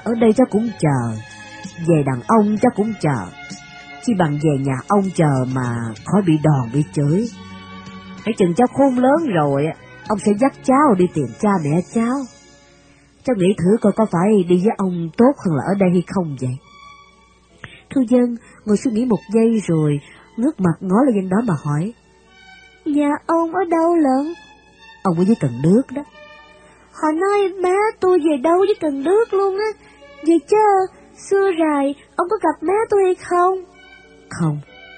Ở đây cháu cũng chờ, về đàn ông cháu cũng chờ, chỉ bằng về nhà ông chờ mà khỏi bị đòn bị chửi. Hãy chừng cháu khôn lớn rồi, ông sẽ dắt cháu đi tìm cha mẹ cháu. Cháu nghĩ thử coi có phải đi với ông tốt hơn là ở đây hay không vậy? Thư Dân ngồi suy nghĩ một giây rồi ngước mặt ngó Lê Văn đó mà hỏi. Nhà ông ở đâu lận? Ông ở dưới Cần Đước đó. Họ nói má tôi về đâu với Cần Đước luôn á. Vậy chứ xưa rày ông có gặp má tôi hay không? Không.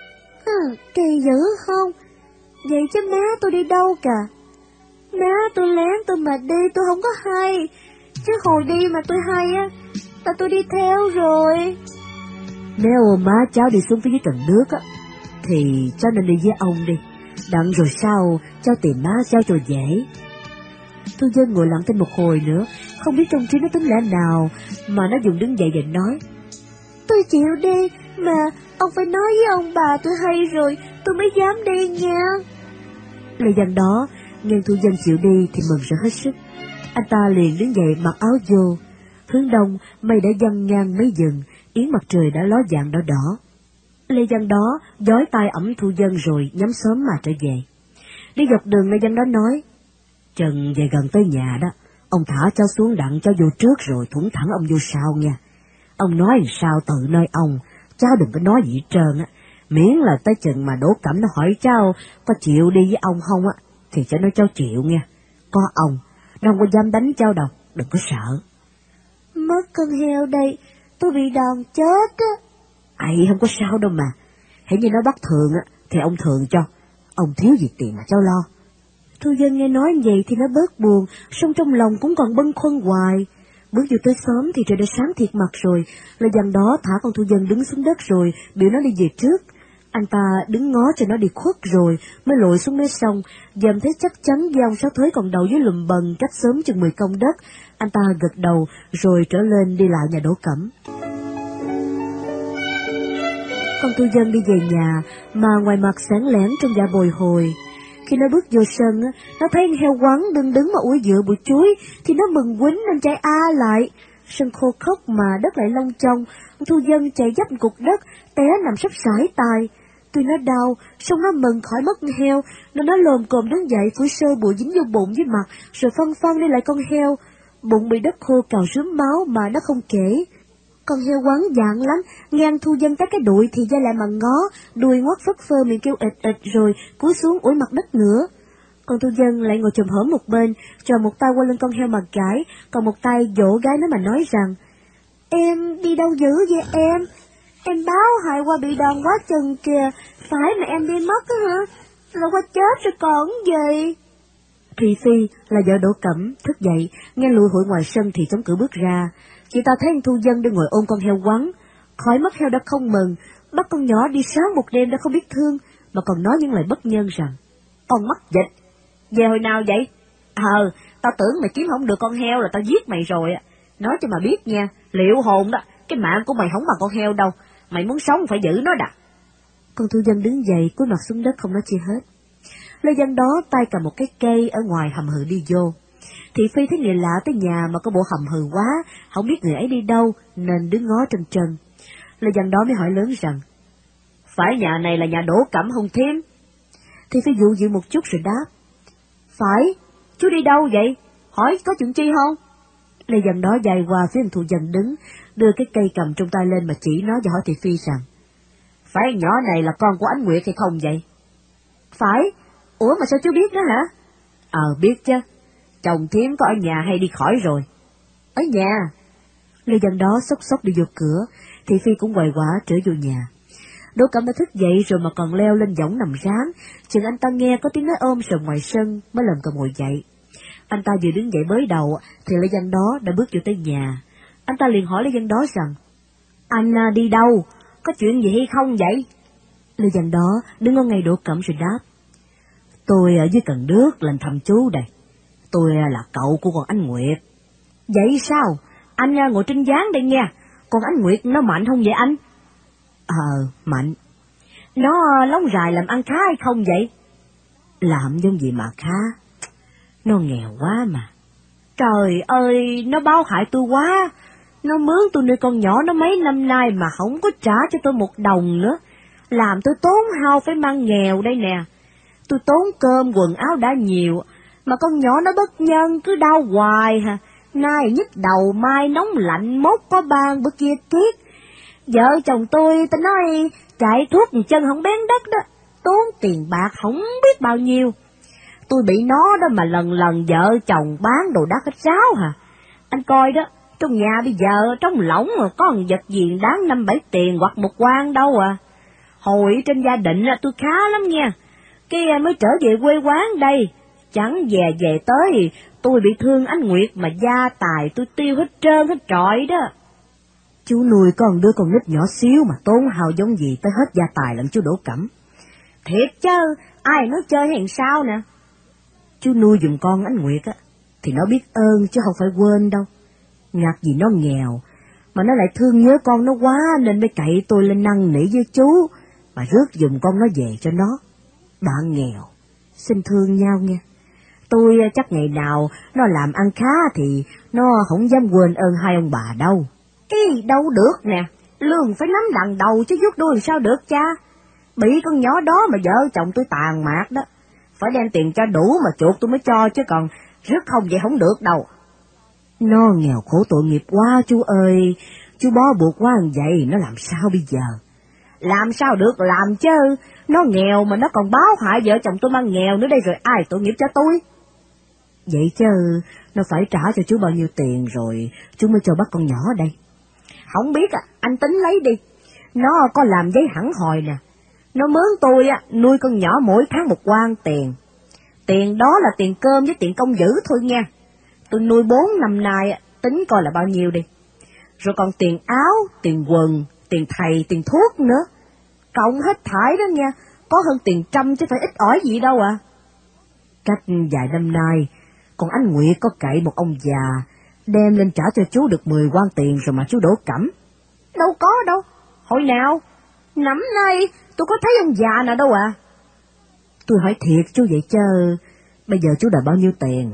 Kỳ dữ không? Vậy chứ má tôi đi đâu cả? Má tôi lén tôi mà đi tôi không có hay. Chứ hồi đi mà tôi hay á là tôi đi theo rồi. Nếu má cháu đi xuống phía dưới Cần Đước á thì cháu nên đi với ông đi. Đặng rồi sau cháu tìm má cháu cho dễ. Thư Dân ngồi lặng thêm một hồi nữa, không biết trong trí nó tính lẽ nào mà nó dùng đứng dậy và nói. Tôi chịu đi, mà ông phải nói với ông bà tôi hay rồi tôi mới dám đi nha. Lê Văn đó nghe Thư Dân chịu đi thì mừng rỡ hết sức. Anh ta liền đứng dậy mặc áo vô. Hướng đông mây đã giăng ngang mấy rừng, yến mặt trời đã ló dạng đỏ đỏ. Lê Văn đó dói tay ẩm Thu Dân rồi nhắm sớm mà trở về. Đi dọc đường Lê Văn đó nói. Chừng về gần tới nhà đó, ông thả cháu xuống đặng cháu vô trước rồi thủng thẳng ông vô sau nha. Ông nói làm sao tự nơi ông, cháu đừng có nói gì hết trơn á. Miễn là tới chừng mà Đỗ Cẩm nó hỏi cháu có chịu đi với ông không á, thì cháu nói cháu chịu nha. Có ông, nó không có dám đánh cháu đâu, đừng có sợ. Mất con heo đây, tôi bị đòn chết á. Ấy không có sao đâu mà, hãy như nó bắt thường á, thì ông thường cho. Ông thiếu gì tiền mà cháu lo. Thu Dân nghe nói vậy thì nó bớt buồn, song trong lòng cũng còn bâng khuâng hoài. Bước vô tới xóm thì trời đã sáng thiệt mặt rồi. Lê Văn đó thả con Thu Dân đứng xuống đất rồi biểu nó đi về trước. Anh ta đứng ngó cho nó đi khuất rồi mới lội xuống mé sông, dòm thấy chắc chắn dòng Sáu Thới còn đầu dưới lùm bần cách xóm chừng 10 công đất. Anh ta gật đầu rồi trở lên đi lại nhà Đỗ Cẩm. Con Thu Dân đi về nhà mà ngoài mặt sáng lẻn trong dạ bồi hồi. Khi nó bước vô sân, nó thấy con heo quắn đứng mà ủi dựa bụi chuối, thì nó mừng quýnh nên chạy lại. Sân khô khốc mà đất lại lông chông, Thu Dân chạy dấp một cục đất, té nằm sắp sải tài. Tuy nó đau, song nó mừng khỏi mất con heo, nên nó lồm cồm đứng dậy phủi sơ bụi dính vô bụng với mặt, rồi phân phân đi lại con heo. Bụng bị đất khô cào rướm máu mà nó không kể. Con heo quắn dạng lắm, ngang Thu Dân tới cái đuôi thì da lại mà ngó, đuôi ngoắt phất phơ miệng kêu ịt ịt rồi cúi xuống ủi mặt đất nữa. Còn Thu Dân lại ngồi chồm hổm một bên, trò một tay qua lưng con heo mà gãi, còn một tay vỗ gái nó mà nói rằng, em đi đâu dữ vậy em? Em báo hại qua bị đòn quá chừng kìa, phải mà em đi mất á hả? Rồi qua chết rồi còn gì? Thị Phi là vợ Đỗ Cẩm thức dậy, nghe lụi hụi ngoài sân thì chống cửa bước ra. Chị ta thấy anh Thu Dân đang ngồi ôm con heo quắn, khỏi mất heo đã không mừng, bắt con nhỏ đi sáng một đêm đã không biết thương, mà còn nói những lời bất nhân rằng, con mất dịch, về hồi nào vậy? Tao tưởng mày kiếm không được con heo là tao giết mày rồi á. Nói cho mà biết nha, liệu hồn đó, cái mạng của mày không bằng con heo đâu, mày muốn sống phải giữ nó đã. Con Thu Dân đứng dậy, cúi mặt xuống đất không nói chi hết. Lê Văn đó tay cầm một cái cây ở ngoài hầm hừ đi vô. Thị Phi thấy người lạ tới nhà mà có bộ hầm hừ quá, không biết người ấy đi đâu nên đứng ngó trân trân. Lê Văn đó mới hỏi lớn rằng, phải nhà này là nhà Đỗ Cẩm hông thím? Thị Phi dụ dự một chút rồi đáp, phải, chú đi đâu vậy? Hỏi có chuyện chi không? Lê Văn đó dài qua phía anh Thu Dân đứng, đưa cái cây cầm trong tay lên mà chỉ nó và hỏi Thị Phi rằng, phải nhỏ này là con của Ánh Nguyệt hay không vậy? Phải, ủa mà sao chú biết đó hả? Biết chứ, chồng thím có ở nhà hay đi khỏi rồi? Ở nhà. Lê Văn đó xốc xốc đi vô cửa, Thị Phi cũng quầy quả trở vô nhà. Đỗ Cẩm đã thức dậy rồi mà còn leo lên võng nằm ráng, chừng anh ta nghe có tiếng nói ôm sờn ngoài sân mới lầm cầm ngồi dậy. Anh ta vừa đứng dậy bới đầu thì Lê Văn đó đã bước vô tới nhà. Anh ta liền hỏi Lê Văn đó rằng, anh đi đâu? Có chuyện gì hay không vậy? Lê Văn đó đứng ở ngay Đỗ Cẩm rồi đáp, tôi ở dưới Cần Đước làm thăm chú đây. Tôi là cậu của con Ánh Nguyệt. Vậy sao? Anh ngồi trên gián đây nha. Con Ánh Nguyệt nó mạnh không vậy anh? Mạnh. Nó lóng dài làm ăn khá hay không vậy? Làm giống gì mà khá. Nó nghèo quá mà. Trời ơi, nó báo hại tôi quá. Nó mướn tôi nuôi con nhỏ nó mấy năm nay mà không có trả cho tôi một đồng nữa, làm tôi tốn hao phải mang nghèo đây nè. Tôi tốn cơm quần áo đã nhiều, mà con nhỏ nó bất nhân cứ đau hoài hả, nay nhức đầu mai nóng lạnh mốt có ban bữa kia tiếc. Vợ chồng tôi nói chạy thuốc chân không bén đất đó, tốn tiền bạc không biết bao nhiêu. Tôi bị nó đó mà lần lần vợ chồng bán đồ đắt hết ráo hả. Anh coi đó, trong nhà bây giờ trống lỏng mà có một vật gì đáng 5-7 tiền hoặc một quan đâu à. Hồi trên gia định là tôi khá lắm nha, cái mới trở về quê quán đây, chẳng về tới tôi bị thương anh Nguyệt mà gia tài tôi tiêu hết trơn hết trọi đó. Chú nuôi con đứa con nít nhỏ xíu mà tốn hao giống gì tới hết gia tài lẫn chú Đỗ Cẩm. Thiệt chứ, ai nói chơi hay sao nè. Chú nuôi giùm con anh Nguyệt á, thì nó biết ơn chứ không phải quên đâu. Ngặt gì nó nghèo, mà nó lại thương nhớ con nó quá nên mới cậy tôi lên năn nỉ với chú, mà rước giùm con nó về cho nó. Bạn nghèo, xin thương nhau nghe. Tôi chắc ngày nào nó làm ăn khá thì nó không dám quên ơn hai ông bà đâu. Ý đâu được nè, lương phải nắm đằng đầu chứ vuốt đuôi sao được cha. Bị con nhỏ đó mà vợ chồng tôi tàn mạc đó, phải đem tiền cho đủ mà chuột tôi mới cho, chứ còn rước không vậy không được đâu. Nó nghèo khổ tội nghiệp quá chú ơi, chú bó buộc quá như vậy nó làm sao bây giờ? Làm sao được làm chứ, nó nghèo mà nó còn báo hại vợ chồng tôi mang nghèo nữa đây rồi ai tội nghiệp cho tôi. Vậy chứ nó phải trả cho chú bao nhiêu tiền rồi chú mới cho bắt con nhỏ đây? Không biết anh tính lấy đi. Nó có làm giấy hẳn hòi nè. Nó mướn tôi nuôi con nhỏ mỗi tháng một quan tiền. Tiền đó là tiền cơm với tiền công dữ thôi nha. Tôi nuôi 4 năm nay tính coi là bao nhiêu đi. Rồi còn tiền áo, tiền quần, tiền thầy, tiền thuốc nữa. Cộng hết thải đó nha, có hơn tiền 100 chứ phải ít ỏi gì đâu à. Cách vài năm nay, còn anh Nguyệt có cậy một ông già, đem lên trả cho chú được 10 quan tiền rồi mà chú Đỗ Cẩm. Đâu có đâu, hồi nào, năm nay tôi có thấy ông già nào đâu à. Tôi hỏi thiệt chú vậy chứ, bây giờ chú đòi bao nhiêu tiền?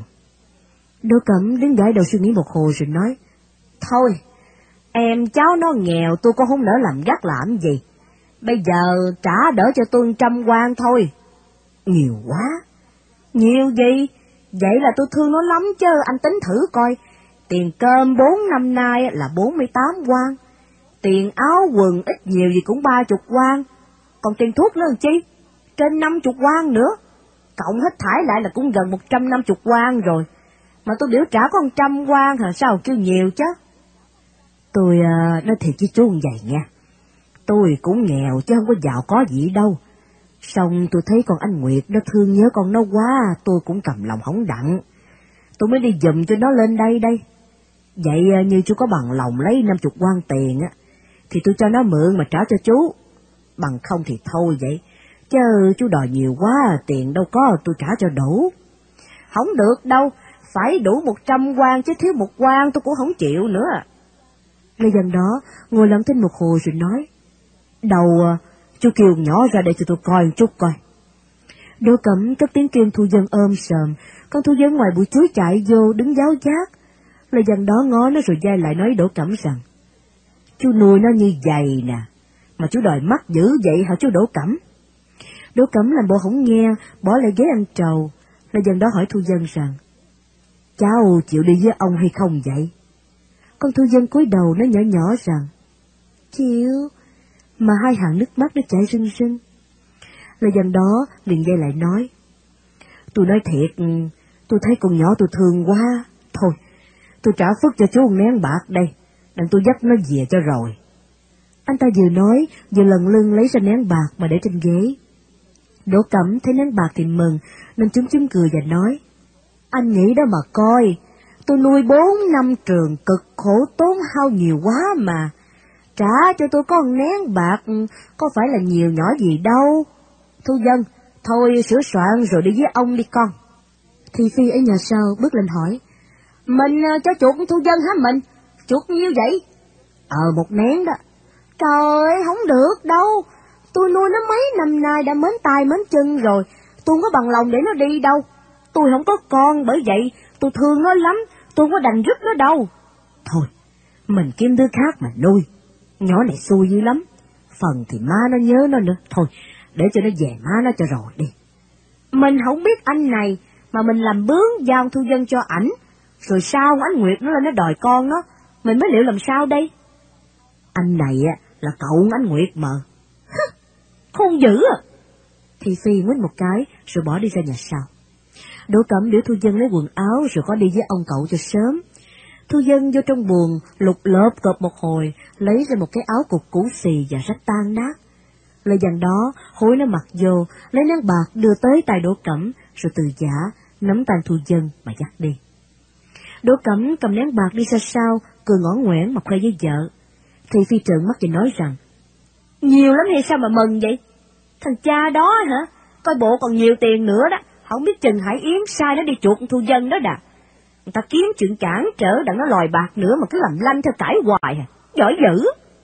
Đỗ Cẩm đứng gãi đầu suy nghĩ một hồi rồi nói, thôi, em cháu nó nghèo tôi cũng không nỡ làm gắt làm gì. Bây giờ trả đỡ cho tôi 100 quan thôi. Nhiều quá. Nhiều gì? Vậy là tôi thương nó lắm chứ, anh tính thử coi. Tiền cơm 4 năm nay là 48 quan. Tiền áo quần ít nhiều gì cũng 30 quan. Còn tiền thuốc nữa làm chi? Trên 50 quan nữa. Cộng hết thải lại là cũng gần 150 quan rồi. Mà tôi biểu trả có 100 quan hả, sao kêu nhiều chứ? Tôi nói thiệt với chú như vậy nha. Tôi cũng nghèo chứ không có giàu có gì đâu. Xong tôi thấy con anh Nguyệt nó thương nhớ con nó quá, tôi cũng cầm lòng hổng đặng. Tôi mới đi giùm cho nó lên đây. Vậy như chú có bằng lòng lấy 50 quan tiền á, thì tôi cho nó mượn mà trả cho chú. Bằng không thì thôi vậy. Chứ chú đòi nhiều quá, tiền đâu có tôi trả cho đủ. Không được đâu, phải đủ 100 quan chứ thiếu 1 quan tôi cũng không chịu nữa. Lê Dân đó ngồi lặng thinh một hồi rồi nói, đầu chú kêu nhỏ ra để cho tôi coi một chút coi. Đỗ Cẩm cất tiếng kêu Thu Dân ôm sờm, con Thu Dân ngoài bụi chuối chạy vô đứng giáo giác. Lê Dân đó ngó nó rồi dai lại nói Đỗ Cẩm rằng, chú nuôi nó như vậy nè, mà chú đòi mắc dữ vậy hả chú Đỗ Cẩm? Đỗ Cẩm làm bộ không nghe, bỏ lại ghế ăn trầu. Lê Dân đó hỏi Thu Dân rằng, cháu chịu đi với ông hay không vậy? Con Thu Dân cúi đầu nó nhỏ nhỏ rằng, chịu, mà hai hàng nước mắt nó chảy rưng rưng. Lê Dân đó liền dây lại nói, tôi nói thiệt, tôi thấy con nhỏ tôi thương quá, thôi, tôi trả phước cho chú 1 nén bạc đây, đặng tôi dắt nó về cho rồi. Anh ta vừa nói, vừa lần lưng lấy ra nén bạc mà để trên ghế. Đỗ Cẩm thấy nén bạc thì mừng, nên chúm cười và nói, anh nghĩ đó mà coi, tôi nuôi 4 năm trường cực khổ tốn hao nhiều quá mà, trả cho tôi có 1 nén bạc, có phải là nhiều nhỏ gì đâu. Thu Dân, thôi sửa soạn rồi đi với ông đi con. Thì Phi ở nhà sau bước lên hỏi, mình cho chuột Thu Dân hả mình? Chuột nhiêu vậy? 1 nén đó. Trời ơi, không được đâu. Tôi nuôi nó mấy năm nay đã mến tay mến chân rồi, tôi không có bằng lòng để nó đi đâu. Tôi không có con, bởi vậy tôi thương nó lắm, tôi không có đành rứt nó đâu. Mình kiếm đứa khác mà nuôi. Nhỏ này xui dữ lắm. Phần thì má nó nhớ nó nữa. Thôi, để cho nó về má nó cho rồi đi. Mình không biết anh này, mà mình làm bướng giao Thu Dân cho ảnh. Rồi sao anh Nguyệt nó lên nó đòi con nó, mình mới liệu làm sao đây? Anh này là cậu anh Nguyệt mà. Khôn dữ à. Thị Phi nguyết một cái rồi bỏ đi ra nhà sau. Đỗ Cẩm biểu Thu Dân lấy quần áo rồi có đi với ông cậu cho sớm. Thu Dân vô trong buồng lục lợp cộp một hồi, lấy ra một cái áo cục cũ xì và rách tan nát. Lời dặn đó hối nó mặc vô, lấy nén bạc đưa tới tay Đỗ Cẩm, rồi từ giả nắm tay Thu Dân mà dắt đi. Đỗ Cẩm cầm nén bạc đi ra sau, cười ngõ ngoẻn mà khoe với vợ. Thị Phi trợn mắt và nói rằng: Nhiều lắm hay sao mà mừng vậy? Thằng cha đó hả? Coi bộ còn nhiều tiền nữa đó, không biết chừng Hải Yến sai nó đi chuột Thu Dân đó đà. Người ta kiếm chuyện cản trở đặng nó lòi bạc nữa mà cứ làm lanh theo cãi hoài à, giỏi dữ.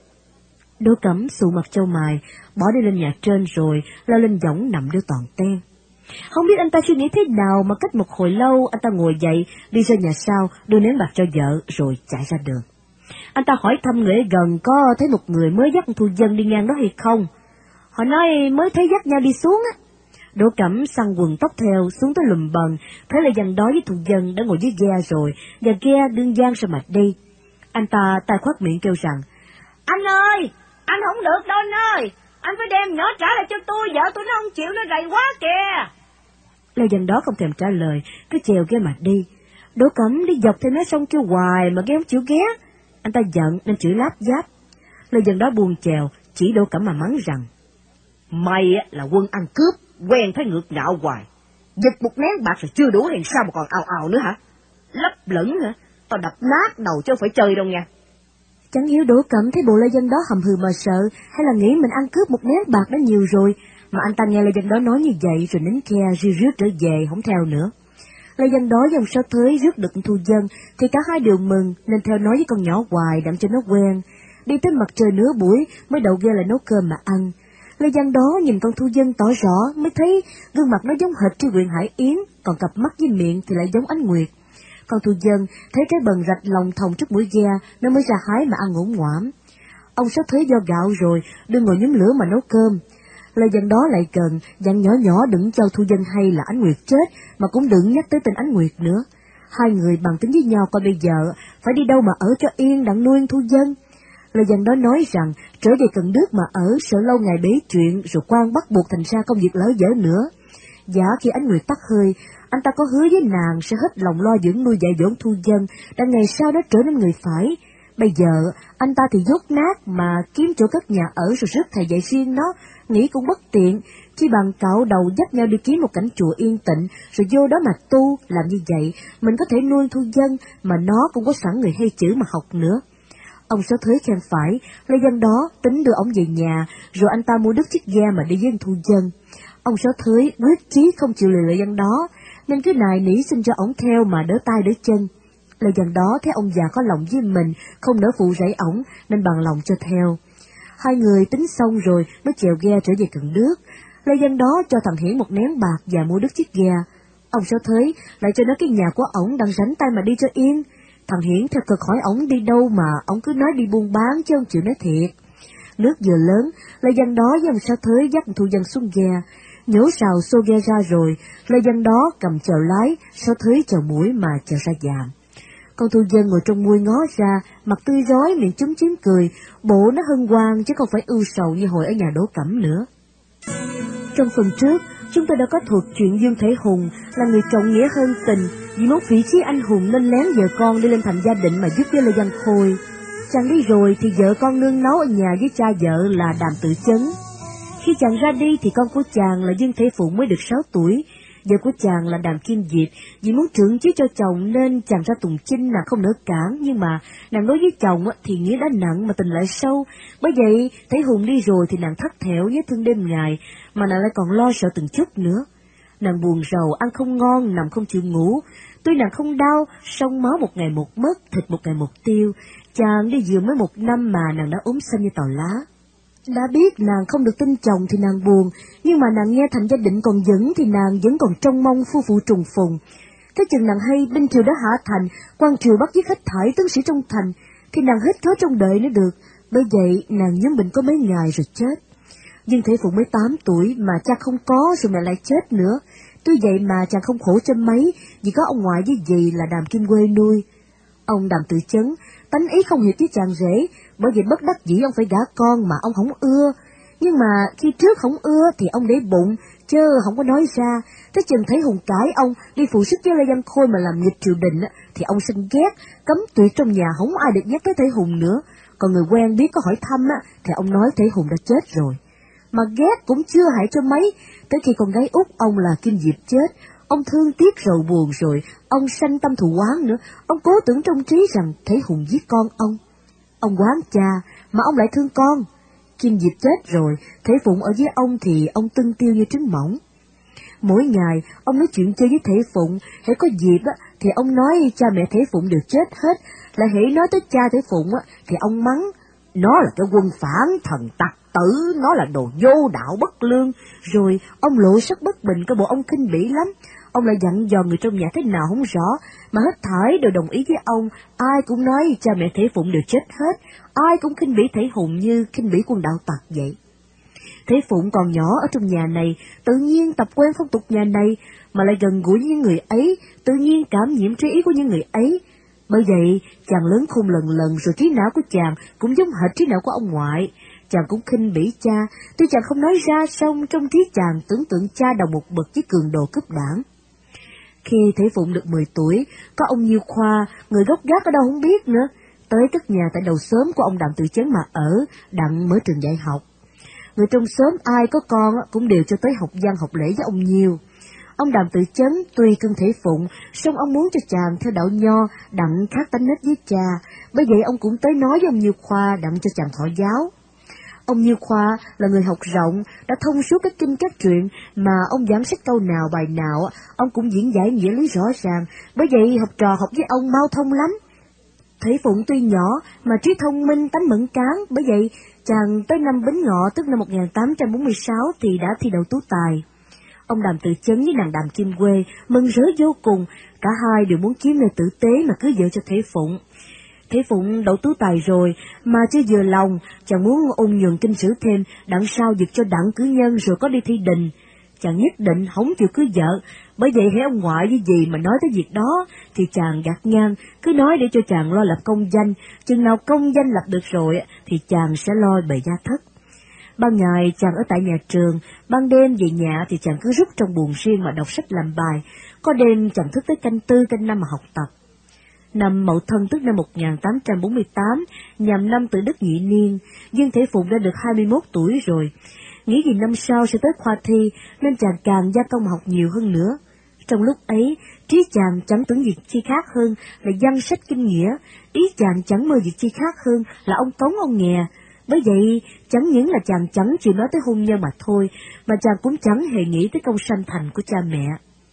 Đỗ Cẩm sụ mặt trâu mài, bỏ đi lên nhà trên rồi lao lên võng nằm đưa toàn ten. Không biết anh ta suy nghĩ thế nào mà cách một hồi lâu anh ta ngồi dậy, đi ra nhà sau, đưa nén bạc cho vợ rồi chạy ra đường. Anh ta hỏi thăm người gần có thấy một người mới dắt Thu Dân đi ngang đó hay không. Họ nói mới thấy dắt nhau đi xuống á. Đỗ Cẩm xăng quần tóc theo xuống tới lùm bần, thấy là dằn đói với Thu Dân đã ngồi dưới ghe rồi, và ghe đương giang ra mặt đi. Anh ta tay khoát miệng kêu rằng: Anh ơi, anh không được đâu anh ơi, anh phải đem nhỏ trả lại cho tôi, vợ tôi nó không chịu, nó rầy quá kìa. Lời dằn đó không thèm trả lời, cứ chèo ghe mà đi. Đỗ Cẩm đi dọc theo nó sông kêu hoài mà ghe không chịu ghé. Anh ta giận nên chửi láp giáp. Lời dằn đó buồn chèo, chỉ Đỗ Cẩm mà mắng rằng: Mày là quân ăn cướp, quen thấy ngược ngạo hoài. Giật một nén bạc rồi chưa đủ hay sao mà còn ào ào nữa hả? Lấp lửng hả? Tao đập nát đầu chứ không phải chơi đâu nha. Chẳng hiểu Đỗ Cẩm thấy bộ Lê Dân đó hầm hừ mà sợ, hay là nghĩ mình ăn cướp một nén bạc đã nhiều rồi, mà anh ta nghe Lê Dân đó nói như vậy rồi nín khe riu riu trở về, không theo nữa. Lê Dân đó dòng Sáu Thới rước được Thu Dân, thì cả hai đều mừng nên theo nói với con nhỏ hoài đặng cho nó quen. Đi tới mặt trời nửa buổi mới đậu ghe lại nấu cơm mà ăn. Lê Dân đó nhìn con Thu Dân tỏ rõ mới thấy gương mặt nó giống hệt Tri Huyện Hải Yến, còn cặp mắt với miệng thì lại giống Ánh Nguyệt. Con Thu Dân thấy cái bần rạch lòng thòng trước mũi ghe, nó mới ra hái mà ăn ngổn ngoảm. Ông Sáu Thới do gạo rồi, đưa ngồi nhóm lửa mà nấu cơm. Lê Dân đó lại gần, dặn nhỏ nhỏ đừng cho Thu Dân hay là Ánh Nguyệt chết, mà cũng đừng nhắc tới tên Ánh Nguyệt nữa. Hai người bàn tính với nhau coi bây giờ phải đi đâu mà ở cho yên đặng nuôi Thu Dân. Lê Dân đó nói rằng trở về Cần Đước mà ở, sợ lâu ngày bế chuyện rồi quan bắt buộc thành ra công việc lỡ dở nữa. Giả khi Ánh Nguyệt tắt hơi, anh ta có hứa với nàng sẽ hết lòng lo dưỡng nuôi dạy dỗ Thu Dân, đặng ngày sau đó trở nên người phải. Bây giờ anh ta thì dốt nát mà kiếm chỗ cất nhà ở rồi rước thầy dạy riêng nó, nghĩ cũng bất tiện, chi bằng cạo đầu dắt nhau đi kiếm một cảnh chùa yên tịnh rồi vô đó mà tu. Làm như vậy mình có thể nuôi Thu Dân mà nó cũng có sẵn người hay chữ mà học nữa. Ông Sáu Thới khen phải, Lê Dân đó tính đưa ông về nhà, rồi anh ta mua đứt chiếc ghe mà đi với Thu Dân. Ông Sáu Thới quyết chí không chịu lời Lê Dân đó, nên cứ nài nỉ xin cho ổng theo mà đỡ tay đỡ chân. Lê Dân đó thấy ông già có lòng với mình, không nỡ phụ rẫy ổng, nên bằng lòng cho theo. Hai người tính xong rồi mới chèo ghe trở về Cần Đước. Lê Dân đó cho thằng Hiển một nén bạc và mua đứt chiếc ghe. Ông Sáu Thới lại cho nó cái nhà của ổng đang rảnh tay mà đi cho yên. Thằng Hiển theo cực hỏi ổng đi đâu mà ổng cứ nói đi buôn bán chứ ông chịu nói thiệt. Nước vừa lớn, Lê Dân đó với ông Sáu Thới dắt Thu Dân xuống ghe. Nhổ sào xô ghe ra rồi, Lê Dân đó cầm chèo lái, Sáu Thới chèo mũi mà chèo ra dạm. Con Thu Dân ngồi trong mui ngó ra, mặt tươi rói, miệng chúm chím cười, bộ nó hân hoan chứ không phải ưu sầu như hồi ở nhà Đỗ Cẩm nữa. Trong phần trước, chúng tôi đã có thuật chuyện Dương Thể Hùng là người trọng nghĩa hơn tình, vì muốn phỉ chí anh hùng nên lén vợ con đi lên thành gia định mà giúp với Lê Văn Khôi. Chàng đi rồi thì vợ con nương náu ở nhà với cha vợ là Đàm Tự Chấn. Khi chàng ra đi thì con của chàng là Dương Thể Phụng mới được 6 tuổi, vợ của chàng là Đàm Kim Diệp, vì muốn trượng chí cho chồng nên chàng ra tùng chinh nàng không nỡ cản, nhưng mà nàng đối với chồng thì nghĩa đã nặng mà tình lại sâu, bởi vậy thấy Hùng đi rồi thì nàng thắt thẻo nhớ thương đêm ngày, mà nàng lại còn lo sợ từng chút nữa. Nàng buồn rầu, ăn không ngon, nằm không chịu ngủ, tuy nàng không đau, song máu một ngày một mất, thịt một ngày một tiêu, chàng đi vừa mới 1 năm mà nàng đã ốm xanh như tàu lá. Đã biết nàng không được tin chồng thì nàng buồn, nhưng mà nàng nghe thành gia định còn vững thì nàng vẫn còn trông mong phu phụ trùng phùng. Cái chừng nàng hay binh triều đã hạ thành, quan triều bắt giết hết thảy tướng sĩ trong thành, thì nàng hết khó trong đợi nữa được, bởi vậy nàng nhóm bệnh có mấy ngày rồi chết. Nhưng Thể Phụng mới 8 tuổi mà cha không có rồi mẹ lại chết nữa. Tuy vậy mà chàng không khổ cho mấy, vì có ông ngoại với dì là Đàm Kim Quê nuôi. Ông Đàm Tự Chấn, tánh ý không hiệp với chàng rể, bởi vậy bất đắc dĩ ông phải gả con mà ông không ưa. Nhưng mà khi trước không ưa thì ông để bụng, chứ không có nói ra. Tới chừng thấy Hùng cãi ông đi phụ sức với Lê Văn Khôi mà làm nghịch triều đình thì ông sinh ghét, cấm tuyệt trong nhà không ai được nhắc tới Thể Hùng nữa. Còn người quen biết có hỏi thăm thì ông nói Thể Hùng đã chết rồi. Mà ghét cũng chưa hại cho mấy, tới khi con gái út ông là Kim Diệp chết, ông thương tiếc rầu buồn rồi, ông sanh tâm thù oán nữa, ông cố tưởng trong trí rằng Thể Hùng giết con ông. Ông oán cha, mà ông lại thương con. Kim Diệp chết rồi, Thể Phụng ở với ông thì ông tưng tiêu như trứng mỏng. Mỗi ngày, ông nói chuyện chơi với Thể Phụng, hễ có dịp thì ông nói cha mẹ Thể Phụng đều chết hết, lại hễ nói tới cha Thể Phụng thì ông mắng, nó là cái quân phản thần tặc tử, nó là đồ vô đạo bất lương, rồi ông lộ sắc bất bình, cái bộ ông khinh bỉ lắm. Ông lại dặn dò người trong nhà thế nào không rõ, mà hết thảy đều đồng ý với ông, ai cũng nói cha mẹ Thể Phụng đều chết hết, ai cũng khinh bỉ Thể Hùng như khinh bỉ quân đạo tặc vậy. Thể Phụng còn nhỏ ở trong nhà này, tự nhiên tập quen phong tục nhà này, mà lại gần gũi với những người ấy, tự nhiên cảm nhiễm trí ý của những người ấy. Bởi vậy, chàng lớn khôn lần lần rồi trí não của chàng cũng giống hệt trí não của ông ngoại. Chàng cũng khinh bỉ cha, tuy chàng không nói ra, song trong trí chàng tưởng tượng cha đồng một bậc với cường đồ cướp đảng. Khi Thể Phụng được 10 tuổi, có ông Nhiêu Khoa, người gốc gác ở đâu không biết nữa, tới cất nhà tại đầu xóm của ông Đàm Tự Chấn mà ở, đặng mở trường dạy học. Người trong xóm ai có con cũng đều cho tới học văn học lễ với ông Nhiêu. Ông Đàm Tự Chấn tuy cưng Thể Phụng, song ông muốn cho chàng theo đạo Nho, đặng khác tánh nết với cha, bởi vậy ông cũng tới nói với ông Nhiêu Khoa đặng cho chàng thọ giáo. Ông Nhiêu Khoa là người học rộng, đã thông suốt các kinh các truyện, mà ông giảng sách câu nào bài nào, ông cũng diễn giải nghĩa lý rõ ràng, bởi vậy học trò học với ông mau thông lắm. Thể Phụng tuy nhỏ mà trí thông minh, tánh mẫn cán, bởi vậy chàng tới năm Bính Ngọ tức năm 1846 thì đã thi đậu tú tài. Ông Đàm Tự Chấn với nàng Đàm Kim Quê mừng rỡ vô cùng, cả hai đều muốn kiếm nơi tử tế mà cưới vợ cho Thể Phụng. Thể Phụng đậu tú tài rồi mà chưa vừa lòng, chàng muốn ôn nhường kinh sử thêm, đặng sau việc cho đặng cử nhân rồi có đi thi đình. Chàng nhất định không chịu cưới vợ, bởi vậy hễ ông ngoại với dì mà nói tới việc đó thì chàng gạt ngang, cứ nói để cho chàng lo lập công danh, chừng nào công danh lập được rồi thì chàng sẽ lo bề gia thất. Ban ngày chàng ở tại nhà trường, ban đêm về nhà thì chàng cứ rút trong buồng riêng mà đọc sách làm bài, có đêm chàng thức tới canh 4, canh 5 mà học tập. Năm Mậu Thân tức năm 1848, nhằm năm Tự Đức Nhị Niên, Dương Thể Phụng đã được 21 tuổi rồi. Nghĩ gì năm sau sẽ tới khoa thi, nên chàng càng gia công học nhiều hơn nữa. Trong lúc ấy, trí chàng chẳng tưởng việc chi khác hơn là văn sách kinh nghĩa, ý chàng chẳng mơ việc chi khác hơn là ông cống ông nghè. Bởi vậy, chẳng những là chàng chẳng chịu nói tới hôn nhân mà thôi, mà chàng cũng chẳng hề nghĩ tới công sanh thành của cha mẹ.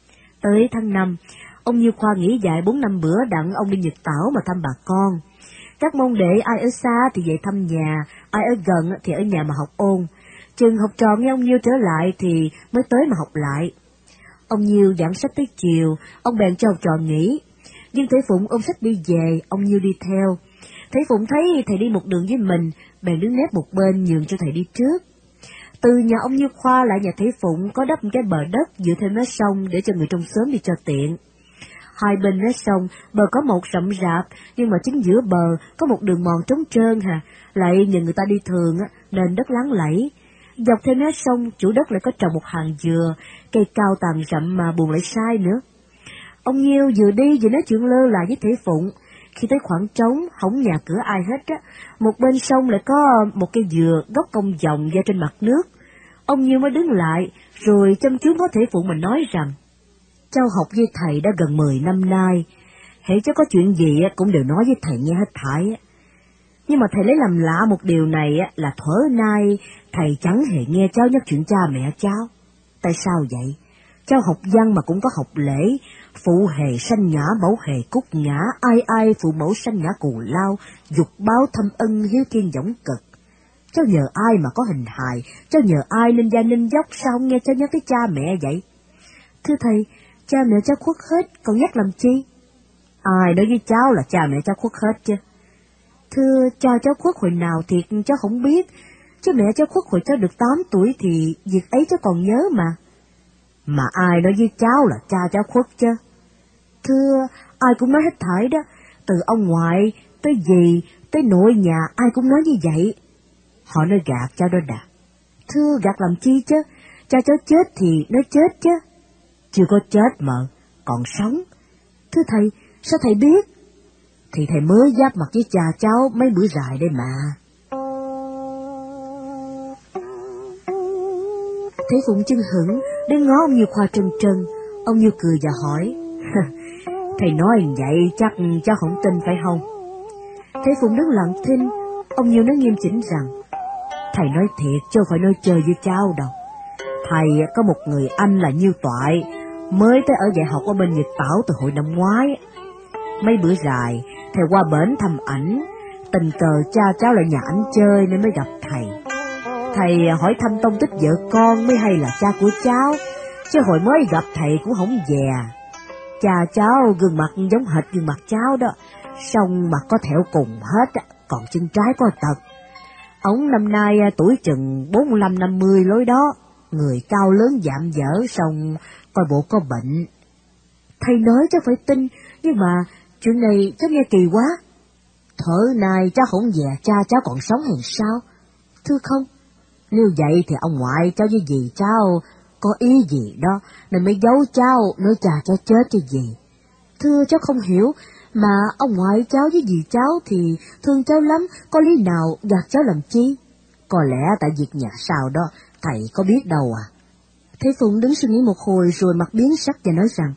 Tới tháng 5, ông Nhiêu Khoa nghỉ dạy 4 năm bữa đặng ông đi Nhật Tảo mà thăm bà con. Các môn đệ ai ở xa thì về thăm nhà, ai ở gần thì ở nhà mà học ôn. Chừng học trò nghe ông Nhiêu trở lại thì mới tới mà học lại. Ông Nhiêu giảng sách tới chiều, ông bèn cho học trò nghỉ. Nhưng Thể Phụng ôm sách đi về, ông Nhiêu đi theo. Thể Phụng thấy thầy đi một đường với mình, bèn đứng nép một bên nhường cho thầy đi trước. Từ nhà ông Nhiêu Khoa lại nhà Thể Phụng có đắp một cái bờ đất dựa theo mé sông để cho người trong xóm đi cho tiện. Hai bên mé sông, bờ có một rậm rạp, nhưng mà chính giữa bờ có một đường mòn trống trơn lại nhìn người ta đi thường nên đất láng lẫy. Dọc theo mé sông, chủ đất lại có trồng một hàng dừa, cây cao tàn rậm mà buồn lại sai nữa. Ông Nhiêu vừa đi vừa nói chuyện lơ là với Thể Phụng. Khi tới khoảng trống, hổng nhà cửa ai hết một bên sông lại có một cây dừa gốc cong vòng ra trên mặt nước. Ông Nhiêu mới đứng lại, rồi chăm chú có Thể Phụng mà nói rằng, cháu học với thầy đã gần 10 năm nay, hễ cháu có chuyện gì cũng đều nói với thầy nghe hết thảy. Nhưng mà thầy lấy làm lạ một điều này là thuở nay thầy chẳng hề nghe cháu nhắc chuyện cha mẹ cháu. Tại sao vậy? Cháu học văn mà cũng có học lễ, phụ hề sanh ngã mẫu hề cúc ngã, ai ai phụ mẫu sanh ngã cù lao, dục báo thâm ân hiếu thiên võng cực. Cháu nhờ ai mà có hình hài, cháu nhờ ai nên gia nên dốc, sao không nghe cháu nhắc tới cha mẹ vậy? Thưa thầy, cha mẹ cháu khuất hết, còn nhắc làm chi? Ai nói với cháu là cha mẹ cháu khuất hết chứ? Thưa, cha cháu khuất hồi nào thiệt cháu không biết, chứ mẹ cháu khuất hồi cháu được 8 tuổi thì việc ấy cháu còn nhớ mà. Mà ai nói với cháu là cha cháu khuất chứ? Thưa, ai cũng nói hết thảy đó, từ ông ngoại, tới dì, tới nội nhà, ai cũng nói như vậy. Họ nói gạt cháu đó đã. Thưa, gạt làm chi chứ, cha cháu chết thì nói chết chứ. Chưa có chết mà, còn sống. Thưa thầy, sao thầy biết? Thì thầy mới giáp mặt với cha cháu mấy bữa dài đây mà. Thấy Phụng chân hững, đến ngó ông Như Khoa trân trân, ông Như cười và hỏi, thầy nói vậy chắc cháu không tin phải không? Thấy Phụng đứng lặng thinh, ông Như nói nghiêm chỉnh rằng, thầy nói thiệt chứ không phải nói chơi với cháu đâu. Thầy có một người anh là Nhiêu Toại, mới tới ở dạy học ở bên Nhật Tảo từ hồi năm ngoái. Mấy bữa dài, thầy qua bển thăm ảnh, tình cờ cha cháu lại nhà ảnh chơi nên mới gặp thầy. Thầy hỏi thăm tông tích vợ con mới hay là cha của cháu, chứ hồi mới gặp thầy cũng không dè. Cha cháu gương mặt giống hệt gương mặt cháu đó, song mặt có thẹo cùng hết, còn chân trái có tật. Ông năm nay tuổi chừng 45-50 lối đó, người cao lớn dạm dở, song coi bộ có bệnh. Thầy nói cháu phải tin, nhưng mà chuyện này cháu nghe kỳ quá. Thở nay cháu không về cha cháu còn sống hay sao? Thưa không. Nếu vậy thì ông ngoại cháu với dì cháu có ý gì đó nên mới giấu cháu nói cha cháu chết cho gì. Thưa cháu không hiểu, mà ông ngoại cháu với dì cháu thì thương cháu lắm, có lý nào gạt cháu làm chi? Có lẽ tại việc nhà sao đó, thầy có biết đâu à. Thế Phụng đứng suy nghĩ một hồi rồi mặt biến sắc và nói rằng,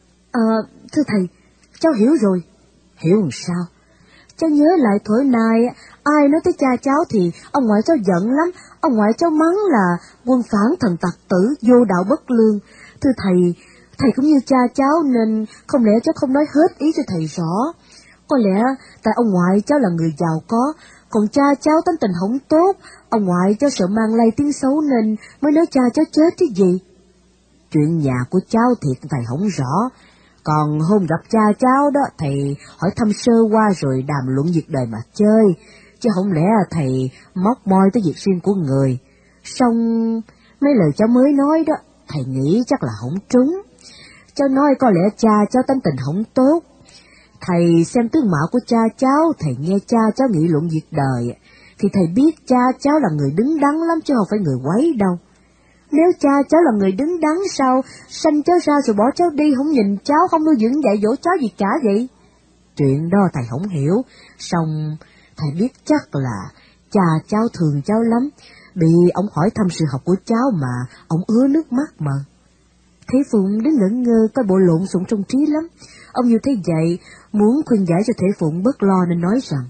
thưa thầy, cháu hiểu rồi. Hiểu làm sao? Cháu nhớ lại thuở nay, ai nói tới cha cháu thì ông ngoại cháu giận lắm, ông ngoại cháu mắng là quân phản thần tặc tử, vô đạo bất lương. Thưa thầy cũng như cha cháu nên không lẽ cháu không nói hết ý cho thầy rõ. Có lẽ tại ông ngoại cháu là người giàu có, còn cha cháu tính tình không tốt, ông ngoại cháu sợ mang lây tiếng xấu nên mới nói cha cháu chết chứ gì. Chuyện nhà của cháu thiệt thầy không rõ. Còn hôm gặp cha cháu đó, thầy hỏi thăm sơ qua rồi đàm luận việc đời mà chơi, chứ không lẽ thầy móc moi tới việc riêng của người. Xong mấy lời cháu mới nói đó, thầy nghĩ chắc là không trúng. Cháu nói có lẽ cha cháu tính tình không tốt. Thầy xem tướng mạo của cha cháu, thầy nghe cha cháu nghị luận việc đời, thì thầy biết cha cháu là người đứng đắn lắm chứ không phải người quấy đâu. Nếu cha cháu là người đứng đắn sao sanh cháu ra rồi bỏ cháu đi, không nhìn cháu, không nuôi dưỡng dạy dỗ cháu gì cả vậy? Chuyện đó thầy không hiểu, song thầy biết chắc là cha cháu thương cháu lắm, bị ông hỏi thăm sự học của cháu mà ông ứa nước mắt mà. Thấy Phụng đứng ngẩn ngơ, coi bộ lộn xộn trong trí lắm. Ông Như thấy vậy, muốn khuyên giải cho Thể Phụng bớt lo nên nói rằng,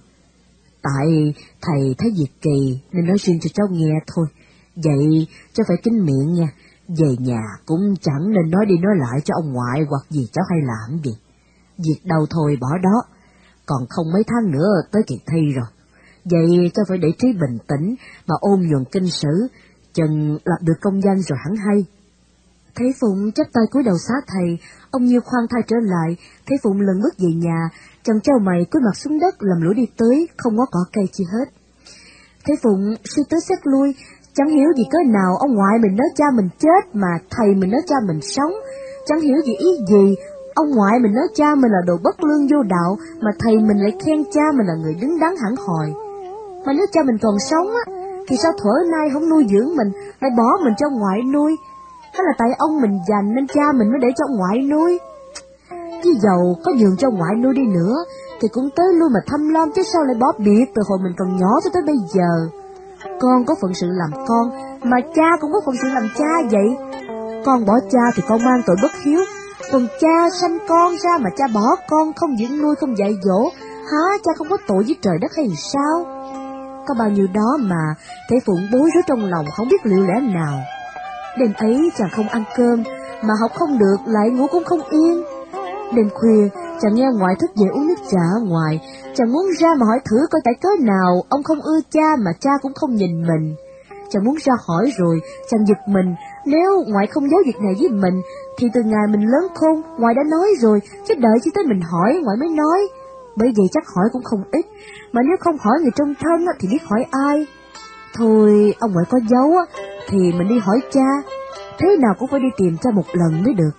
tại thầy thấy việc kỳ nên nói riêng cho cháu nghe thôi. Vậy cháu phải kín miệng nha, về nhà cũng chẳng nên nói đi nói lại cho ông ngoại hoặc gì cháu hay làm gì. Việc đầu thôi bỏ đó, còn không mấy tháng nữa tới kỳ thi rồi. Vậy cháu phải để trí bình tĩnh mà ôn nhuần kinh sử, chừng lập được công danh rồi hẳn hay. Thấy Phụng chắp tay cúi đầu xá thầy, ông Như khoan thai trở lại, thấy Phụng lần bước về nhà, chàng trao mày cúi mặt xuống đất làm lũi đi tới, không ngó cỏ cây chi hết. Thấy Phụng suy tới xét lui, chẳng hiểu vì cớ nào ông ngoại mình nói cha mình chết mà thầy mình nói cha mình sống, chẳng hiểu vì ý gì ông ngoại mình nói cha mình là đồ bất lương vô đạo mà thầy mình lại khen cha mình là người đứng đắn hẳn hoi. Mà nếu cha mình còn sống á, thì sao thuở nay không nuôi dưỡng mình, lại bỏ mình cho ông ngoại nuôi? Hay là tại ông mình dành nên cha mình mới để cho ông ngoại nuôi? Chứ dầu có nhường cho ông ngoại nuôi đi nữa thì cũng tới lui mà thăm lom, chứ sao lại bỏ biệt từ hồi mình còn nhỏ cho tới bây giờ. Con có phận sự làm con, mà cha cũng có phận sự làm cha vậy. Con bỏ cha thì con mang tội bất hiếu, còn cha sanh con ra mà cha bỏ con, không dưỡng nuôi, không dạy dỗ, há cha không có tội với trời đất hay sao? Có bao nhiêu đó mà Thể Phụng bối rối trong lòng, không biết liệu lẽ nào. Đêm ấy chàng không ăn cơm, mà học không được, lại ngủ cũng không yên. Đêm khuya, chàng nghe ngoại thức dậy uống nước trà ở ngoài, chàng muốn ra mà hỏi thử coi tại cớ nào ông không ưa cha mà cha cũng không nhìn mình. Chàng muốn ra hỏi rồi, chàng giật mình, nếu ngoại không giấu việc này với mình, thì từ ngày mình lớn khôn, ngoại đã nói rồi, chứ đợi chỉ tới mình hỏi ngoại mới nói. Bởi vậy chắc hỏi cũng không ít, mà nếu không hỏi người trong thân thì biết hỏi ai. Thôi, ông ngoại có giấu thì mình đi hỏi cha, thế nào cũng phải đi tìm cha một lần mới được.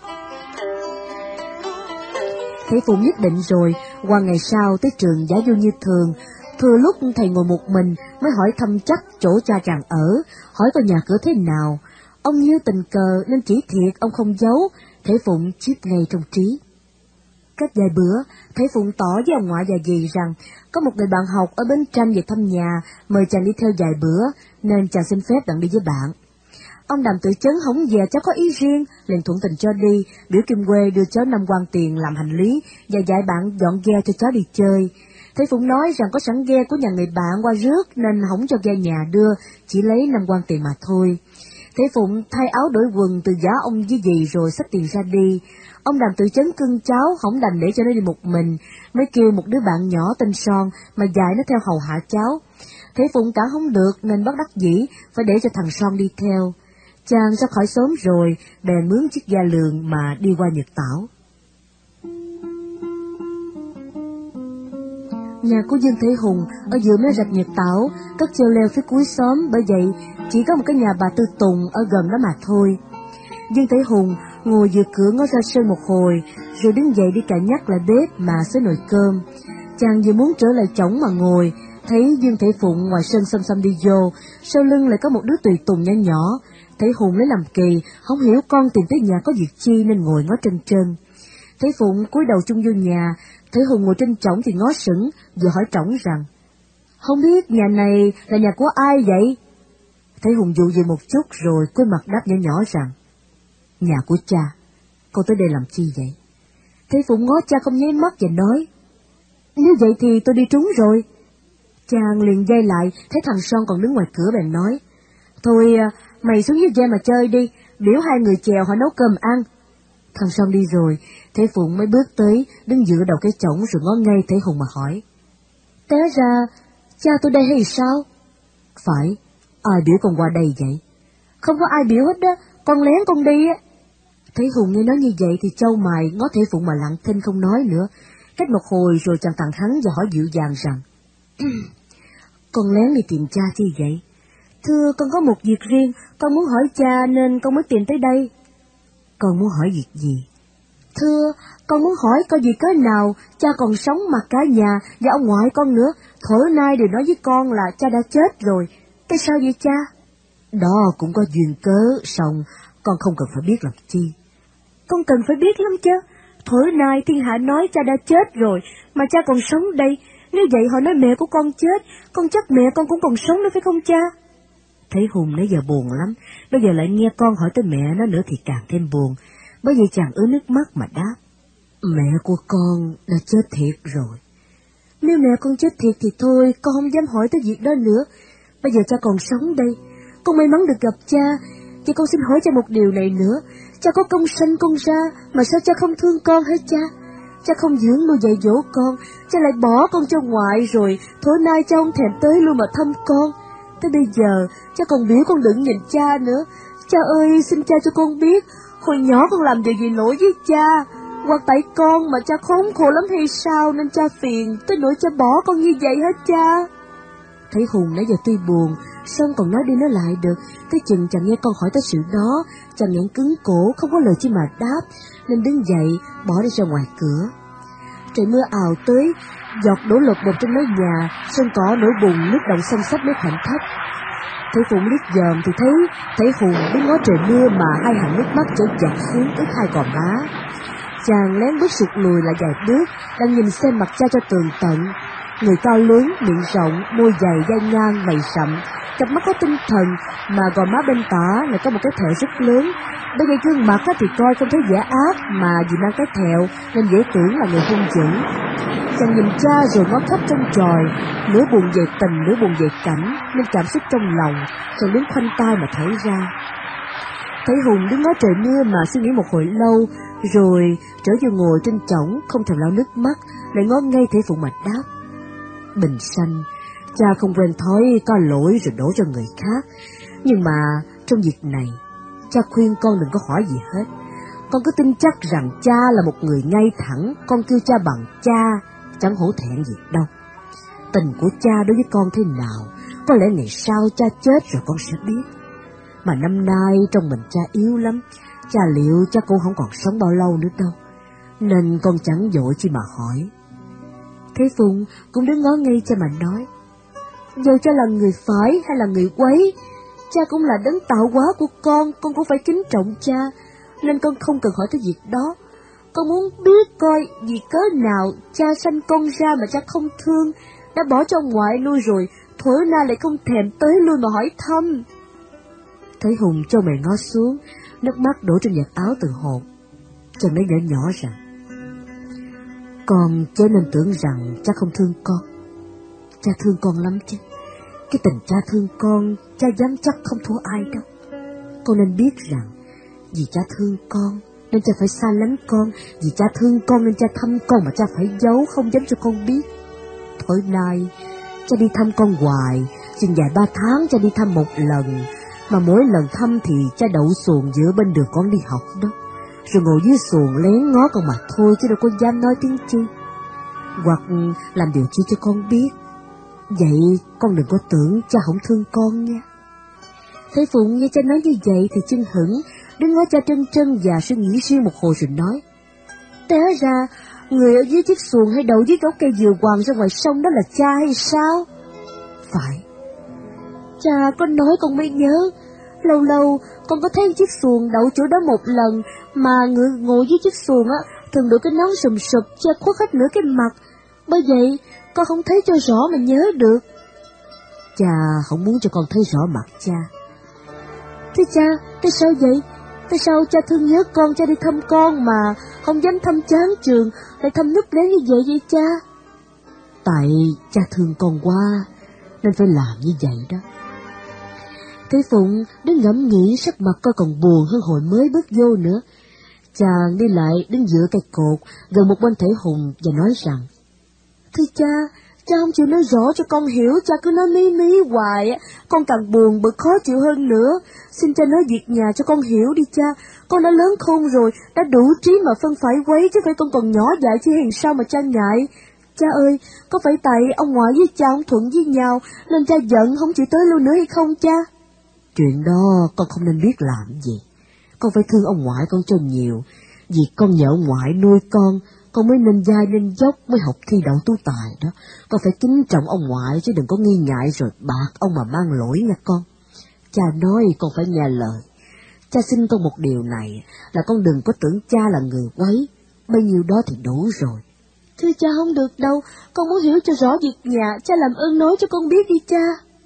Thấy Phụng nhất định rồi, qua ngày sau tới trường giả du như thường. Thừa lúc thầy ngồi một mình mới hỏi thăm chắc chỗ cha chàng ở, hỏi coi nhà cửa thế nào. Ông như tình cờ nên chỉ thiệt ông không giấu, Thế Phụng chép ngay trong trí. Cách vài bữa, Thế Phụng tỏ với ông ngoại và dì rằng có một người bạn học ở Bến Tranh về thăm nhà, mời chàng đi theo vài bữa, nên chàng xin phép đặng đi với bạn. Ông Đàm Tự Chấn hổng về cháu có ý riêng, liền thuận tình cho đi, biểu Kim Quê đưa cháu 5 quan tiền làm hành lý và dạy bạn dọn ghe cho cháu đi chơi. Thế Phụng nói rằng có sẵn ghe của nhà người bạn qua rước nên hổng cho ghe nhà đưa, chỉ lấy 5 quan tiền mà thôi. Thế Phụng thay áo đổi quần từ giả ông với dì rồi xách tiền ra đi. Ông Đàm Tự Chấn cưng cháu hổng đành để cho nó đi một mình, mới kêu một đứa bạn nhỏ tên Son mà dạy nó theo hầu hạ cháu. Thế Phụng cả không được nên bất đắc dĩ phải để cho thằng Son đi theo. Chàng ra khỏi xóm rồi, bèn mướn chiếc ghe lường mà đi qua Nhật Tảo. Nhà của Dương Thế Hùng ở giữa mé rạch Nhật Tảo, cất treo leo phía cuối xóm, bởi vậy chỉ có một cái nhà bà Tư Tùng ở gần đó mà thôi. Dương Thế Hùng ngồi giữa cửa ngó ra sân một hồi, rồi đứng dậy đi cà nhắc lại bếp mà xới nồi cơm. Chàng vừa muốn trở lại chõng mà ngồi, thấy Dương Thế Phụng ngoài sân xăm xăm đi vô, sau lưng lại có một đứa tùy tùng nhỏ nhỏ. Thế Hùng lấy làm kỳ, không hiểu con tìm tới nhà có việc chi nên ngồi ngó trân trân. Thế Phụng cúi đầu chung vô nhà, Thế Hùng ngồi trên chõng thì ngó sững, vừa hỏi trỏng rằng, không biết nhà này là nhà của ai vậy? Thế Hùng dụ về một chút rồi cúi mặt đáp nhỏ nhỏ rằng, nhà của cha, con tới đây làm chi vậy? Thế Phụng ngó cha không nháy mắt và nói, nếu vậy thì tôi đi trúng rồi. Chàng liền dây lại, thấy thằng Son còn đứng ngoài cửa bèn nói, thôi mày xuống dưới ghe mà chơi đi, biểu hai người chèo họ nấu cơm ăn. Thằng Son đi rồi, Thế Phụng mới bước tới, đứng giữa đầu cái chõng rồi ngó ngay Thế Hùng mà hỏi, té ra cha tôi đây hay sao? Phải, ai biểu con qua đây vậy? Không có ai biểu hết đó, con lén con đi á. Thế Hùng nghe nói như vậy thì trâu mày ngó Thế Phụng mà lặng thinh không nói nữa. Cách một hồi rồi chàng thẳng hắn và hỏi dịu dàng rằng, con lén đi tìm cha chi vậy? Thưa, con có một việc riêng, con muốn hỏi cha nên con mới tìm tới đây. Con muốn hỏi việc gì? Thưa, con muốn hỏi coi vì cớ nào cha còn sống mà cả nhà và ông ngoại con nữa, thổi nay đều nói với con là cha đã chết rồi. Tại sao vậy cha? Đó cũng có duyên cớ, song con không cần phải biết làm chi. Con cần phải biết lắm chứ. Thổi nay thiên hạ nói cha đã chết rồi, mà cha còn sống đây. Nếu vậy họ nói mẹ của con chết, con chắc mẹ con cũng còn sống nữa phải không cha? Thế Hùng nãy giờ buồn lắm, bây giờ lại nghe con hỏi tới mẹ nó nữa thì càng thêm buồn. Bởi vậy chàng ứa nước mắt mà đáp, mẹ của con đã chết thiệt rồi. Nếu mẹ con chết thiệt thì thôi, con không dám hỏi tới việc đó nữa. Bây giờ cha còn sống đây, con may mắn được gặp cha, thì con xin hỏi cha một điều này nữa. Cha có công sanh con ra, mà sao cha không thương con hả cha? Cha không dưỡng nuôi dạy dỗ con, cha lại bỏ con cho ngoại rồi, thổi nay cha không thèm tới luôn mà thăm con. Tới bây giờ, cha còn biểu con đừng nhìn cha nữa. Cha ơi, xin cha cho con biết, hồi nhỏ con làm điều gì lỗi với cha, hoặc tại con mà cha khốn khổ lắm hay sao nên cha phiền, tới nỗi cha bỏ con như vậy hả cha? Thấy Hùng nãy giờ tuy buồn, song còn nói đi nói lại được, tới chừng chàng nghe con hỏi tới sự đó, chàng nghẹn cứng cổ, không có lời chi mà đáp, nên đứng dậy, bỏ đi ra ngoài cửa. Trời mưa ào tới, giọt đổ lột bột trên mái nhà, sân cỏ nổi bùng, nước động xanh xách mép hạnh thấp. Thế Phụng liếc dòm thì thấy Thế Hùng đứng ngó trời mưa mà hai hàng nước mắt chảy dạt xuống ướt hai gò má. Chàng lén bước sụt lùi lại vài bước, đang nhìn xem mặt cha cho tường tận. Người cao lớn, miệng rộng, môi dày, da ngang, mày sậm, cặp mắt có tinh thần, mà gò má bên tả lại có một cái thẹo rất lớn. Bên ngay gương mặt thì coi không thấy vẻ ác, mà vì mang cái thẹo nên dễ tưởng là người hung dữ. Chàng nhìn cha rồi ngó khắp trong tròi, nửa buồn về tình, nửa buồn về cảnh, nên cảm xúc trong lòng, chàng đứng khoanh tay mà thở ra. Thấy Hùng đứng ngó trời mưa mà suy nghĩ một hồi lâu, rồi trở vô ngồi trên chõng, không thèm lau nước mắt, lại ngó ngay Thế Phụng mà đáp. Bình sanh, cha không quen thói có lỗi rồi đổ cho người khác, nhưng mà trong việc này, cha khuyên con đừng có hỏi gì hết. Con cứ tin chắc rằng cha là một người ngay thẳng, con kêu cha bằng cha, chẳng hổ thẹn gì đâu. Tình của cha đối với con thế nào, có lẽ ngày sau cha chết rồi con sẽ biết. Mà năm nay trong mình cha yếu lắm, cha liệu cha cũng không còn sống bao lâu nữa đâu, nên con chẳng vội chi mà hỏi. Thế Phụng cũng đứng ngó ngay cha mà nói, dù cha là người phải hay là người quấy, cha cũng là đấng tạo hóa của con cũng phải kính trọng cha, nên con không cần hỏi tới việc đó. Con muốn biết coi vì cớ nào cha sanh con ra mà cha không thương, đã bỏ cho ông ngoại nuôi rồi, thuở na lại không thèm tới lui mà hỏi thăm. Thấy Hùng trâu mày ngó xuống, nước mắt đổ trên vạt áo từ hồn. Chàng nói nhỏ nhỏ rằng, con chớ nên tưởng rằng cha không thương con. Cha thương con lắm chứ. Cái tình cha thương con, cha dám chắc không thua ai đâu. Con nên biết rằng, vì cha thương con nên cha phải xa lánh con, vì cha thương con nên cha thăm con mà cha phải giấu, không dám cho con biết. Thôi nay, cha đi thăm con hoài, chừng vài 3 tháng cha đi thăm một lần, mà mỗi lần thăm thì cha đậu xuồng giữa bên đường con đi học đó, rồi ngồi dưới xuồng lén ngó con mà thôi, chứ đâu có dám nói tiếng chi, hoặc làm điều chi cho con biết. Vậy con đừng có tưởng cha không thương con nha. Thấy Phụng nghe cha nói như vậy thì chưng hửng, đứng ngó cha trân trân và suy nghĩ riêng một hồi rồi nói, té ra người ở dưới chiếc xuồng hay đậu dưới gốc cây dừa quàng ra ngoài sông đó là cha hay sao? Phải. Cha có nói con mới nhớ, lâu lâu con có thấy chiếc xuồng đậu chỗ đó một lần, mà người ngồi dưới chiếc xuồng á thường đội cái nón sùm sụp che khuất hết nửa cái mặt, bởi vậy con không thấy cho rõ mà nhớ được. Cha không muốn cho con thấy rõ mặt cha. Thế cha, tại sao vậy? Tại sao cha thương nhớ con, cha đi thăm con mà không dám thăm chán trường, lại thăm nước lén như vậy cha? Tại cha thương con quá, nên phải làm như vậy đó. Thế Phụng đứng ngẫm nghĩ, sắc mặt coi còn buồn hơn hồi mới bước vô nữa. Chàng đi lại đứng giữa cây cột gần một bên thể Hùng và nói rằng, thưa cha không chịu nói rõ cho con hiểu, cha cứ nói mí mí hoài, con càng buồn bực khó chịu hơn nữa. Xin cha nói việc nhà cho con hiểu đi cha, con đã lớn khôn rồi, đã đủ trí mà phân phải quấy, chứ phải con còn nhỏ dại chứ hèn sao mà cha ngại. Cha ơi, có phải tại ông ngoại với cha không thuận với nhau nên cha giận không chịu tới luôn nữa hay không cha? Chuyện đó con không nên biết làm gì. Con phải thương ông ngoại con cho nhiều, vì con nhờ ông ngoại nuôi con mới nên dai nên dốc, mới học thi đậu tú tài đó. Con phải kính trọng ông ngoại chứ đừng có nghi ngại rồi bạc ông mà mang lỗi nha con. Cha nói con phải nghe lời. Cha xin con một điều này là con đừng có tưởng cha là người quấy, bấy nhiêu đó thì đủ rồi. Thưa cha không được đâu, con muốn hiểu cho rõ việc nhà, cha làm ơn nói cho con biết đi cha.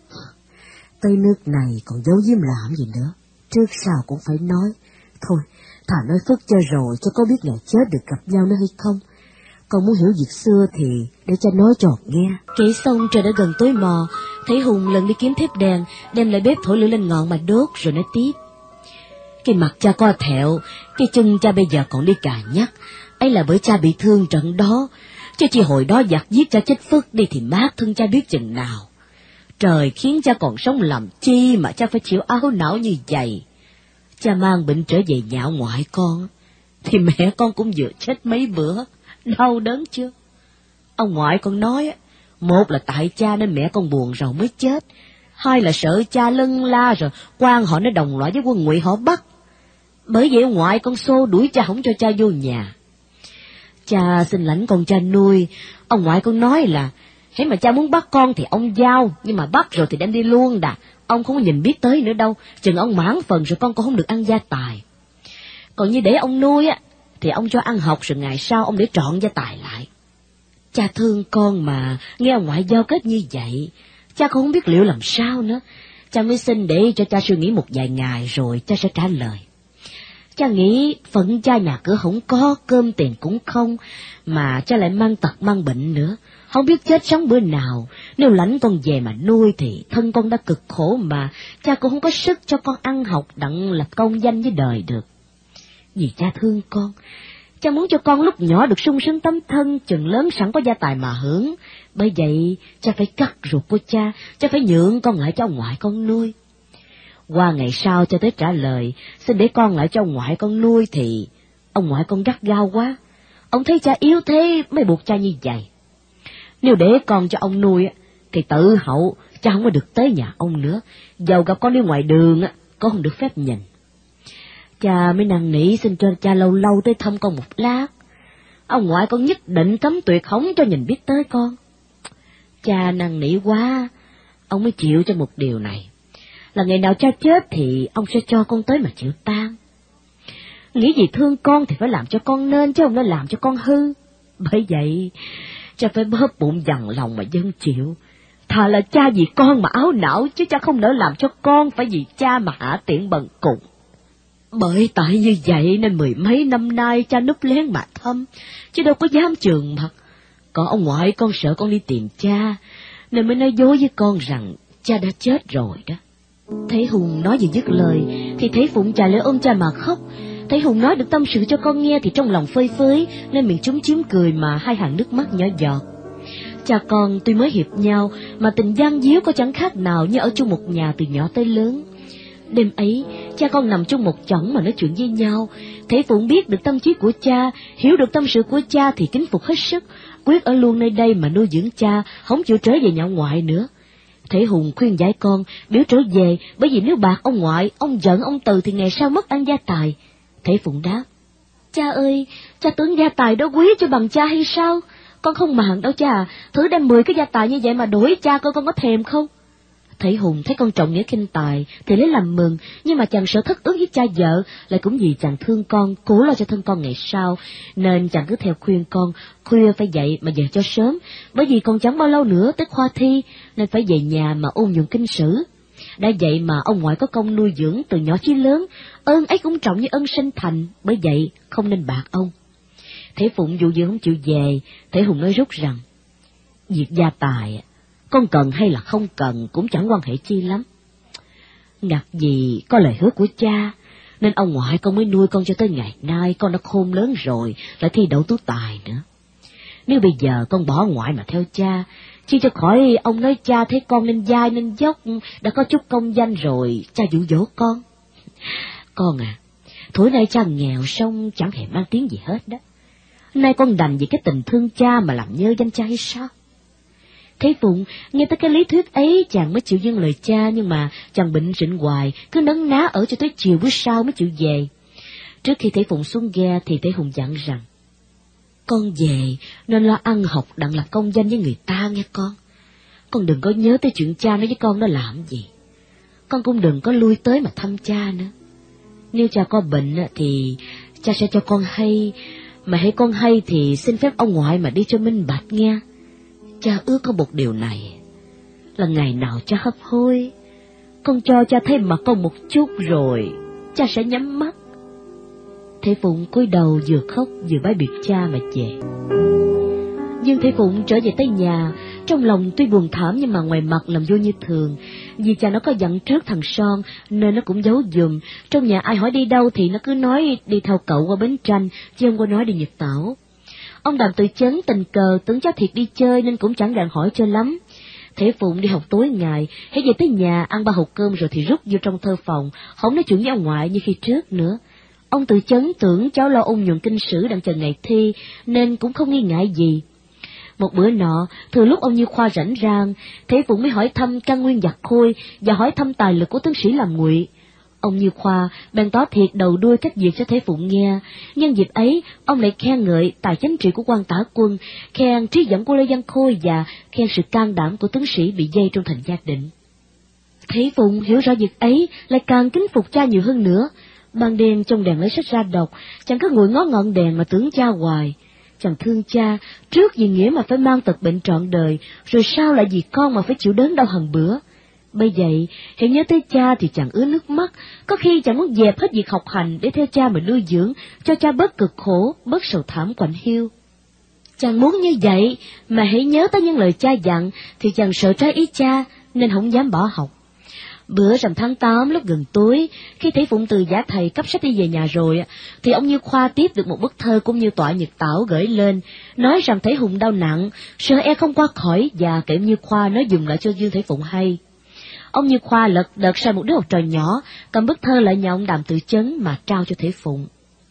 Tới nước này còn giấu giếm làm gì nữa, trước sau cũng phải nói. Thôi, thà nói phức cho rồi, cho có biết ngày chết được gặp nhau nữa hay không. Con muốn hiểu việc xưa thì để cha nói cho nghe. Kể xong trời đã gần tối mò, thấy Hùng lần đi kiếm thép đèn, đem lại bếp thổi lửa lên ngọn mà đốt, rồi nói tiếp. Cái mặt cha co thẹo, cái chân cha bây giờ còn đi cà nhắc, ấy là bởi cha bị thương trận đó, chứ chỉ hồi đó giặc giết cha chết phức đi thì mát thân cha biết chừng nào. Trời khiến cha còn sống làm chi mà cha phải chịu áo não như vậy. Cha mang bệnh trở về nhà ngoại con, thì mẹ con cũng vừa chết mấy bữa, đau đớn chưa? Ông ngoại con nói, một là tại cha nên mẹ con buồn rầu mới chết, hai là sợ cha lân la rồi quan họ nó đồng loại với quân Ngụy họ bắt. Bởi vậy ông ngoại con xô đuổi cha không cho cha vô nhà. Cha xin lãnh con cha nuôi, ông ngoại con nói là, hễ mà cha muốn bắt con thì ông giao, nhưng mà bắt rồi thì đem đi luôn đà, ông không có nhìn biết tới nữa đâu, chừng ông mãn phần rồi con cũng không được ăn gia tài. Còn như để ông nuôi á, thì ông cho ăn học rồi ngày sau ông để trọn gia tài lại. Cha thương con mà, nghe ông ngoại giao kết như vậy, cha cũng không biết liệu làm sao nữa, cha mới xin để cho cha suy nghĩ một vài ngày rồi cha sẽ trả lời. Cha nghĩ phận cha nhà cửa không có, cơm tiền cũng không, mà cha lại mang tật mang bệnh nữa, không biết chết sống bữa nào. Nếu lãnh con về mà nuôi thì thân con đã cực khổ mà, cha cũng không có sức cho con ăn học đặng lập công danh với đời được. Vì cha thương con, cha muốn cho con lúc nhỏ được sung sướng tấm thân, chừng lớn sẵn có gia tài mà hưởng. Bởi vậy cha phải cắt ruột của cha phải nhượng con lại cho ông ngoại con nuôi. Qua ngày sau cha tới trả lời, xin để con lại cho ông ngoại con nuôi thì ông ngoại con gắt gao quá. Ông thấy cha yếu thế mới buộc cha như vậy. Nếu để con cho ông nuôi thì tự hậu cha không có được tới nhà ông nữa, dầu gặp con đi ngoài đường con không được phép nhìn. Cha mới năn nỉ xin cho cha lâu lâu tới thăm con một lát. Ông ngoại con nhất định cấm tuyệt không cho nhìn biết tới con. Cha năn nỉ quá, ông mới chịu cho một điều này, là ngày nào cha chết thì ông sẽ cho con tới mà chịu tang. Nghĩ gì thương con thì phải làm cho con nên, chứ không nó làm cho con hư. Bởi vậy, cha phải bóp bụng dằn lòng mà dân chịu. Thà là cha vì con mà áo não, chứ cha không nỡ làm cho con phải vì cha mà hạ tiện bần cùng. Bởi tại như vậy nên mười mấy năm nay cha núp lén mà thăm, chứ đâu có dám trường mặt. Còn ông ngoại con sợ con đi tìm cha, nên mới nói dối với con rằng cha đã chết rồi đó. Thấy Hùng nói vừa dứt lời, thì thấy Phụng chạy lại ôm cha mà khóc. Thấy Hùng nói được tâm sự cho con nghe thì trong lòng phơi phới, nên miệng chúm chím cười mà hai hàng nước mắt nhỏ giọt. Cha con tuy mới hiệp nhau, mà tình gian díu có chẳng khác nào như ở chung một nhà từ nhỏ tới lớn. Đêm ấy, cha con nằm chung một chõng mà nói chuyện với nhau. Thấy Phụng biết được tâm trí của cha, hiểu được tâm sự của cha thì kính phục hết sức, quyết ở luôn nơi đây mà nuôi dưỡng cha, không chịu trở về nhà ngoại nữa. Thấy Hùng khuyên giải con biểu trở về, bởi vì nếu bạc ông ngoại, ông giận ông Từ thì ngày sau mất ăn gia tài. Thấy Phụng đáp: Cha ơi, cha tưởng gia tài đó quý cho bằng cha hay sao? Con không màng đâu cha, thử đem 10 cái gia tài như vậy mà đổi cha coi con có thèm không? Thấy Hùng thấy con trọng nghĩa khinh tài thì lấy làm mừng, nhưng mà chàng sợ thất ước với cha vợ, lại cũng vì chàng thương con, cố lo cho thân con ngày sau, nên chàng cứ theo khuyên con khuya phải dậy mà về cho sớm, bởi vì còn chẳng bao lâu nữa tới khoa thi, nên phải về nhà mà ôn nhuần kinh sử. Đã vậy mà ông ngoại có công nuôi dưỡng từ nhỏ chí lớn, ơn ấy cũng trọng như ân sinh thành, bởi vậy không nên bạc ông. Thấy Phụng dụ dự không chịu về, Thấy Hùng nói rút rằng: Việc gia tài con cần hay là không cần cũng chẳng quan hệ chi lắm. Ngặt gì có lời hứa của cha, nên ông ngoại con mới nuôi con cho tới ngày nay con đã khôn lớn rồi, lại thi đậu tú tài nữa. Nếu bây giờ con bỏ ngoại mà theo cha, chi cho khỏi ông nói cha thấy con nên dai nên dốc, đã có chút công danh rồi, cha dụ dỗ con. Con à, thổi nay cha nghèo xong chẳng hề mang tiếng gì hết đó. Nay con đành vì cái tình thương cha mà làm nhơ danh cha hay sao? Thấy Phụng nghe tới cái lý thuyết ấy, chàng mới chịu dâng lời cha, nhưng mà chàng bệnh rịnh hoài, cứ nấn ná ở cho tới chiều bữa sau mới chịu về. Trước khi Thấy Phụng xuống ghe thì Thấy Hùng dặn rằng: Con về nên lo ăn học đặng lập công danh với người ta nghe con. Con đừng có nhớ tới chuyện cha nói với con nó làm gì. Con cũng đừng có lui tới mà thăm cha nữa. Nếu cha có bệnh thì cha sẽ cho con hay, mà hễ con hay thì xin phép ông ngoại mà đi cho minh bạch nghe. Cha ước có một điều này, là ngày nào cha hấp hối, con cho cha thấy mặt con một chút rồi cha sẽ nhắm mắt. Thấy Phụng cúi đầu vừa khóc vừa bái biệt cha mà về. Nhưng Thấy Phụng trở về tới nhà, trong lòng tuy buồn thảm nhưng mà ngoài mặt làm vô như thường, vì cha nó có dặn trước thằng Son nên nó cũng giấu giùm. Trong nhà ai hỏi đi đâu thì nó cứ nói đi theo cậu qua Bến Tranh, chứ không có nói đi Nhật Tảo. Ông Đàm Tự Chấn tình cờ tưởng cháu Thiệt đi chơi nên cũng chẳng đặng hỏi cho lắm. Thế Phụng đi học tối ngày, hãy về tới nhà ăn 3 hộp cơm rồi thì rút vô trong thơ phòng, không nói chuyện với ông ngoại như khi trước nữa. Ông Tự Chấn tưởng cháu lo ôn nhuần kinh sử đặng chờ ngày thi, nên cũng không nghi ngại gì. Một bữa nọ, thừa lúc ông Như Khoa rảnh rang, Thế Phụng mới hỏi thăm căn nguyên giặc Khôi và hỏi thăm tài lực của tướng sĩ làm ngụy. Ông Như Khoa bèn tỏ thiệt đầu đuôi các việc cho Thế Phụng nghe. Nhân dịp ấy, ông lại khen ngợi tài chánh trị của quan Tả Quân, khen trí dẫn của Lê Văn Khôi và khen sự can đảm của tướng sĩ bị dây trong thành Gia Định. Thế Phụng hiểu rõ việc ấy, lại càng kính phục cha nhiều hơn nữa. Ban đêm trong đèn lấy sách ra đọc, chàng cứ ngồi ngó ngọn đèn mà tưởng cha hoài. Chàng thương cha, trước vì nghĩa mà phải mang tật bệnh trọn đời, rồi sau lại vì con mà phải chịu đớn đau hằng bữa. Bây vậy, hãy nhớ tới cha thì chàng ứa nước mắt, có khi chàng muốn dẹp hết việc học hành để theo cha mà nuôi dưỡng, cho cha bớt cực khổ, bớt sầu thảm quạnh hiu. Chàng muốn như vậy, mà hãy nhớ tới những lời cha dặn, thì chàng sợ trái ý cha, nên không dám bỏ học. Bữa rằm tháng 8 lúc gần tối, khi Thấy Phụng từ giả thầy cấp sách đi về nhà rồi, thì ông Như Khoa tiếp được một bức thơ cũng Như Toại Nhật Tảo gửi lên, nói rằng Thấy Hùng đau nặng, sợ e không qua khỏi, và kể Như Khoa nói dùng lại cho Dương Thấy Phụng hay. Ông Như Khoa lật đật sang một đứa học trò nhỏ, cầm bức thơ lại nhà ông Đàm Tự Chấn mà trao cho Thấy Phụng.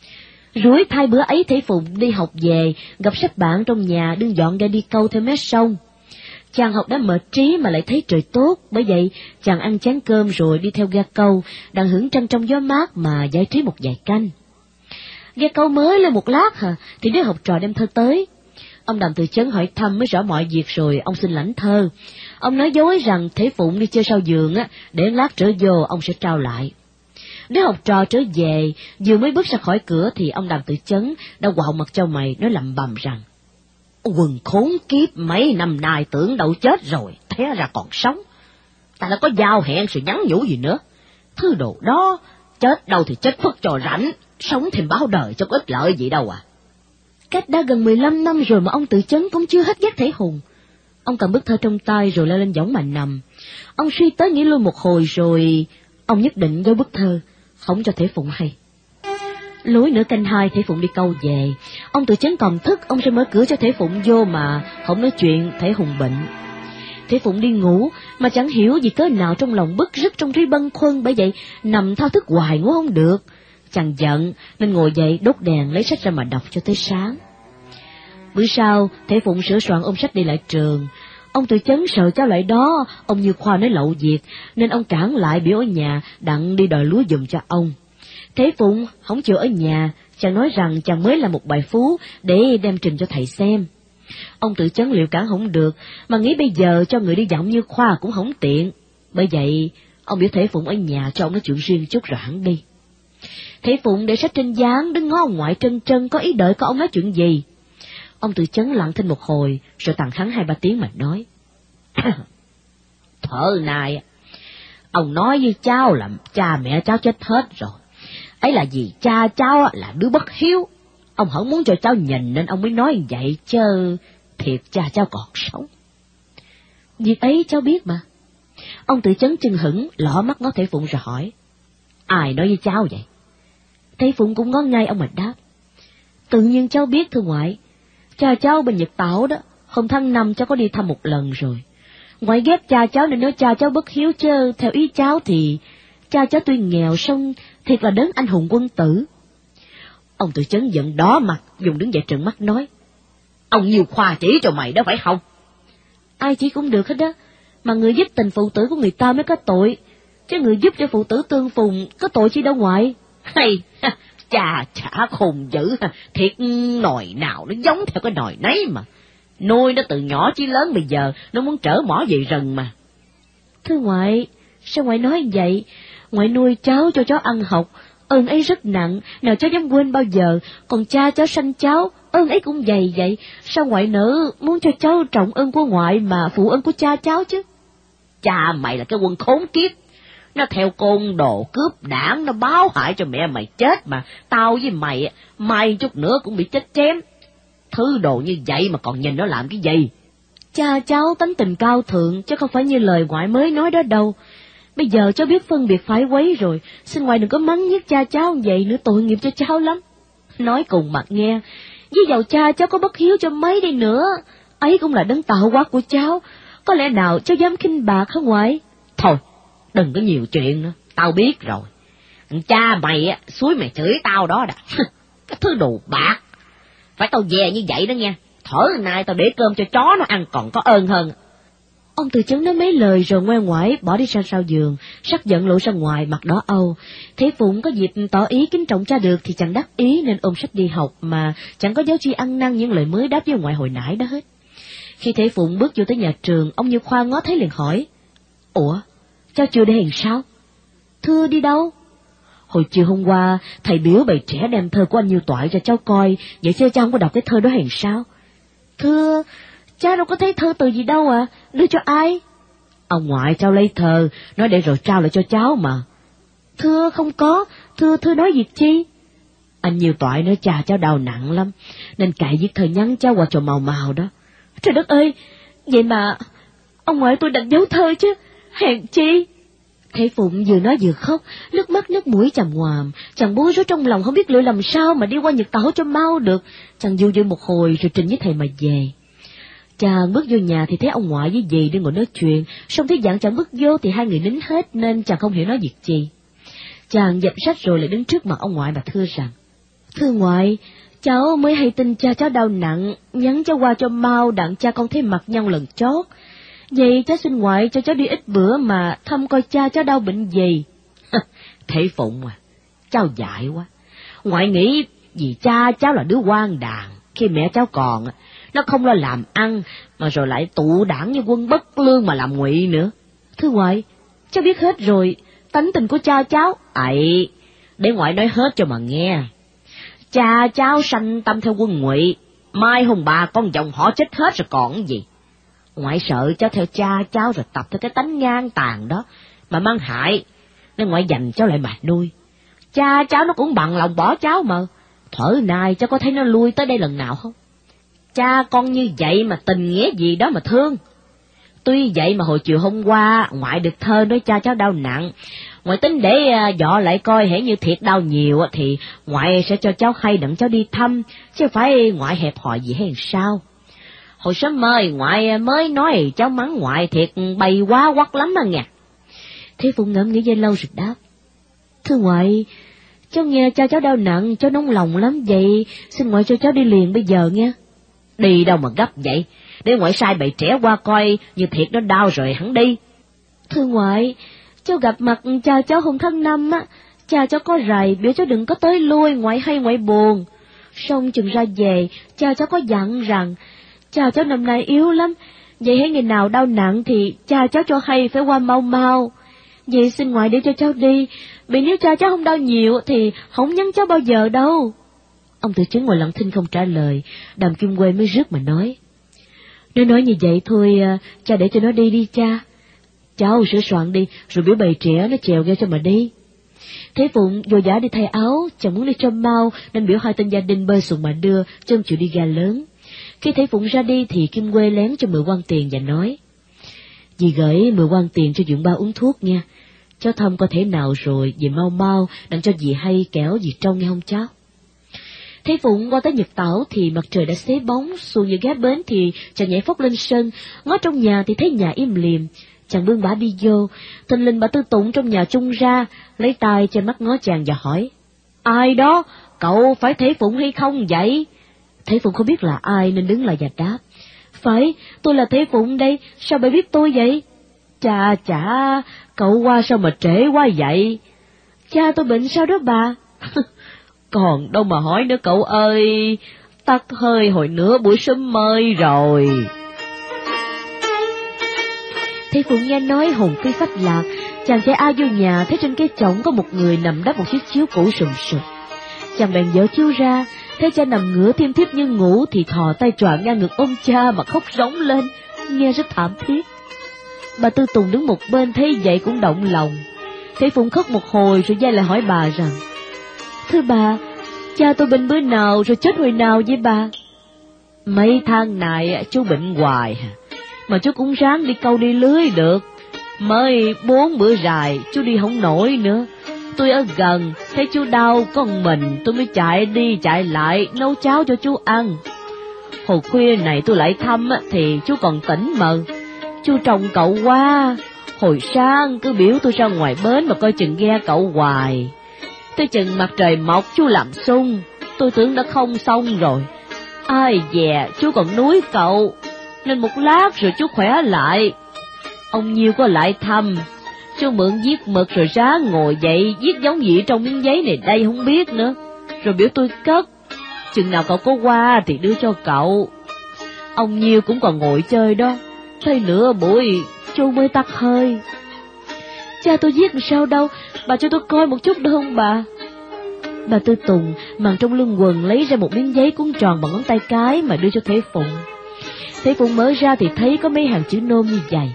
Rủi thay bữa ấy Thể Phụng đi học về, gặp sách bạn trong nhà đương dọn ra đi câu theo mé sông. Chàng học đã mệt trí mà lại thấy trời tốt, bởi vậy chàng ăn chén cơm rồi đi theo ghe câu, đang hưởng trăng trong gió mát mà giải trí một vài canh. Ghe câu mới lên một lát thì đứa học trò đem thơ tới. Ông Đàm Tự Chấn hỏi thăm mới rõ mọi việc rồi ông xin lãnh thơ. Ông nói dối rằng Thể Phụng đi chơi sau giường để lát trở vô ông sẽ trao lại. Đứa học trò trở về, vừa mới bước ra khỏi cửa thì ông Đàm Tự Chấn đã quạo mặt cho mày nói lẩm bẩm rằng: Quần khốn kiếp, mấy năm nay tưởng đâu chết rồi, té ra còn sống. Ta đã có giao hẹn sự nhắn nhủ gì nữa. Thứ đồ đó, chết đâu thì chết phất cho rảnh, sống thêm báo đời cho có ích lợi gì đâu à. Cách đã gần 15 năm rồi mà ông Tự Chấn cũng chưa hết ghét Thể Hùng. Ông cầm bức thơ trong tay rồi leo lên võng mà nằm. Ông suy tới nghĩ lui một hồi rồi ông nhất định giấu bức thơ, không cho Thể Phụng hay. Lối nửa canh 2 Thể Phụng đi câu về, ông Tự Chấn còn thức, ông sẽ mở cửa cho Thể Phụng vô mà không nói chuyện. Thể Hùng bệnh. Thể Phụng đi ngủ mà chẳng hiểu vì cớ nào trong lòng bứt rứt trong trí bâng khuâng, bởi vậy nằm thao thức hoài ngủ không được. Chàng giận nên ngồi dậy đốt đèn lấy sách ra mà đọc cho tới sáng. Bữa sau Thể Phụng sửa soạn ôm sách đi lại trường. Ông Tự Chấn sợ cháu lại đó, ông Như Khoa nói lậu việc nên ông cản lại biểu ở nhà đặng đi đòi lúa giùm cho ông. Thể Phụng không chịu ở nhà, chàng nói rằng chàng mới là một bài phú để đem trình cho thầy xem. Ông Tự Chấn liệu cản không được, mà nghĩ bây giờ cho người đi dặm Như Khoa cũng không tiện. Bởi vậy ông biểu Thể Phụng ở nhà cho ông nói chuyện riêng chút rồi hẳn đi. Thể Phụng để sách trên gián đứng ngó ông ngoại trân trân có ý đợi có ông nói chuyện gì. Ông Tự Chấn lặng thinh một hồi rồi tằng hắn 2-3 tiếng mà nói: Thở này, ông nói với cháu là cha mẹ cháu chết hết rồi. Ấy là vì cha cháu là đứa bất hiếu. Ông không muốn cho cháu nhìn nên ông mới nói vậy chứ thiệt cha cháu còn sống. Việc ấy cháu biết mà. Ông Tự Chấn chừng hững lỏ mắt ngó Thể Phụng rồi hỏi: Ai nói với cháu vậy? Thể Phụng cũng ngó ngay ông mà đáp: Tự nhiên cháu biết thưa ngoại. Cha cháu bên Nhật Tảo đó, hôm tháng 5 cháu có đi thăm một lần rồi. Ngoại ghét cha cháu nên nói cha cháu bất hiếu chứ theo ý cháu thì cha cháu tuy nghèo song thiệt là đấng anh hùng quân tử. Ông Tự Chấn giận đỏ mặt, dùng đứng dậy trợn mắt nói: Ông Như Khoa chỉ cho mày đó phải không? Ai chỉ cũng được hết đó, mà người giúp tình phụ tử của người ta mới có tội, chứ người giúp cho phụ tử tương phùng có tội chi đâu ngoại. Hay, cha chả khùng dữ, thiệt nòi nào nó giống theo cái nòi nấy mà. Nuôi nó từ nhỏ chí lớn bây giờ nó muốn trở mỏ về rừng mà. Thưa ngoại, sao ngoại nói vậy? Ngoại nuôi cháu cho cháu ăn học, ơn ấy rất nặng, nào cháu dám quên bao giờ, còn cha cháu sanh cháu, ơn ấy cũng dày vậy, sao ngoại nỡ muốn cho cháu trọng ơn của ngoại mà phụ ơn của cha cháu chứ? Cha mày là cái quân khốn kiếp, nó theo côn đồ cướp đảng, nó báo hại cho mẹ mày chết mà, tao với mày, may chút nữa cũng bị chết chém. Thứ đồ như vậy mà còn nhìn nó làm cái gì? Cha cháu tánh tình cao thượng, chứ không phải như lời ngoại mới nói đó đâu. Bây giờ cháu biết phân biệt phải quấy rồi, xin ngoại đừng có mắng nhiếc cha cháu vậy nữa, tội nghiệp cho cháu lắm. Nói cùng mặt nghe, với dầu cha cháu có bất hiếu cho mấy đi nữa, ấy cũng là đấng tạo hóa của cháu, có lẽ nào cháu dám khinh bạc hả ngoại? Thôi, đừng có nhiều chuyện nữa, tao biết rồi. Cha mày suối mày chửi tao đó đã, cái thứ đồ bạc. Phải tao về như vậy đó nghe, thở nay tao để cơm cho chó nó ăn còn có ơn hơn. Ông Tự Chấn nói mấy lời rồi ngoe ngoải bỏ đi ra sau giường, sắc giận lộ ra ngoài, mặt đỏ âu. Thể Phụng có dịp tỏ ý kính trọng cha được thì chẳng đắc ý nên ôm sách đi học mà chẳng có giáo chi ăn năn những lời mới đáp với ngoại hồi nãy đó hết. Khi Thể Phụng bước vô tới nhà trường, ông Như Khoa ngó thấy liền hỏi: Ủa, cháu chưa đi hèn sao? Thưa đi đâu? Hồi chiều hôm qua, thầy biểu bầy trẻ đem thơ của anh Như Toại cho cháu coi, vậy chứ cháu không có đọc cái thơ đó hèn sao? Thưa, cháu đâu có thấy thơ từ gì đâu à, đưa cho ai? Ông ngoại cháu lấy thơ, nói để rồi trao lại cho cháu mà. Thưa không có, thưa nói việc chi? Anh Như Toại nói cha cháu đau nặng lắm, nên cậy viết thơ nhắn cháu qua trò màu màu đó. Trời đất ơi, vậy mà ông ngoại tôi đặt dấu thơ chứ, hèn chi? Thể Phụng vừa nói vừa khóc, nước mắt nước mũi chằm ngoàm, chàng bối rối trong lòng không biết liệu làm sao mà đi qua Nhật Tảo cho mau được. Chàng du một hồi rồi trình với thầy mà về. Chàng bước vô nhà thì thấy ông ngoại với dì đang ngồi nói chuyện, xong thấy dạng chàng bước vô thì hai người nín hết nên chàng không hiểu nói việc gì. Chàng dập sách rồi lại đứng trước mặt ông ngoại mà thưa rằng: Thưa ngoại, cháu mới hay tin cha cháu đau nặng, nhắn cháu qua cho mau đặng cha con thấy mặt nhau lần chót. Vậy cháu xin ngoại cho cháu đi ít bữa mà thăm coi cha cháu đau bệnh gì. Thế Phụng à, cháu dại quá. Ngoại nghĩ vì cha cháu là đứa quan đàn, khi mẹ cháu còn, nó không lo làm ăn, mà rồi lại tụ đảng như quân bất lương mà làm ngụy nữa. Thưa ngoại, cháu biết hết rồi, tánh tình của cha cháu. Ấy, để ngoại nói hết cho mà nghe. Cha cháu sanh tâm theo quân ngụy, mai hùng bà con dòng họ chết hết rồi còn gì. Ngoại sợ cháu theo cha cháu rồi tập theo cái tánh ngang tàn đó mà mang hại, nên ngoại dành cháu lại mà nuôi. Cha cháu nó cũng bằng lòng bỏ cháu mà. Thở nay cháu có thấy nó lui tới đây lần nào không? Cha con như vậy mà tình nghĩa gì đó mà thương. Tuy vậy mà hồi chiều hôm qua ngoại được thơ nói cha cháu đau nặng, ngoại tính để dọ lại coi hễ như thiệt đau nhiều thì ngoại sẽ cho cháu hay đặng cháu đi thăm, chứ phải ngoại hẹp hòi gì hay sao. Hồi sớm mời ngoại mới nói cháu mắng ngoại thiệt bày quá quắc lắm à nha. Thế Phụng ngẫm nghĩ giây lâu rồi đáp: Thưa ngoại, cháu nghe cha cháu đau nặng, cháu nóng lòng lắm, vậy xin ngoại cho cháu đi liền bây giờ nghe. Đi đâu mà gấp vậy, để ngoại sai bầy trẻ qua coi như thiệt nó đau rồi hẳn đi. Thưa ngoại, cháu gặp mặt cha cháu hôm tháng 5 á, cha cháu có rầy biểu cháu đừng có tới lui, ngoại hay ngoại buồn. Xong chừng ra về, cha cháu có dặn rằng cha cháu năm nay yếu lắm, vậy hễ ngày nào đau nặng thì cha cháu cho hay phải qua mau mau. Vậy xin ngoại để cho cháu đi, vì nếu cha cháu không đau nhiều thì không nhắn cháu bao giờ đâu. Ông Tự Chứng ngồi lặng thinh không trả lời, Đàm Kim Quê mới rước mà nói: Nếu nói như vậy thôi, cha để cho nó đi đi cha. Cháu sửa soạn đi, rồi biểu bầy trẻ nó chèo ghe cho mà đi. Thế Phụng vội vã đi thay áo, chẳng muốn đi trông mau nên biểu hai tên gia đình bơi xuồng mà đưa, chứ không chịu đi ga lớn. Khi Thế Phụng ra đi thì Kim Quê lén cho Mười Quan tiền và nói: Dì gửi 10 quan tiền cho Dượng Ba uống thuốc nha. Cháu thăm có thể nào rồi, dì mau mau, đặng cho dì hay kẻo dì trông nghe không cháu. Thế Phụng qua tới Nhật Tảo thì mặt trời đã xế bóng, xuồng vừa ghé bến thì chàng nhảy phóc lên sân, ngó trong nhà thì thấy nhà im lìm. Chàng bươn bả đi vô, thình lình bà Tư Tụng trong nhà trung ra, lấy tay che mắt ngó chàng và hỏi: Ai đó, cậu phải Thế Phụng hay không vậy? Thế Phụng không biết là ai nên đứng lại và đáp: Phải, tôi là Thế Phụng đây, sao bà biết tôi vậy? Chà, cậu qua sao mà trễ quá vậy? Cha tôi bệnh sao đó bà? Còn đâu mà hỏi nữa cậu ơi, tắt hơi hồi nửa buổi sớm mơi rồi. Thế Phụng nghe nói hồn phi phách lạc, chàng chạy ai vô nhà thấy trên cái chõng có một người nằm đắp một chiếc chiếu cũ sùm sụp. Chàng bèn dỡ chiếu ra, thấy cha nằm ngửa thiêm thiếp như ngủ thì thò tay choàng ngang ngực ôm cha mà khóc rống lên, nghe rất thảm thiết. Bà Tư Tùng đứng một bên thấy vậy cũng động lòng. Thế Phụng khóc một hồi rồi dai lại hỏi bà rằng: Thưa bà, cha tôi bệnh bữa nào rồi chết hồi nào vậy bà? Mấy tháng này chú bệnh hoài mà chú cũng ráng đi câu đi lưới được. Mới 4 bữa dài chú đi không nổi nữa. Tôi ở gần, thấy chú đau con mình tôi mới chạy đi chạy lại nấu cháo cho chú ăn. Hồi khuya này tôi lại thăm thì chú còn tỉnh mà. Chú trông cậu quá, hồi sáng cứ biểu tôi ra ngoài bến mà coi chừng ghe cậu hoài. Tới chừng mặt trời mọc chú làm sung, tôi tưởng đã không xong rồi. Ai dè chú còn núi cậu, nên một lát rồi chú khỏe lại. Ông Nhiêu có lại thăm, chú mượn viết mực rồi ráng ngồi dậy viết giống gì trong miếng giấy này đây không biết nữa. Rồi biểu tôi cất, chừng nào cậu có qua thì đưa cho cậu. Ông Nhiêu cũng còn ngồi chơi đó, thấy nửa buổi chú mới tắt hơi. Cha tôi viết làm sao đâu, bà cho tôi coi một chút được không bà? Bà Tư Tùng màng trong lưng quần lấy ra một miếng giấy cuốn tròn bằng ngón tay cái mà đưa cho Thế Phụng. Thế Phụng mở ra thì thấy có mấy hàng chữ nôm như vậy: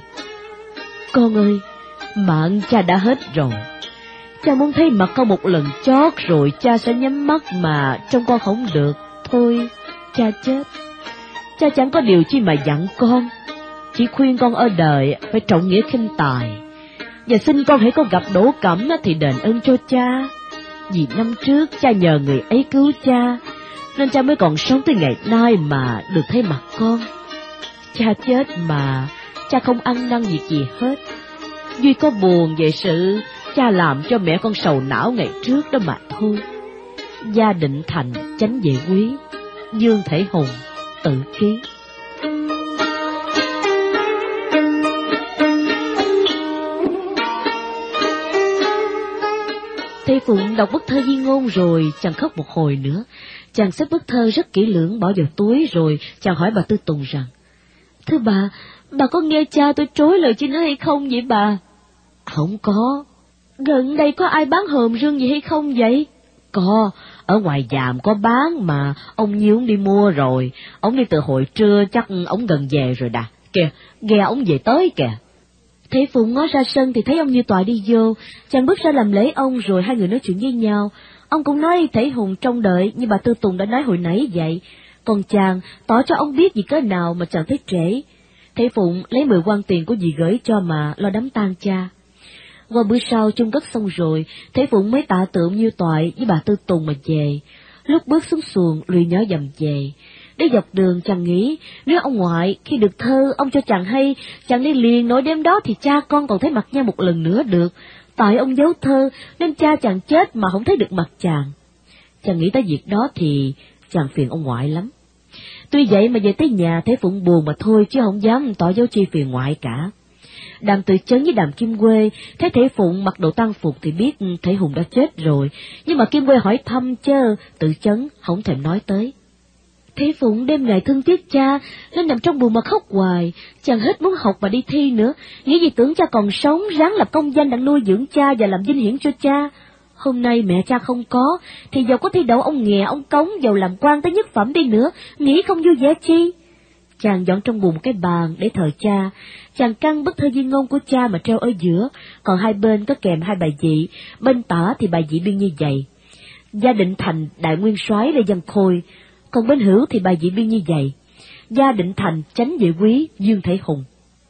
Con ơi, mạng cha đã hết rồi. Cha muốn thấy mặt con một lần chót rồi cha sẽ nhắm mắt mà trông con không được. Thôi, cha chết. Cha chẳng có điều chi mà dặn con, chỉ khuyên con ở đời phải trọng nghĩa khinh tài, và xin con hãy có gặp Đỗ Cẩm thì đền ơn cho cha. Vì năm trước cha nhờ người ấy cứu cha, nên cha mới còn sống tới ngày nay mà được thấy mặt con. Cha chết mà cha không ăn năn việc gì hết, duy có buồn về sự cha làm cho mẹ con sầu não ngày trước đó mà thôi. Gia Định Thành, Chánh Vệ Quý, Dương Thể Hùng, tự ký. Thầy Phụng đọc bức thơ di ngôn rồi, chàng khóc một hồi nữa. Chàng xếp bức thơ rất kỹ lưỡng bỏ vào túi rồi chàng hỏi bà Tư Tùng rằng: "Thưa bà có nghe cha tôi trối lời chi nói hay không vậy bà?" "Không có." "Gần đây có ai bán hòm rương gì hay không vậy?" "Có, ở ngoài Dàm có bán mà ông Nhiêu ông đi mua rồi, ông đi từ hồi trưa chắc ông gần về rồi đà. Kìa, ghe ông về tới kìa." Thầy Phụng ngó ra sân thì thấy ông Như Toại đi vô, chàng bước ra làm lễ ông rồi hai người nói chuyện với nhau. Ông cũng nói Thể Hùng trông đợi như bà Tư Tùng đã nói hồi nãy vậy, còn chàng tỏ cho ông biết gì cỡ nào mà chàng thấy trễ. Thầy Phụng lấy 10 quan tiền của dì gửi cho mà lo đám tang cha. Qua bữa sau chung cất xong rồi, Thầy Phụng mới tạ tự ông Như Toại với bà Tư Tùng mà về. Lúc bước xuống xuồng, lùi nhỏ dầm về. Đi dọc đường chàng nghĩ, nếu ông ngoại khi được thơ ông cho chàng hay, chàng đi liền nỗi đêm đó thì cha con còn thấy mặt nhau một lần nữa được. Tại ông giấu thơ nên cha chàng chết mà không thấy được mặt chàng. Chàng nghĩ tới việc đó thì chàng phiền ông ngoại lắm. Tuy vậy mà về tới nhà Thầy Phụng buồn mà thôi chứ không dám tỏ dấu chi phiền ngoại cả. Đàm Tự Chấn với Đàm Kim Quê thấy Thầy Phụng mặc đồ tang phục thì biết Thể Hùng đã chết rồi, nhưng mà Kim Quê hỏi thăm chớ Tự Chấn không thèm nói tới. Thầy Phụng đêm ngày thương tiếc cha nên nằm trong buồn mà khóc hoài, chàng hết muốn học mà đi thi nữa, nghĩ gì tưởng cha còn sống ráng lập công danh đặng nuôi dưỡng cha và làm vinh hiển cho cha. Hôm nay mẹ cha không có thì dầu có thi đậu ông nghè ông cống, dầu làm quan tới nhất phẩm đi nữa, nghĩ không vui vẻ chi. Chàng dọn trong bùn cái bàn để thờ cha, chàng căng bức thơ di ngôn của cha mà treo ở giữa, còn hai bên có kèm hai bài dị, bên tả thì bài dị biên như vậy: Gia Định Thành Đại Nguyên Soái Lê Văn Khôi, còn bên hữu thì bài dị biên như vậy: Gia Định Thành Chánh Vệ Quý Dương Thể Hùng.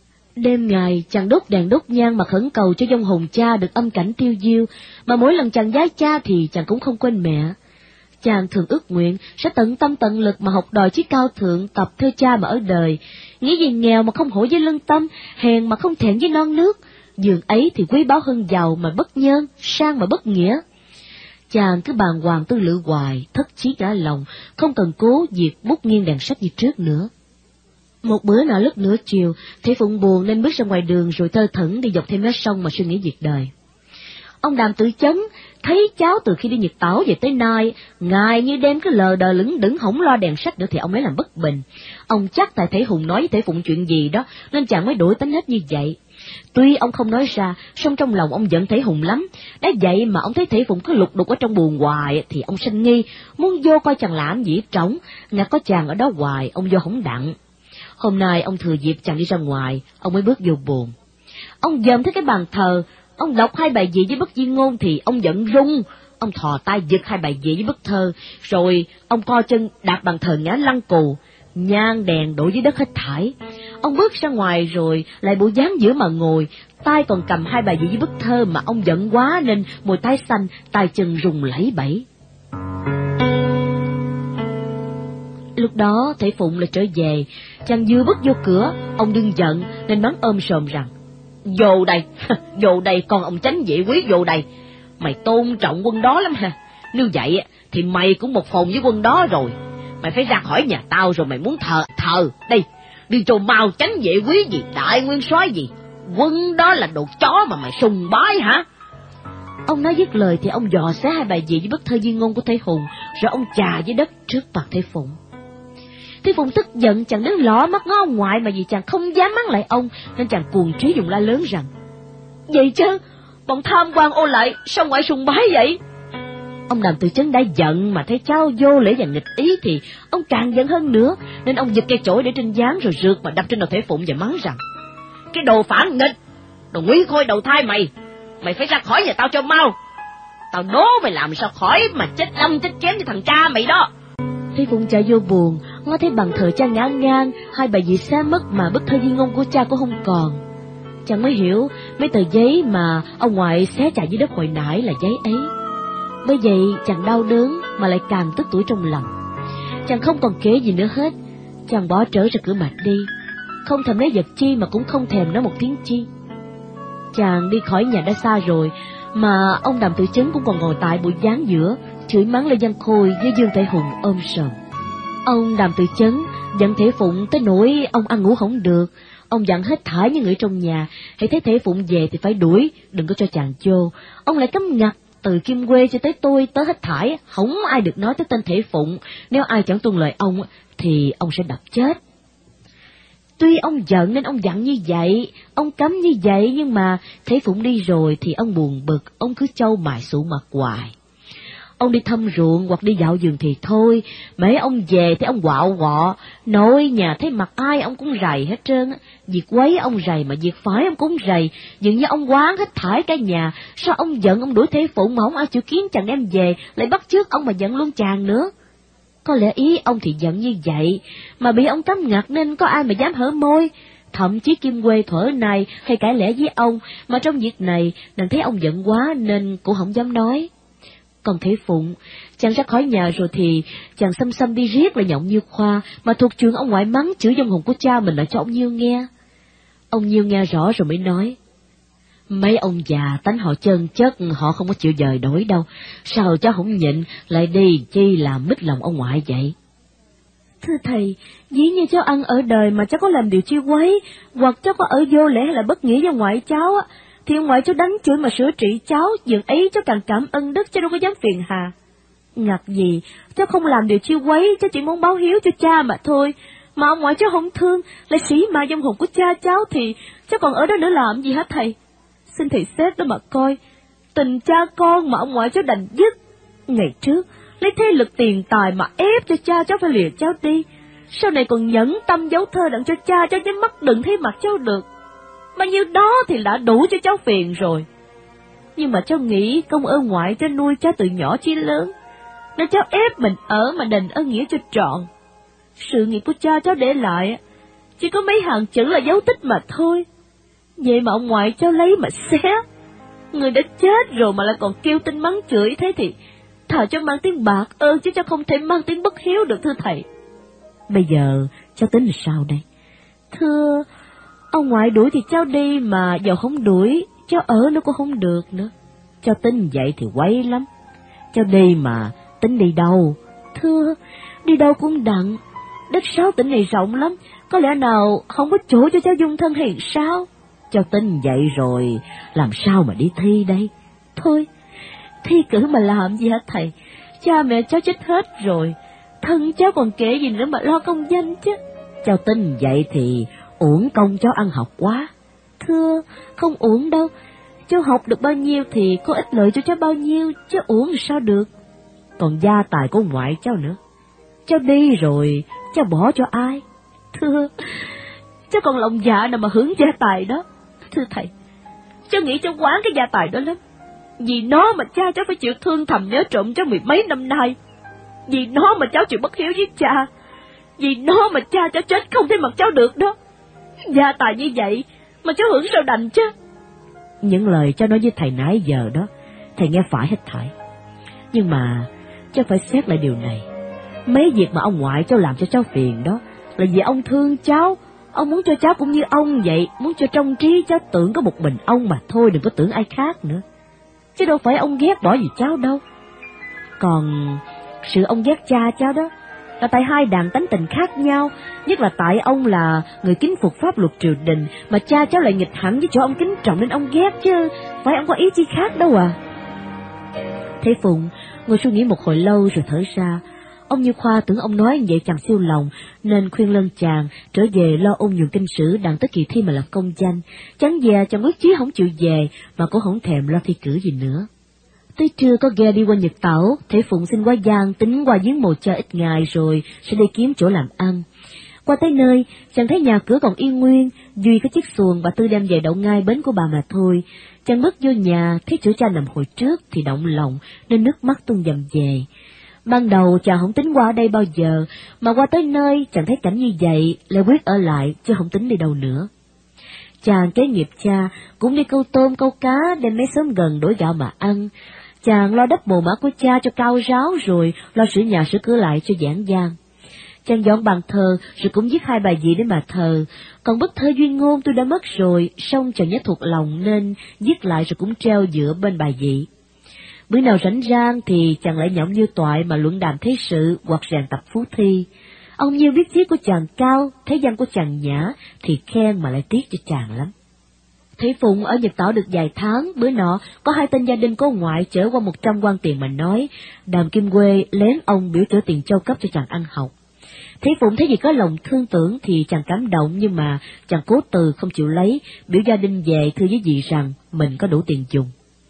Đêm ngày chàng đốt đèn đốt nhang mà khẩn cầu cho vong hồn cha được âm cảnh tiêu diêu, mà mỗi lần chàng vái cha thì chàng cũng không quên mẹ. Chàng thường ước nguyện sẽ tận tâm tận lực mà học đòi chí cao thượng, tập theo cha mà ở đời, nghĩ gì nghèo mà không hổ với lương tâm, hèn mà không thẹn với non nước, giường ấy thì quý báu hơn giàu mà bất nhân, sang mà bất nghĩa. Chàng cứ bàng hoàng tư lự hoài, thất chí cả lòng, không cần cố việc bút nghiêng đèn sách như trước nữa. Một bữa nọ lúc nửa chiều, Thầy Phụng buồn nên bước ra ngoài đường rồi thơ thẩn đi dọc theo mé sông mà suy nghĩ việc đời. Ông Đàm Tự Chấn thấy cháu từ khi đi Nhật Tảo về tới nay, ngày như đêm cứ lờ đờ lững đững không lo đèn sách nữa thì ông ấy làm bất bình. Ông chắc tại Thể Hùng nói với Thể Phụng chuyện gì đó nên chàng mới đổi tính hết như vậy. Tuy ông không nói ra, song trong lòng ông giận Thể Hùng lắm. Đã vậy mà ông thấy Thể Phụng cứ lục đục ở trong buồng hoài thì ông sinh nghi, muốn vô coi chàng làm gì trống, ngặt có chàng ở đó hoài, ông vô không đặng. Hôm nay ông thừa dịp chàng đi ra ngoài, ông mới bước vô buồng. Ông dòm thấy cái bàn thờ, ông đọc hai bài dị với bức di ngôn thì ông giận rung. Ông thò tay giật hai bài dị với bức thơ, rồi ông co chân đạp bàn thờ ngã lăn cù, nhang đèn đổ dưới đất hết thảy. Ông bước ra ngoài rồi lại bộ dáng giữa mà ngồi, tay còn cầm hai bài dị với bức thơ mà ông giận quá nên môi tái xanh, tay chân rùng lẩy bẩy. Lúc đó Thể Phụng lại trở về, chàng vừa bước vô cửa, ông đương giận nên mắng ôm sòm rằng: Vô đây, vô đây con ông Chánh Vệ Quý, vô đây. Mày tôn trọng quân đó lắm ha, nếu vậy thì mày cũng một phòng với quân đó rồi. Mày phải ra khỏi nhà tao rồi mày muốn thờ đây, đi cho mau Chánh Vệ Quý gì, Đại Nguyên Soái gì, quân đó là đồ chó mà mày sùng bái hả? Ông nói dứt lời thì ông dò xé hai bài dị với bức thơ di ngôn của Thể Hùng, rồi ông chà dưới đất trước mặt Thể Phụng. Thể Phụng tức giận, chàng đứng ló mắt ngó ông ngoại mà vì chàng không dám mắng lại ông, nên chàng cuồng trí dùng la lớn rằng: Vậy chứ, bọn tham quan ô lại, sao ngoại sùng bái vậy? Ông Đàm Tự Chấn đã giận mà thấy cháu vô lễ và nghịch ý thì ông càng giận hơn nữa, nên ông giật cây chổi để trên gián rồi rượt mà đập trên đầu Thể Phụng và mắng rằng: Cái đồ phản nghịch, đồ nguy khôi đầu thai mày phải ra khỏi nhà tao cho mau. Tao đố mày làm sao khỏi mà chết đâm chết chém với thằng cha mày đó. Thể Phụng chạy vô buồn, ngó thấy bàn thờ cha ngã ngang, hai bài dị xé mất mà bức thơ di ngôn của cha cũng không còn. Chàng mới hiểu mấy tờ giấy mà ông ngoại xé chạy dưới đất hồi nãy là giấy ấy. Bởi vậy chàng đau đớn mà lại càng tức tủi trong lòng. Chàng không còn kể gì nữa hết, chàng bỏ trở ra cửa mạch đi, không thèm lấy vật chi mà cũng không thèm nói một tiếng chi. Chàng đi khỏi nhà đã xa rồi, Mà ông Đàm Tự Chấn cũng còn ngồi tại bụi gián giữa, chửi mắng Lê Văn Khôi với Dương Thể Hùng ôm sờm. Ông Đàm Tự Chấn giận Thể Phụng tới nỗi ông ăn ngủ không được. Ông dặn hết thảy những người trong nhà, hãy thấy Thể Phụng về thì phải đuổi, đừng có cho chàng vô. Ông lại cấm ngặt từ Kim Quê cho tới tôi, tới hết thảy, không ai được nói tới tên Thể Phụng. Nếu ai chẳng tuân lời ông thì ông sẽ đập chết. Tuy ông giận nên ông dặn như vậy, ông cấm như vậy, nhưng mà Thể Phụng đi rồi thì ông buồn bực, ông cứ trâu mài sụ mặt hoài. Ông đi thăm ruộng hoặc đi dạo vườn thì thôi, mấy ông về thì ông quạo quọ, nội nhà thấy mặt ai ông cũng rầy hết trơn á. Việc quấy ông rầy mà việc phải ông cũng rầy, dường như ông quán hết thải cả nhà. Sao ông giận ông đuổi Thể Phụng mà không ai chịu kiếm chàng đem về, lại bắt chước ông mà giận luôn chàng nữa. Có lẽ ý ông thì giận như vậy, mà bị ông cấm ngặt nên có ai mà dám hở môi. Thậm chí Kim Quê thuở này hay cãi lẽ với ông, mà trong việc này nàng thấy ông giận quá nên cũng không dám nói. Còn Thể Phụng, chàng ra khỏi nhà rồi thì chàng xăm xăm đi riết là nhộng Như Khoa, mà thuộc trường ông ngoại mắng chửi dông hồn của cha mình lại cho ông Nhiêu nghe. Ông Nhiêu nghe rõ rồi mới nói, mấy ông già tánh họ chân chất, họ không có chịu dời đổi đâu, sao cháu không nhịn, lại đi chi làm mít lòng ông ngoại vậy? Thưa thầy, dĩ như cháu ăn ở đời mà cháu có làm điều chi quấy, hoặc cháu có ở vô lễ hay là bất nghĩa với ngoại cháu á, thì ông ngoại cháu đánh chửi mà sửa trị cháu, dường ấy cháu càng cảm ơn đức, cháu đâu có dám phiền hà. Ngặt gì, cháu không làm điều chi quấy, cháu chỉ muốn báo hiếu cho cha mà thôi. Mà ông ngoại cháu không thương, lại sĩ mà dông hồn của cha cháu thì cháu còn ở đó nữa làm gì hả thầy? Xin thầy xét đó mà coi, tình cha con mà ông ngoại cháu đành dứt. Ngày trước, lấy thế lực tiền tài mà ép cho cha cháu phải lìa cháu đi, sau này còn nhẫn tâm giấu thơ đặng cho cha cháu nhắm mắt đừng thấy mặt cháu được. Bao nhiêu đó thì đã đủ cho cháu phiền rồi. Nhưng mà cháu nghĩ công ơn ngoại cháu nuôi cháu từ nhỏ chí lớn, nên cháu ép mình ở mà đền ơn nghĩa cho trọn. Sự nghiệp của cha cháu để lại chỉ có mấy hàng chữ là dấu tích mà thôi. Vậy mà ông ngoại cháu lấy mà xé. Người đã chết rồi mà lại còn kêu tin mắng chửi, thế thì thà cháu mang tiếng bạc ơn chứ cháu không thể mang tiếng bất hiếu được, thưa thầy. Bây giờ cháu tính là sao đây? Thưa, ông ngoại đuổi thì cháu đi, mà giờ không đuổi, cháu ở nữa cũng không được nữa. Cháu tính vậy thì quấy lắm. Cháu đi mà tính đi đâu? Thưa, đi đâu cũng đặng. Đất 6 tỉnh này rộng lắm, có lẽ nào không có chỗ cho cháu dung thân hay sao? Cháu tính vậy rồi, làm sao mà đi thi đây? Thôi, thi cử mà làm gì hả thầy? Cha mẹ cháu chết hết rồi, thân cháu còn kể gì nữa mà lo công danh chứ. Cháu tính vậy thì uổng công cháu ăn học quá. Thưa, không uổng đâu. Cháu học được bao nhiêu thì có ích lợi cho cháu bao nhiêu, chứ uổng thì sao được. Còn gia tài của ngoại cháu nữa. Cháu đi rồi, cháu bỏ cho ai? Thưa, cháu còn lòng dạ nào mà hưởng gia tài đó. Thưa thầy, cháu nghĩ cháu quán cái gia tài đó lắm. Vì nó mà cha cháu phải chịu thương thầm nhớ trộm cháu 10 mấy năm nay. Vì nó mà cháu chịu bất hiếu với cha. Vì nó mà cha cháu chết không thấy mặt cháu được đó. Gia tài như vậy mà cháu hưởng sao đành chứ? Những lời cháu nói với thầy nãy giờ đó, thầy nghe phải hết thảy. Nhưng mà cháu phải xét lại điều này. Mấy việc mà ông ngoại cháu làm cho cháu phiền đó là vì ông thương cháu. Ông muốn cho cháu cũng như ông vậy, muốn cho trong trí cháu tưởng có một mình ông mà thôi, đừng có tưởng ai khác nữa. Chứ đâu phải ông ghét bỏ gì cháu đâu. Còn sự ông ghét cha cháu đó là tại hai đàn tánh tình khác nhau, nhất là tại ông là người kính phục pháp luật triều đình, mà cha cháu lại nghịch hẳn với chỗ ông kính trọng nên ông ghét, chứ phải ông có ý chi khác đâu à. Thế Phụng ngồi suy nghĩ một hồi lâu rồi thở ra. Ông Như Khoa tưởng ông nói vậy chàng siêu lòng, nên khuyên lân chàng trở về lo ôn nhuần kinh sử đặng tới kỳ thi mà lập công danh. Chẳng về chàng quyết chí không chịu về, mà cũng không thèm lo thi cử gì nữa. Tới trưa có ghe đi qua Nhật Tảo, Thể Phụng xin qua Giang tính qua giếng mồ cha ít ngày rồi sẽ đi kiếm chỗ làm ăn. Qua tới nơi, chàng thấy nhà cửa còn yên nguyên, duy có chiếc xuồng bà Tư đem về đậu ngay bến của bà mà thôi. Chàng bước vô nhà, thấy chỗ cha nằm hồi trước thì động lòng, nên nước mắt tuôn dầm về. Ban đầu chàng không tính qua ở đây bao giờ, mà qua tới nơi chàng thấy cảnh như vậy, lại quyết ở lại chứ không tính đi đâu nữa. Chàng kế nghiệp cha, cũng đi câu tôm câu cá, đem mấy xóm gần đổi gạo mà ăn. Chàng lo đắp mồ mả của cha cho cao ráo rồi lo sửa nhà sửa cửa lại cho giản gian. Chàng dọn bàn thờ, rồi cũng viết 2 bài dị để mà thờ. Còn bức thơ Duyên Ngôn tôi đã mất rồi, song chàng nhớ thuộc lòng nên viết lại rồi cũng treo giữa bên bài dị. Bữa nào rảnh rang thì chàng lại nhõng Như Toại mà luận đàm thế sự hoặc rèn tập phú thi. Ông Như viết viết của chàng cao, thế văn của chàng nhã, thì khen mà lại tiếc cho chàng lắm. Thủy Phụng ở Nhật Tảo được vài tháng, bữa nọ có 2 tên gia đình có ngoại chở qua 100 quan tiền mà nói, Đàm Kim Quê lén ông biểu chở tiền châu cấp cho chàng ăn học. Thủy Phụng thấy gì có lòng thương tưởng thì chàng cảm động, nhưng mà chàng cố từ không chịu lấy, biểu gia đình về thưa với dì rằng mình có đủ tiền dùng.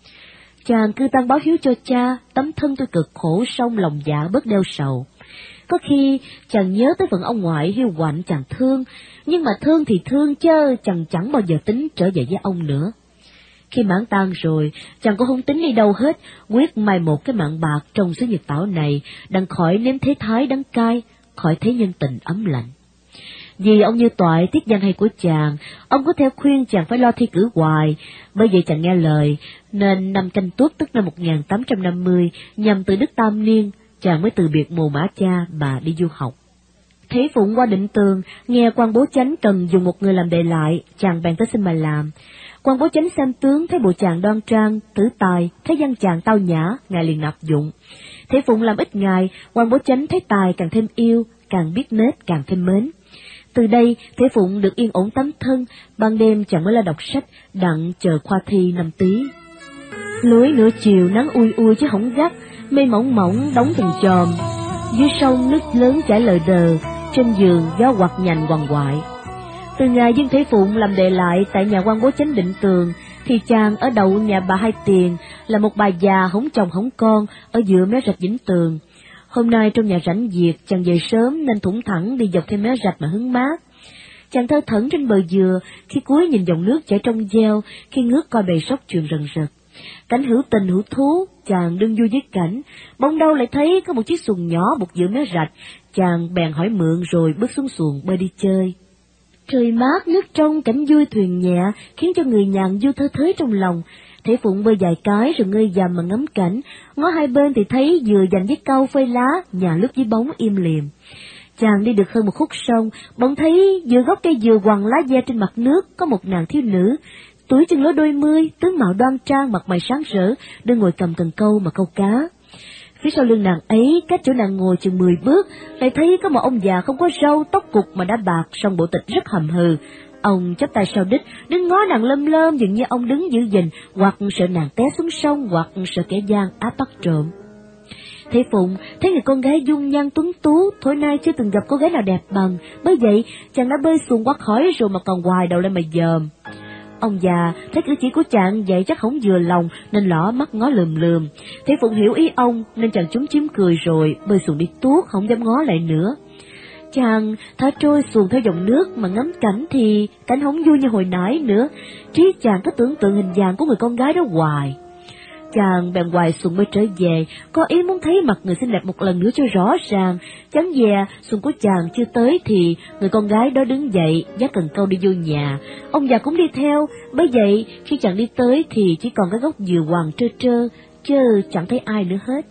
Chàng cư tăng báo hiếu cho cha, tấm thân tôi cực khổ song lòng dạ bớt đeo sầu. Có khi chàng nhớ tới phận ông ngoại hiu quạnh chàng thương, nhưng mà thương thì thương chứ chàng chẳng bao giờ tính trở về với ông nữa. Khi mãn tang rồi, chàng cũng không tính đi đâu hết, quyết mai một cái mạng bạc trong xứ Nhật Tảo này, đặng khỏi nếm thế thái đắng cay, khỏi thấy nhân tình ấm lạnh. Vì ông Như Toại tiếc danh hay của chàng, ông có theo khuyên chàng phải lo thi cử hoài, bởi vậy chàng nghe lời, nên năm Canh Tuất tức năm 1850, nhằm từ Đức Tam Niên, chàng mới từ biệt mồ mã cha mà đi du học. Thủy Phụng qua Định Tường, nghe quan bố chánh cần dùng một người làm đệ lại, chàng bèn tới xin mà làm. Quan bố chánh xem tướng thấy bộ chàng đoan trang, tử tài, thấy văn chàng tao nhã, ngài liền nạp dụng. Thủy Phụng làm ít ngày, quan bố chánh thấy tài càng thêm yêu, càng biết nết càng thêm mến. Từ đây, Thủy Phụng được yên ổn tấm thân, ban đêm chàng mới la đọc sách, đặng chờ khoa thi năm Tý. Lưới nửa chiều nắng ui ui chứ không gắt, mây mỏng mỏng đóng thành chòm, dưới sông nước lớn chảy lờ đờ, trên giường gió quạt nhành quằn quại. Từ ngày Dương Thủy Phụng làm đệ lại tại nhà quan bố chánh Định Tường, thì chàng ở đậu nhà bà Hai Tiền, là một bà già hổng chồng hổng con, ở giữa mé rạch Vĩnh Tường. Hôm nay trong nhà rảnh việc, chàng về sớm nên thủng thẳng đi dọc theo mé rạch mà hứng mát. Chàng thơ thẩn trên bờ dừa, khi cúi nhìn dòng nước chảy trong veo, khi ngước coi bầy sóc chuyền rần rật. Cảnh hữu tình hữu thú, chàng đương vui với cảnh, bỗng đâu lại thấy có một chiếc xuồng nhỏ buộc giữa mé rạch, chàng bèn hỏi mượn rồi bước xuống xuồng bơi đi chơi. Trời mát, nước trong, cảnh vui thuyền nhẹ, khiến cho người nhàn du thơ thới trong lòng. Thủy Phụng bơi vài cái rồi ngơi dầm mà ngắm cảnh, ngó hai bên thì thấy dừa dành với cau phơi lá, nhà lướt dưới bóng im lìm. Chàng đi được hơn một khúc sông, bỗng thấy giữa gốc cây dừa quằn lá ve trên mặt nước có một nàng thiếu nữ, tuổi chừng lối đôi mươi, tướng mạo đoan trang, mặt mày sáng rỡ, đang ngồi cầm cần câu mà câu cá. Phía sau lưng nàng ấy, cách chỗ nàng ngồi chừng 10 bước, lại thấy có một ông già không có râu, tóc cục mà đã bạc, song bộ tịch rất hầm hừ. Ông chắp tay sau đít, đứng ngó nàng lơm lơm, dường như ông đứng giữ gìn, hoặc sợ nàng té xuống sông, hoặc sợ kẻ gian áp bắt trộm. Thủy Phụng thấy người con gái dung nhan tuấn tú, thổi nay chưa từng gặp cô gái nào đẹp bằng, bởi vậy chàng đã bơi xuồng qua khỏi rồi mà còn hoài đầu lên mà dòm. Ông già thấy cử chỉ của chàng vậy chắc không vừa lòng nên lỏ mắt ngó lườm lườm. Thủy Phụng hiểu ý ông nên chàng chúm chím cười rồi bơi xuồng đi tuốt, không dám ngó lại nữa. Chàng thả trôi xuồng theo dòng nước mà ngắm cảnh thì cảnh không vui như hồi nãy nữa, trí chàng cứ tưởng tượng hình dạng của người con gái đó hoài. Chàng bèn hoài xuồng bơi trở về, có ý muốn thấy mặt người xinh đẹp một lần nữa cho rõ ràng. Chẳng dè xuồng của chàng chưa tới thì người con gái đó đứng dậy vác cần câu đi vô nhà. Ông già cũng đi theo, bởi vậy khi chàng đi tới thì chỉ còn cái gốc dừa hoàng trơ trơ, chứ chẳng thấy ai nữa hết.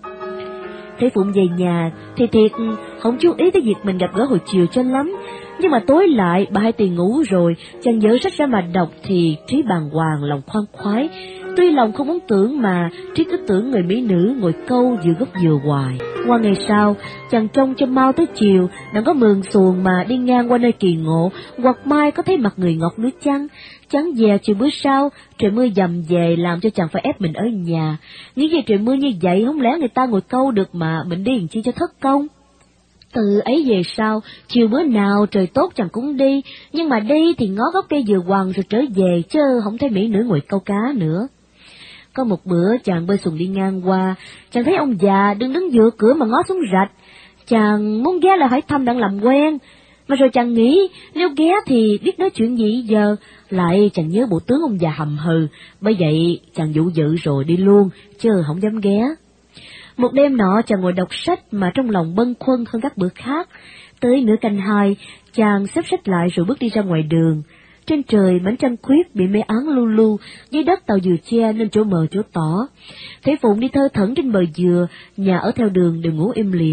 Thủy Phụng về nhà thì thiệt không chú ý tới việc mình gặp gỡ hồi chiều cho lắm, nhưng mà tối lại bà Hai Tiền ngủ rồi, chàng dở sách ra mà đọc thì trí bàng hoàng lòng khoan khoái. Tuy lòng không muốn tưởng mà trí cứ tưởng người mỹ nữ ngồi câu giữa gốc dừa hoài. Qua ngày sau, chàng trông cho mau tới chiều, đang có mường xuồng mà đi ngang qua nơi kỳ ngộ, hoặc mai có thấy mặt người ngọc nữa chăng. Chẳng dè chiều bữa sau, trời mưa dầm về làm cho chàng phải ép mình ở nhà. Nghĩ về trời mưa như vậy, không lẽ người ta ngồi câu được mà mình đi làm chi cho thất công. Từ ấy về sau, chiều bữa nào trời tốt chàng cũng đi, nhưng mà đi thì ngó gốc cây dừa hoàng rồi trở về, chứ không thấy mỹ nữ ngồi câu cá nữa. Có một bữa chàng bơi xuồng đi ngang qua, chàng thấy ông già đứng giữa cửa mà ngó xuống rạch. Chàng muốn ghé lại hỏi thăm đặng làm quen, mà rồi chàng nghĩ nếu ghé thì biết nói chuyện gì giờ, lại chàng nhớ bộ tướng ông già hầm hừ, bởi vậy chàng dụ dự rồi đi luôn, chứ không dám ghé. Một đêm nọ chàng ngồi đọc sách mà trong lòng bâng khuâng hơn các bữa khác. Tới nửa canh 2, chàng xếp sách lại rồi bước đi ra ngoài đường. Trên trời mảnh trăng khuyết bị mây áng lu lu, dưới đất tàu dừa che nên chỗ mờ chỗ tỏ. Thủy Phụng đi thơ thẩn trên bờ dừa, nhà ở theo đường đều ngủ im lìm.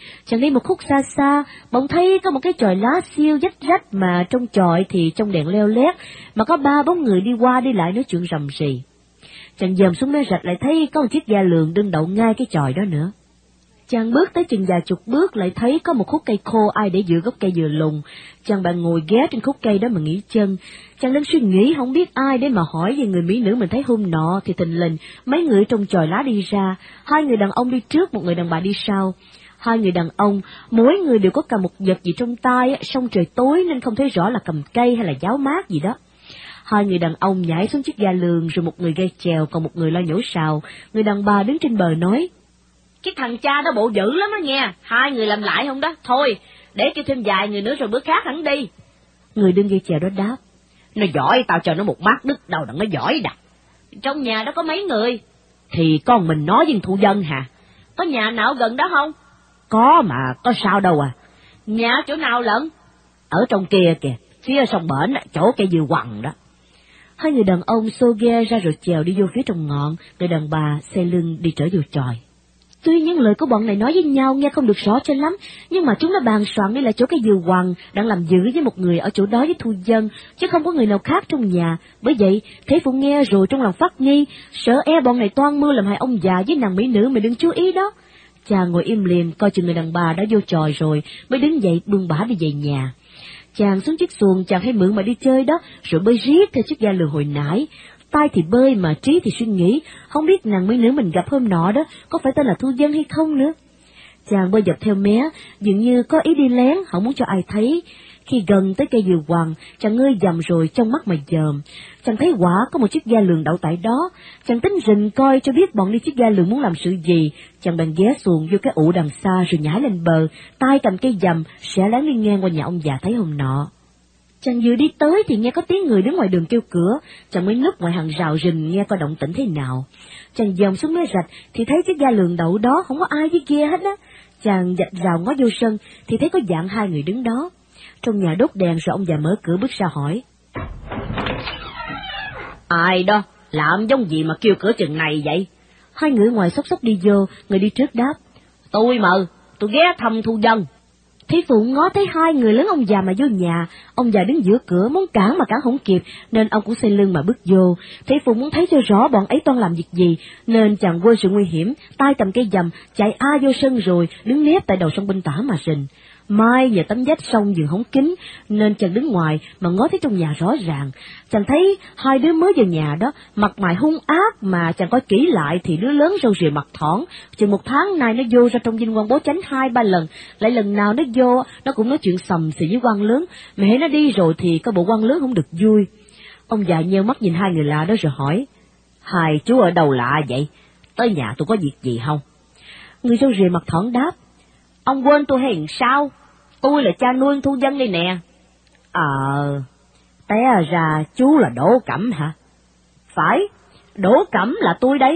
Chàng đi một khúc xa xa, bỗng thấy có một cái chòi lá xiêu rách rách, mà trong chòi thì trong đèn leo lét, mà có 3 bóng người đi qua đi lại nói chuyện rầm rì. Chàng dòm xuống mé rạch lại thấy có một chiếc ga lường đương đậu ngay cái chòi đó nữa. Chàng bước tới chừng vài chục bước lại thấy có một khúc cây khô ai để giữa gốc cây dừa lùng. Chàng bạn ngồi ghé trên khúc cây đó mà nghỉ chân. Chàng đang suy nghĩ không biết ai để mà hỏi về người mỹ nữ mình thấy hôm nọ, thì thình lình mấy người trong chòi lá đi ra, 2 người đàn ông đi trước, một người đàn bà đi sau. 2 người đàn ông, mỗi người đều có cầm một vật gì trong tay, song trời tối nên không thấy rõ là cầm cây hay là giáo mát gì đó. 2 người đàn ông nhảy xuống chiếc ga lường, rồi một người gây chèo, còn một người lo nhổ sào. Người đàn bà đứng trên bờ nói: Cái thằng cha đó bộ dữ lắm đó nghe, 2 người làm lại không đó, thôi, để kêu thêm vài người nữa rồi bữa khác hẳn đi. Người đứng gây chèo đó đáp: Nó giỏi, tao cho nó một bát đứt đầu đặng nó giỏi đà. Trong nhà đó có mấy người? Thì con mình nói với Thu Dân hả? Có nhà nào gần đó không? Có mà, có sao đâu à. Nhà chỗ nào lận? Ở trong kia kìa, phía sông bển, chỗ cây dừa quằn đó. 2 người đàn ông xô ghe ra rồi chèo đi vô phía trong ngọn, người đàn bà xe lưng đi trở vô chòi. Tuy những lời của bọn này nói với nhau nghe không được rõ cho lắm, nhưng mà chúng đã bàn soạn đi là chỗ cây dừa quằn đang làm giữ với một người ở chỗ đó với Thu Dân, chứ không có người nào khác trong nhà. Bởi vậy, Thế Phụ nghe rồi trong lòng phát nghi, sợ bọn này toan mưu làm hại ông già với nàng mỹ nữ mà đừng chú ý đó. Chàng ngồi im lìm coi chừng người đàn bà đã vô chòi rồi, mới đứng dậy buông bả đi về nhà. Chàng xuống chiếc xuồng chàng hay mượn mà đi chơi đó, rồi bơi riết theo chiếc ga lường hồi nãy. Tai thì bơi mà trí thì suy nghĩ, không biết nàng mỹ nữ mình gặp hôm nọ đó có phải tên là Thu Dân hay không nữa. Chàng bơi dọc theo mé, dường như có ý đi lén, không muốn cho ai thấy. Khi gần tới cây dừa quằn, chàng ngơi dầm rồi trong mắt mà dòm. Chàng thấy quả có một chiếc ga lường đậu tại đó. Chàng tính rình coi cho biết bọn đi chiếc ga lường muốn làm sự gì. Chàng bèn ghé xuồng vô cái ụ đằng xa rồi nhảy lên bờ, tay cầm cây dầm, sẽ láng đi ngang qua nhà ông già thấy hôm nọ. Chàng vừa đi tới thì nghe có tiếng người đứng ngoài đường kêu cửa, chàng mới núp ngoài hàng rào rình nghe coi động tĩnh thế nào. Chàng dòm xuống mé rạch thì thấy chiếc ga lường đậu đó không có ai với ghe hết á. Chàng dạch rào ngó vô sân thì thấy có dạng 2 người đứng đó. Trong nhà đốt đèn rồi ông già mở cửa bước ra hỏi: Ai đó, làm giống gì mà kêu cửa chừng này vậy? 2 người ngoài xốc xốc đi vô, người đi trước đáp: Tôi ghé thăm Thu Dân. Thế Phụ ngó thấy 2 người lớn ông già mà vô nhà, ông già đứng giữa cửa muốn cản mà cản không kịp, nên ông cũng xoay lưng mà bước vô. Thế Phụ muốn thấy cho rõ bọn ấy toan làm việc gì, nên chàng quên sự nguy hiểm, tay cầm cây dầm, chạy vô sân rồi đứng nép tại đầu sông bên tả mà rình. Mai nhờ tấm vách sông giường hóng kín, nên chàng đứng ngoài mà ngó thấy trong nhà rõ ràng. Chàng thấy 2 đứa mới vào nhà đó, mặt mày hung ác, mà chàng coi kỹ lại thì đứa lớn râu rìa mặt thỏn, chừng 1 tháng nay nó vô ra trong dinh quan bố chánh 2-3 lần, lại lần nào nó vô nó cũng nói chuyện sầm xì với quan lớn, mà hễ nó đi rồi thì có bộ quan lớn không được vui. Ông già nheo mắt nhìn 2 người lạ đó rồi hỏi: 2 chú ở đâu lạ vậy? Tới nhà tôi có việc gì không? Người râu rìa mặt thỏn đáp: Ông quên tôi hay sao? Tôi là cha nuôi Thu Dân đây nè. Té ra chú là Đỗ Cẩm hả? Phải, Đỗ Cẩm là tôi đây.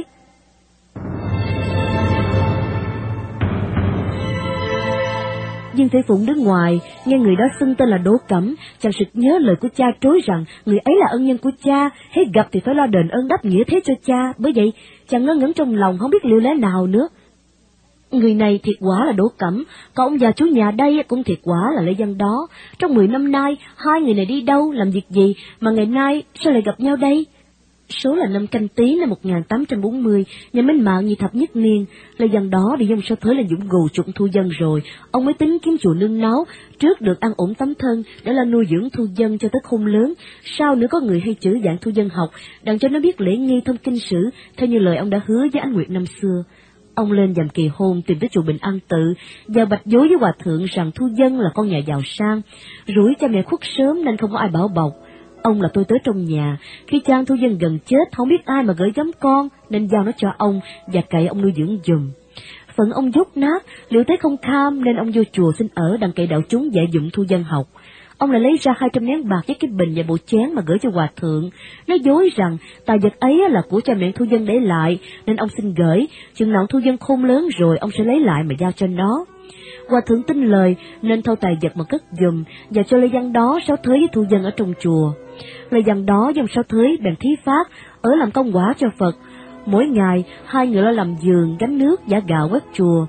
Dương Thế Phụng đứng ngoài, nghe người đó xưng tên là Đỗ Cẩm, chàng sực nhớ lời của cha trối rằng người ấy là ân nhân của cha, hết gặp thì phải lo đền ơn đáp nghĩa thế cho cha, bởi vậy chàng ngơ ngẩn trong lòng không biết liệu lẽ nào nữa. Người này thiệt quả là Đỗ Cẩm, còn ông già chú nhà đây cũng thiệt quả là Lê Văn đó. Trong 10 năm nay, 2 người này đi đâu, làm việc gì, mà ngày nay sao lại gặp nhau đây? Số là năm Canh Tý năm 1840, nhà Minh Mạng nhì thập nhất niên. Lê Văn đó đi dông sao tới là Dũng gù chuộng Thu Dân rồi, ông mới tính kiếm chùa nương náu, trước được ăn ổn tấm thân, để là nuôi dưỡng Thu Dân cho tới khôn lớn. Sau nữa có người hay chữ dạng Thu Dân học, đặng cho nó biết lễ nghi thông kinh sử, theo như lời ông đã hứa với Ánh Nguyệt năm xưa. Ông lên dằm kỳ hôn tìm tới chùa Bình An Tự, và bạch dối với hòa thượng rằng Thu Dân là con nhà giàu sang, rủi cha mẹ khuất sớm nên không có ai bảo bọc. Ông là tôi tới trong nhà, khi cha Thu Dân gần chết không biết ai mà gửi gắm con, nên giao nó cho ông và cậy ông nuôi dưỡng giùm. Phận ông dốt nát, liệu thấy không kham nên ông vô chùa xin ở đặng cậy đạo chúng dạy dụm Thu Dân học. Ông lại lấy ra 200 nén bạc với cái bình và bộ chén mà gửi cho hòa thượng, nói dối rằng tài vật ấy là của cha mẹ Thu Dân để lại, nên ông xin gửi, chừng nào Thu Dân khôn lớn rồi ông sẽ lấy lại mà giao cho nó. Hòa thượng tin lời nên thâu tài vật mà cất giùm, và cho Lê Văn đó 6 thới với Thu Dân ở trong chùa. Lê Văn đó dòng 6 thới bèn thí phát, ở làm công quả cho Phật. Mỗi ngày 2 người lo làm giường, gánh nước, giã gạo quét chùa.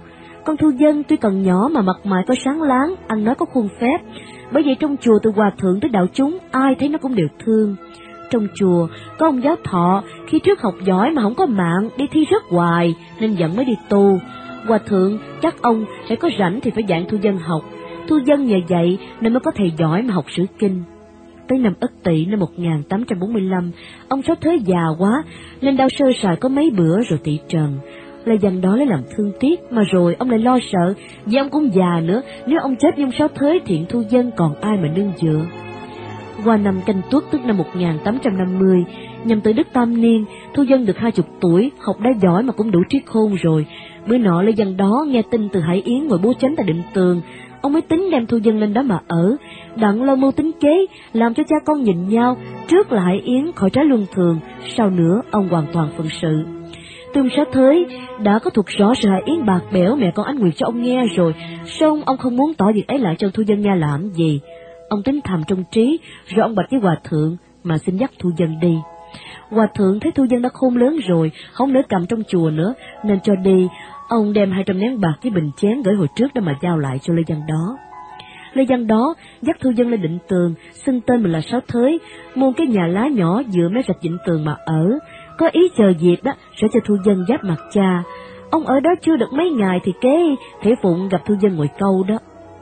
Con Thu Dân tuy còn nhỏ mà mặt mày có sáng láng, ăn nói có khuôn phép, bởi vậy trong chùa từ hòa thượng tới đạo chúng ai thấy nó cũng đều thương. Trong chùa có ông giáo thọ, khi trước học giỏi mà không có mạng, đi thi rớt hoài nên giận mới đi tu. Hòa thượng chắc ông sẽ có rảnh thì phải dạy Thu Dân học. Thu Dân nhờ vậy nên mới có thầy giỏi mà học sử kinh. Tới năm Ất Tỵ năm 1845, ông Sáu Thới già quá nên đau sơ sài có mấy bữa rồi tỵ trần. Lời dằn đó lấy làm thương tiếc, mà rồi ông lại lo sợ vì ông cũng già nữa, nếu ông chết như ông Sáu Thới thì Thu Dân còn ai mà nương dựa. Qua năm Canh Tuất tức năm 1850, nhằm tới Đức Tam Niên, Thu Dân được 20 tuổi, học đã giỏi mà cũng đủ trí khôn rồi. Bữa nọ Lê Văn đó nghe tin từ Hải Yến ngồi bố chánh tại Định Tường, ông mới tính đem Thu Dân lên đó mà ở, đặng lo mưu tính kế, làm cho cha con nhìn nhau, trước là Hải Yến khỏi trái luân thường, sau nữa ông hoàn toàn phận sự. Tương Sáu Thới đã có thuật rõ sự Hải Yến bạc bẽo mẹ con Ánh Nguyệt cho ông nghe rồi, song ông không muốn tỏ việc ấy lại cho Thu Dân nghe làm gì. Ông tính thầm trong trí, rồi ông bạch với hòa thượng mà xin dắt Thu Dân đi. Hòa thượng thấy Thu Dân đã khôn lớn rồi, không nỡ cầm trong chùa nữa, nên cho đi. Ông đem 200 nén bạc với bình chén gửi hồi trước đó mà giao lại cho Lê Văn đó. Lê Văn đó dắt Thu Dân lên Định Tường, xưng tên mình là Sáu Thới, mua cái nhà lá nhỏ dựa mé rạch Định Tường mà ở. Có ý chờ dịp đó sẽ cho Thu Dân giáp mặt cha. Ông ở đó chưa được mấy ngày thì kế Thể Phụng gặp Thu Dân ngồi câu đó.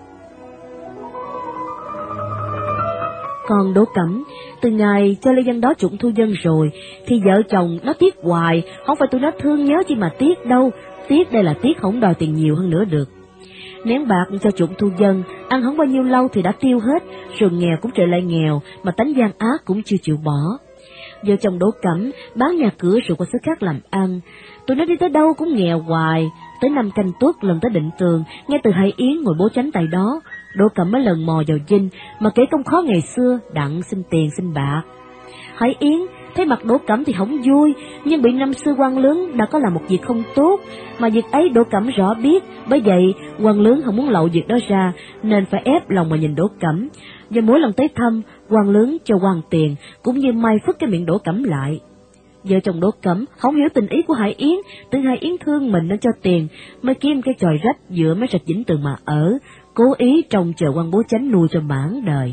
Còn Đỗ Cẩm, từ ngày cho Lê Văn đó chụng Thu Dân rồi, thì vợ chồng nó tiếc hoài, không phải tụi nó thương nhớ chi mà tiếc đâu, tiếc đây là tiếc không đòi tiền nhiều hơn nữa được. Nén bạc cho chụng Thu Dân, ăn không bao nhiêu lâu thì đã tiêu hết, rồi nghèo cũng trở lại nghèo, mà tánh gian ác cũng chưa chịu bỏ. Vợ chồng Đỗ Cẩm bán nhà cửa rồi qua xứ khác làm ăn, tụi nó đi tới đâu cũng nghèo hoài. Tới năm Canh Tuất lần tới Định Tường, nghe từ Hải Yến ngồi bố chánh tại đó, Đỗ Cẩm mới lần mò vào dinh mà kể công khó ngày xưa, đặng xin tiền xin bạc. Hải Yến thấy mặt Đỗ Cẩm thì không vui, nhưng bị năm xưa quan lớn đã có làm một việc không tốt, mà việc ấy Đỗ Cẩm rõ biết, bởi vậy quan lớn không muốn lộ việc đó ra, nên phải ép lòng mà nhìn Đỗ Cẩm. Và mỗi lần tới thăm, quan lớn cho quan tiền, cũng như may phất cái miệng Đỗ Cẩm lại. Vợ chồng Đỗ Cẩm không hiểu tình ý của Hải Yến, tưởng Hải Yến thương mình nên cho tiền, mới kiếm cái chòi rách giữa mấy rạch Vĩnh Tường mà ở, cố ý trông chờ quan bố chánh nuôi cho mãn đời.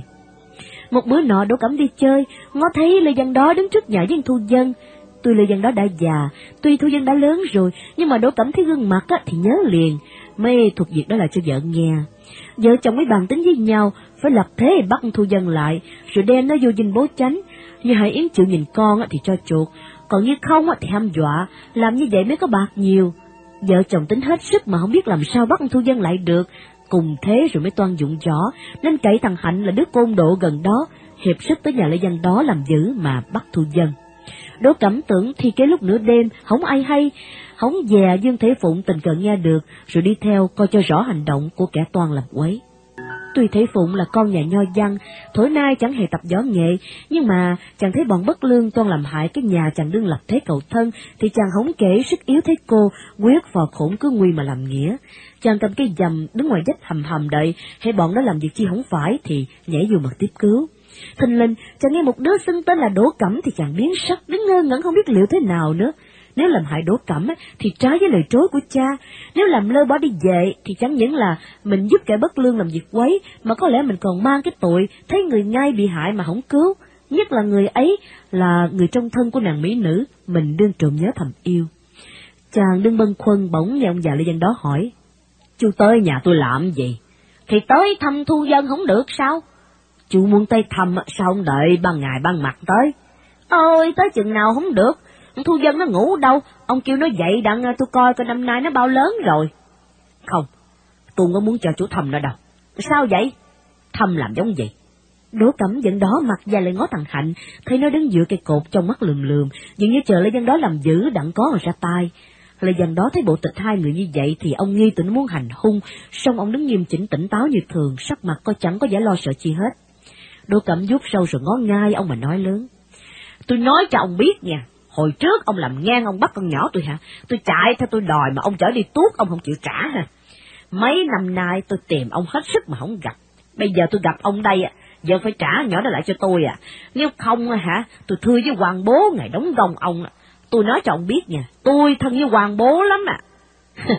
Một bữa nọ Đỗ Cẩm đi chơi, ngó thấy Lê Văn đó đứng trước nhà với Thu Dân. Tuy Lê Văn đó đã già, tuy Thu Dân đã lớn rồi, nhưng mà Đỗ Cẩm thấy gương mặt thì nhớ liền, mới thuật việc đó lại cho vợ nghe. Vợ chồng mới bàn tính với nhau, phải lập thế bắt Thu Dân lại, rồi đem nó vô dinh bố chánh. Như Hải Yến chịu nhìn con thì cho chuột, còn như không thì hăm dọa, làm như vậy mới có bạc nhiều. Vợ chồng tính hết sức mà không biết làm sao bắt Thu Dân lại được. Cùng thế rồi mới toan dụng võ, nên cậy thằng Hạnh là đứa côn đồ gần đó, hiệp sức tới nhà Lê Văn đó làm dữ mà bắt Thu Dân. Đỗ Cẩm tưởng thì cái lúc nửa đêm không ai hay, không dè Dương Thể Phụng tình cờ nghe được, rồi đi theo coi cho rõ hành động của kẻ toan làm quấy. Tuy Thể Phụng là con nhà nho văn, thổi nay chẳng hề tập võ nghệ, nhưng mà chàng thấy bọn bất lương toan làm hại cái nhà chàng đương lập thế cầu thân, thì chàng không kể sức yếu thế cô, quyết phò khổn cứ nguy mà làm nghĩa. Chàng cầm cái dầm đứng ngoài dách hầm hầm đợi, hay bọn đó làm việc chi không phải thì nhảy vô mà tiếp cứu. Thình lình chàng nghe một đứa xưng tên là Đỗ Cẩm thì chàng biến sắc, đứng ngơ ngẩn không biết liệu thế nào nữa. Nếu làm hại Đỗ Cẩm thì trái với lời trối của cha, nếu làm lơ bỏ đi về thì chẳng những là mình giúp kẻ bất lương làm việc quấy, mà có lẽ mình còn mang cái tội thấy người ngay bị hại mà không cứu, nhất là người ấy là người trong thân của nàng mỹ nữ mình đương trộm nhớ thầm yêu. Chàng đương bâng khuâng, bỗng nghe ông già Lê Văn đó hỏi: "Chú tới nhà tôi làm gì?" "Thì tới thăm Thu Dân không được sao?" "Chú muốn tới thăm sao không đợi ban ngày ban mặt tới?" "Ôi, tới chừng nào không được, Thu Dân nó ngủ đâu, ông kêu nó dậy đặng tôi coi năm nay nó bao lớn rồi." "Không, tôi không muốn cho chú thăm nó đâu." "Sao vậy?" "Thăm làm giống gì?" Đỗ Cẩm giận đó mặt ra lại ngó thằng Hạnh, thấy nó đứng dựa cây cột trong mắt lườm lườm, dường như chờ Lê Văn đó làm dữ đặng có mà ra tay. Lê Văn đó thấy bộ tịch hai người như vậy thì ông nghi tụi nó muốn hành hung, song ông đứng nghiêm chỉnh tỉnh táo như thường, sắc mặt có chẳng có vẻ lo sợ chi hết. Đỗ Cẩm vuốt sâu rồi ngó ngay ông mà nói lớn: "Tôi nói cho ông biết nha, hồi trước ông làm ngang ông bắt con nhỏ tôi hả? Tôi chạy theo tôi đòi mà ông chở đi tuốt ông không chịu trả hả? Mấy năm nay tôi tìm ông hết sức mà không gặp. Bây giờ tôi gặp ông đây giờ phải trả nhỏ đó lại cho tôi Nếu không tôi thưa với hoàng bố ngày đóng gông ông. Tôi nói cho ông biết nha, tôi thân với hoàng bố lắm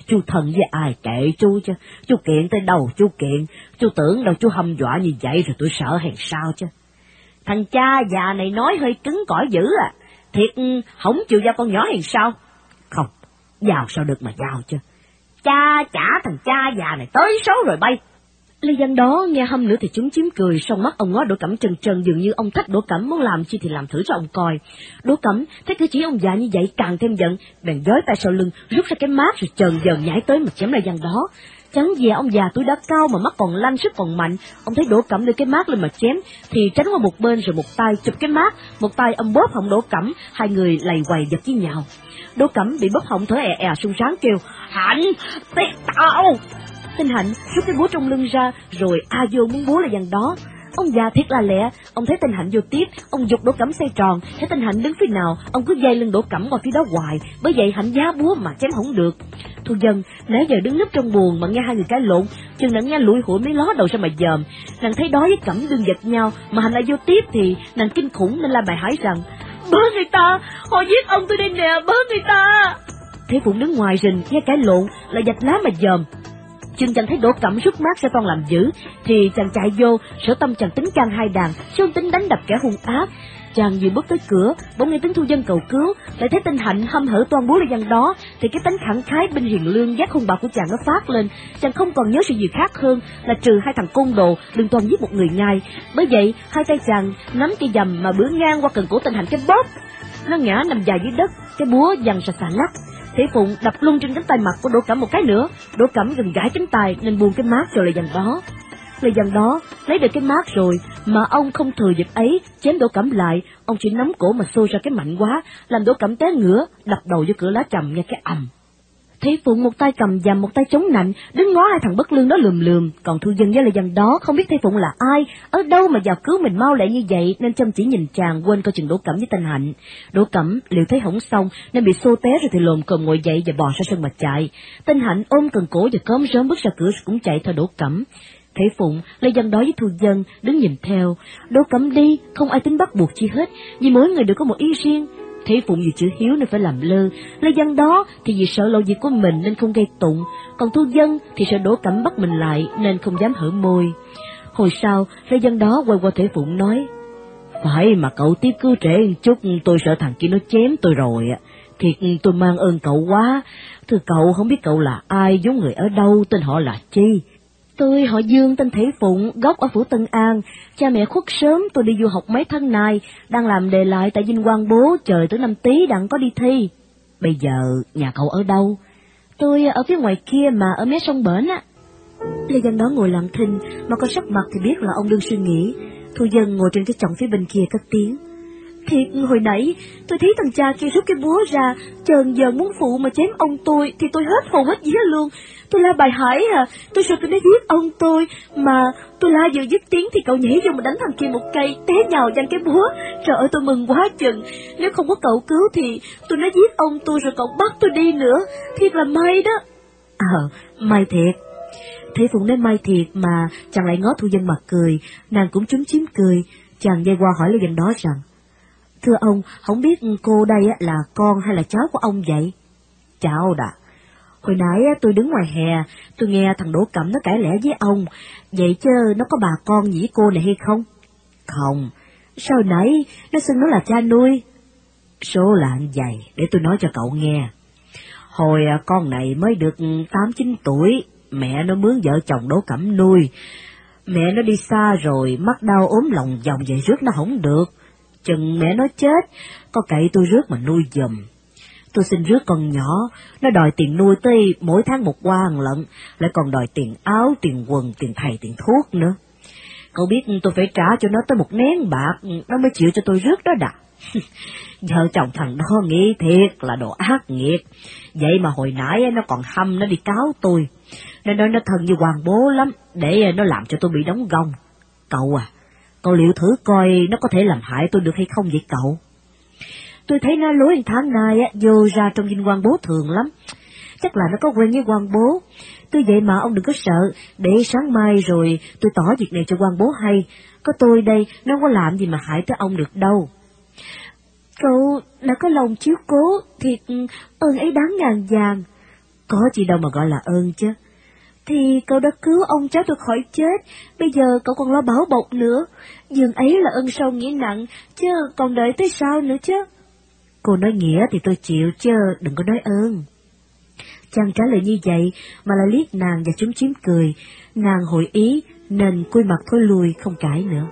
Chú thân với ai kệ chú chứ, chú kiện tới đâu chú kiện, chú tưởng đâu chú hăm dọa như vậy rồi tôi sợ hèn sao chứ. Thằng cha già này nói hơi cứng cỏi dữ à, thiệt không chịu giao con nhỏ hèn sao? Không, giao sao được mà giao chứ. Cha trả thằng cha già này tới số rồi bay. Lê Văn đó nghe hâm nữa thì chúng chiếm cười, song mắt ông ngó Đỗ Cẩm trần trần, dường như ông thách Đỗ Cẩm muốn làm chi thì làm thử cho ông coi. Đỗ Cẩm thấy cử chỉ ông già như vậy càng thêm giận, bèn giói tay sau lưng, rút ra cái mát rồi chờn dần nhảy tới mà chém Lê Văn đó. Chẳng về ông già tuổi đã cao mà mắt còn lanh, sức còn mạnh, ông thấy Đỗ Cẩm đưa cái mát lên mà chém thì tránh qua một bên rồi một tay chụp cái mát, một tay ông bóp họng Đỗ Cẩm, hai người lầy quầy giật với nhau. Đỗ Cẩm bị bóp họng thở è è sung sán kêu: Hạnh, tiếc tao. Tên Hạnh rút cái búa trong lưng ra rồi vô muốn búa Lê Văn đó. Ông già thiệt là lẹ, ông thấy tên Hạnh vô tiếp, ông giục Đỗ Cẩm xoay tròn, thấy tên Hạnh đứng phía nào, ông cứ dây lưng Đỗ Cẩm qua phía đó hoài, bởi vậy Hạnh giá búa mà chém không được. Thu Dân nãy giờ đứng núp trong buồng mà nghe hai người cãi lộn, chừng nàng nghe lủi hủi mới ló đầu ra mà dòm, nàng thấy đó với Cẩm đương giật nhau mà Hạnh lại vô tiếp thì nàng kinh khủng nên la bài hỏi rằng: Bớ người ta, họ giết ông tôi đây nè, bớ người ta. Thế Phụng đứng ngoài rình nghe cãi lộn lại dạch lá mà dòm. Chừng chàng thấy Đỗ Cẩm rút mát sẽ toan làm dữ thì chàng chạy vô, sở tâm chàng tính can hai đàn, chứ không tính đánh đập kẻ hung ác. Chàng vừa bước tới cửa, bỗng nghe tiếng Thu Dân cầu cứu, lại thấy tên Hạnh hăm hở toan búa Lê Văn đó, thì cái tánh khẳng khái binh hiền lương giác hung bạo của chàng nó phát lên. Chàng không còn nhớ sự gì khác hơn là trừ hai thằng côn đồ đừng toàn giết một người nhai. Bởi vậy hai tay chàng nắm cây dầm mà bữa ngang qua cần cổ tên Hạnh cái bóp, nó ngã nằm dài dưới đất, cái búa giằng sạch sà nát. Thế Phụng đập luôn trên cánh tay mặt của Đỗ Cẩm một cái nữa, Đỗ Cẩm gần gãi cánh tay nên buông cái mát cho Lê Văn đó. Lê Văn đó lấy được cái mát rồi mà ông không thừa dịp ấy chém Đỗ Cẩm lại, ông chỉ nắm cổ mà xô ra cái mạnh quá, làm Đỗ Cẩm té ngửa, đập đầu vô cửa lá trầm nghe cái ầm. Thế Phụng một tay cầm dầm một tay chống nạnh, đứng ngó hai thằng bất lương đó lườm lườm, còn Thu Dân với Lê Văn đó không biết Thế Phụng là ai, ở đâu mà vào cứu mình mau lẹ như vậy nên chăm chỉ nhìn chàng, quên coi chừng Đỗ Cẩm với tên Hạnh. Đỗ Cẩm liệu thấy hổng xong nên bị xô té rồi thì lồm cồm ngồi dậy và bò ra sân mà chạy. Tên Hạnh ôm cần cổ và cóm rớm bước ra cửa rồi cũng chạy theo Đỗ Cẩm. Thế Phụng, Lê Văn đó với Thu Dân đứng nhìn theo. Đỗ Cẩm đi không ai tính bắt buộc chi hết, vì mỗi người đều có một ý riêng. Thế Phụng vì chữ hiếu nên phải làm lơ, Lê Văn đó thì vì sợ lộ việc của mình nên không gây tụng, còn Thu Dân thì sợ Đỗ Cẩm bắt mình lại nên không dám hở môi. Hồi sau, Lê Văn đó quay qua Thế Phụng nói: Phải mà cậu tiếp cứ trễ một chút, tôi sợ thằng kia nó chém tôi rồi ạ. Thiệt tôi mang ơn cậu quá. Thưa cậu, không biết cậu là ai, vốn người ở đâu, tên họ là chi? Tôi họ Dương, tên Thế Phụng, gốc ở phủ Tân An. Cha mẹ khuất sớm, tôi đi du học mấy tháng nay, đang làm đề lại tại Vinh Quang Bố, trời tới năm Tý đặng có đi thi. Bây giờ nhà cậu ở đâu? Tôi ở phía ngoài kia mà ở mé sông bển á. Lê Văn đó ngồi lặng thinh, mà có sắc mặt thì biết là ông đương suy nghĩ. Thu Dân ngồi trên cái chõng phía bên kia cất tiếng: Thiệt hồi nãy tôi thấy thằng cha kia rút cái búa ra, chờn giờ muốn phụ mà chém ông tôi thì tôi hết hồn hết vía luôn. Tôi la bài hải à, tôi sợ tôi nó giết ông tôi, mà tôi la vừa dứt tiếng thì cậu nhảy vô mà đánh thằng kia một cây, té nhào văng cái búa. Trời ơi tôi mừng quá chừng, nếu không có cậu cứu thì tôi nó giết ông tôi rồi cậu bắt tôi đi nữa, thiệt là may đó. May thiệt. Thế Phụng nói may thiệt mà chàng lại ngó Thu Dân mặt cười, nàng cũng chúm chím cười. Chàng dây qua hỏi Lê Văn đó rằng: Thưa ông, không biết cô đây là con hay là cháu của ông vậy? Cháu đã. Hồi nãy tôi đứng ngoài hè, tôi nghe thằng Đỗ Cẩm nó cãi lẽ với ông, vậy chứ nó có bà con gì với cô này hay không? Không. Sao nãy nó xưng nó là cha nuôi? Số là anh vậy, để tôi nói cho cậu nghe. Hồi con này mới được 8-9 tuổi, mẹ nó mướn vợ chồng Đỗ Cẩm nuôi. Mẹ nó đi xa rồi, mắc đau ốm lòng vòng về rước nó không được. Chừng mẹ nó chết, có cậy tôi rước mà nuôi giùm. Tôi xin rước con nhỏ, nó đòi tiền nuôi tới mỗi tháng một qua một lần, lại còn đòi tiền áo, tiền quần, tiền thầy, tiền thuốc nữa. Cậu biết tôi phải trả cho nó tới 1 nén bạc, nó mới chịu cho tôi rước đó đã. Vợ chồng thằng đó nghĩ thiệt là đồ ác nghiệt, vậy mà hồi nãy nó còn hăm nó đi cáo tôi, nên nói nó thân như Hoàng Bố lắm, để nó làm cho tôi bị đóng gông. Cậu liệu thử coi nó có thể làm hại tôi được hay không vậy cậu? Tôi thấy nó lối tháng nay vô ra trong Vinh Quang Bố thường lắm, chắc là nó có quen với Quang Bố. Tôi vậy mà ông đừng có sợ, để sáng mai rồi tôi tỏ việc này cho Quang Bố hay. Có tôi đây, nó không có làm gì mà hại tới ông được đâu. Cậu đã có lòng chiếu cố, thiệt ơn ấy đáng ngàn vàng. Có gì đâu mà gọi là ơn chứ. Thì cậu đã cứu ông cháu tôi khỏi chết, bây giờ cậu còn lo bảo bọc nữa. Dường ấy là ân sâu nghĩa nặng, chứ còn đợi tới sao nữa chứ. Cô nói nghĩa thì tôi chịu chứ, đừng có nói ơn. Chàng trả lời như vậy mà lại liếc nàng và chúm chím cười. Nàng hội ý nên cúi mặt thối lui không cãi nữa.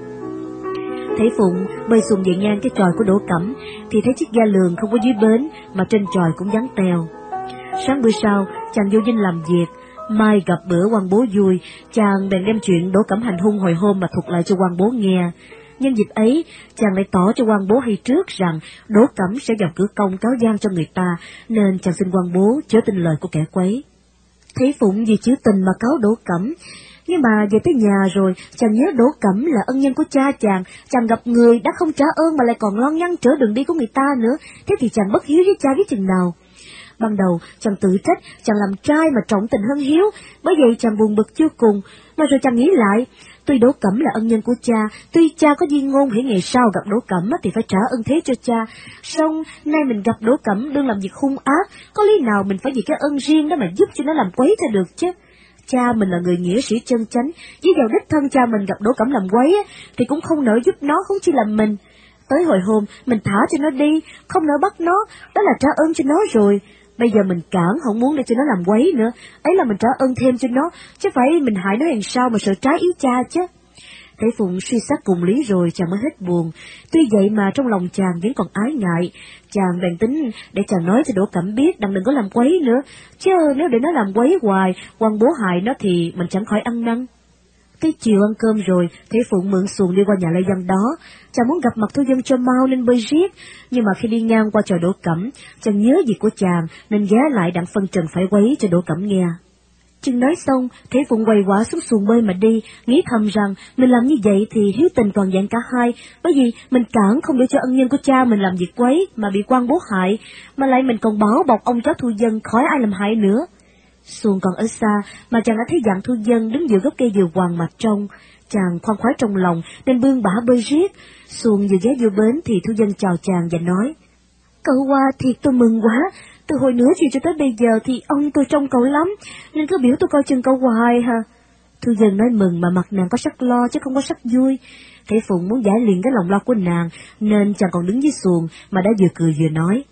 Thấy Phụng bơi xuồng về ngang cái chòi của Đỗ Cẩm thì thấy chiếc ghe lường không có dưới bến mà trên chòi cũng vắng teo. Sáng bữa sau chàng vô dinh làm việc, mai gặp bữa quan bố vui, chàng bèn đem chuyện Đỗ Cẩm hành hung hồi hôm mà thuật lại cho quan bố nghe. Nhân dịp ấy, chàng lại tỏ cho quan bố hay trước rằng Đỗ Cẩm sẽ vào cửa công cáo gian cho người ta, nên chàng xin quan bố chớ tin lời của kẻ quấy. Thấy Phụng vì chữ tình mà cáo Đỗ Cẩm, nhưng mà về tới nhà rồi, chàng nhớ Đỗ Cẩm là ân nhân của cha chàng gặp người đã không trả ơn mà lại còn lo ngăn trở đường đi của người ta nữa, thế thì chàng bất hiếu với cha biết chừng nào. Ban đầu chàng tự trách chàng làm trai mà trọng tình hơn hiếu, bởi vậy chàng buồn bực chưa cùng, mà rồi chàng nghĩ lại, tuy Đỗ Cẩm là ân nhân của cha, tuy cha có di ngôn hễ ngày sau gặp Đỗ Cẩm thì phải trả ơn thế cho cha, song nay mình gặp Đỗ Cẩm đương làm việc hung ác, có lý nào mình phải vì cái ơn riêng đó mà giúp cho nó làm quấy cho được chứ. Cha mình là người nghĩa sĩ chân chánh, với vào đích thân cha mình gặp Đỗ Cẩm làm quấy thì cũng không nỡ giúp nó, không chỉ làm mình. Tới hồi hôm mình thả cho nó đi, không nỡ bắt nó, đó là trả ơn cho nó rồi. Bây giờ mình cản không muốn để cho nó làm quấy nữa, ấy là mình trả ơn thêm cho nó, chứ phải mình hại nó làm sao mà sợ trái ý cha chứ. Thấy Phụng suy xét cùng lý rồi chàng mới hết buồn, tuy vậy mà trong lòng chàng vẫn còn ái ngại. Chàng bèn tính để chàng nói cho Đỗ Cẩm biết đặng đừng có làm quấy nữa, chứ nếu để nó làm quấy hoài, quan bố hại nó thì mình chẳng khỏi ăn năn. Tới chiều ăn cơm rồi, Thấy Phụng mượn xuồng đi qua nhà Lê Văn đó, chàng muốn gặp mặt Thu Dân cho mau nên bơi riết, nhưng mà khi đi ngang qua chòi Đỗ Cẩm, chàng nhớ việc của chàng nên ghé lại đặng phân trần phải quấy cho Đỗ Cẩm nghe. Chừng nói xong, Thế Phụng quay quả xuống xuồng bơi mà đi, nghĩ thầm rằng mình làm như vậy thì hiếu tình toàn vẹn cả hai, bởi vì mình cản không để cho ân nhân của cha mình làm việc quấy mà bị quan bố hại, mà lại mình còn bảo bọc ông cháu Thu Dân khỏi ai làm hại nữa. Xuồng còn ở xa mà chàng đã thấy dạng Thu Dân đứng giữa gốc cây dừa hoàng mặt trong, chàng khoan khoái trong lòng nên bươn bả bơi riết. Xuồng vừa ghé vô bến thì Thu Dân chào chàng và nói: Cậu qua thiệt tôi mừng quá, từ hồi nửa chiều cho tới bây giờ thì ông tôi trông cậu lắm, nên cứ biểu tôi coi chừng cậu hoài hả. Thu Dân nói mừng mà mặt nàng có sắc lo chứ không có sắc vui. Thấy Phụng muốn giải liền cái lòng lo của nàng nên chàng còn đứng dưới xuồng mà đã vừa cười vừa nói: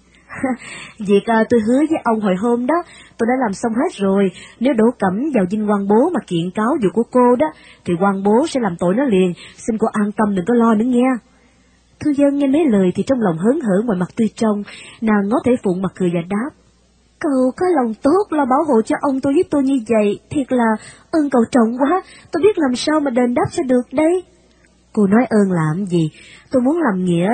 Việc tôi hứa với ông hồi hôm đó, tôi đã làm xong hết rồi. Nếu Đỗ Cẩm vào dinh quan bố mà kiện cáo vụ của cô đó, thì quan bố sẽ làm tội nó liền, xin cô an tâm đừng có lo nữa nghe. Thu Dân nghe mấy lời thì trong lòng hớn hở ngoài mặt tươi trong, nàng ngó Thể Phụng mà cười và đáp: Cậu có lòng tốt lo bảo hộ cho ông tôi với tôi như vậy, thiệt là ơn cậu trọng quá, tôi biết làm sao mà đền đáp cho được đây. Cô nói ơn làm gì, tôi muốn làm nghĩa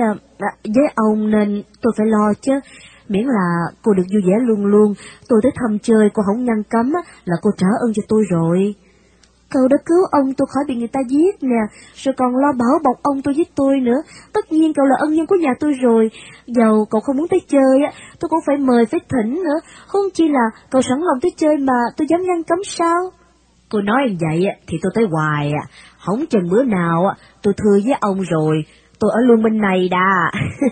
với ông nên tôi phải lo chứ, miễn là cô được vui vẻ luôn luôn, tôi tới thăm chơi cô không ngăn cấm là cô trả ơn cho tôi rồi. Cậu đã cứu ông tôi khỏi bị người ta giết nè, rồi còn lo bảo bọc ông tôi với tôi nữa, tất nhiên cậu là ân nhân của nhà tôi rồi, dầu cậu không muốn tới chơi tôi cũng phải mời phải thỉnh nữa, không chi là cậu sẵn lòng tới chơi mà tôi dám ngăn cấm sao. Cô nói như vậy thì tôi tới hoài không chừng bữa nào tôi thưa với ông rồi, tôi ở luôn bên này đà.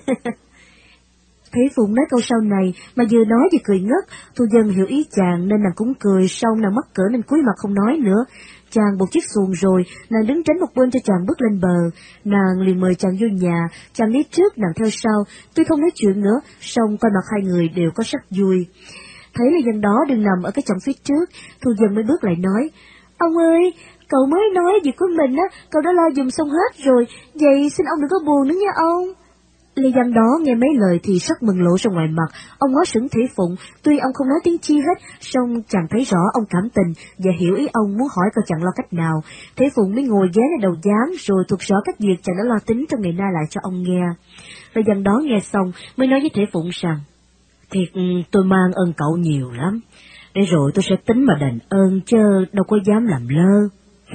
Thế Phụng nói câu sau này mà vừa nói vừa cười ngất, Thu Dân hiểu ý chàng nên nàng cũng cười, xong nàng mắc cỡ nên cúi mặt không nói nữa. Chàng buộc chiếc xuồng rồi, nàng đứng tránh một bên cho chàng bước lên bờ, nàng liền mời chàng vô nhà, chàng đi trước nàng theo sau, tuy không nói chuyện nữa, song coi mặt hai người đều có sắc vui. Thấy Lê Dân đó đừng nằm ở cái chõng phía trước, Thu Dân mới bước lại nói: Ông ơi, cậu mới nói việc của mình cậu đã lo dùm xong hết rồi, vậy xin ông đừng có buồn nữa nha ông. Lê Văn đó nghe mấy lời thì sắc mừng lộ ra ngoài mặt, ông ngó sững Thể Phụng, tuy ông không nói tiếng chi hết, song chàng thấy rõ ông cảm tình và hiểu ý ông muốn hỏi coi chàng lo cách nào. Thể Phụng mới ngồi ghé lên đầu gián rồi thuật rõ các việc chàng đã lo tính trong ngày nay lại cho ông nghe. Lê Văn đó nghe xong mới nói với Thể Phụng rằng: Thiệt tôi mang ơn cậu nhiều lắm, để rồi tôi sẽ tính mà đền ơn chứ đâu có dám làm lơ.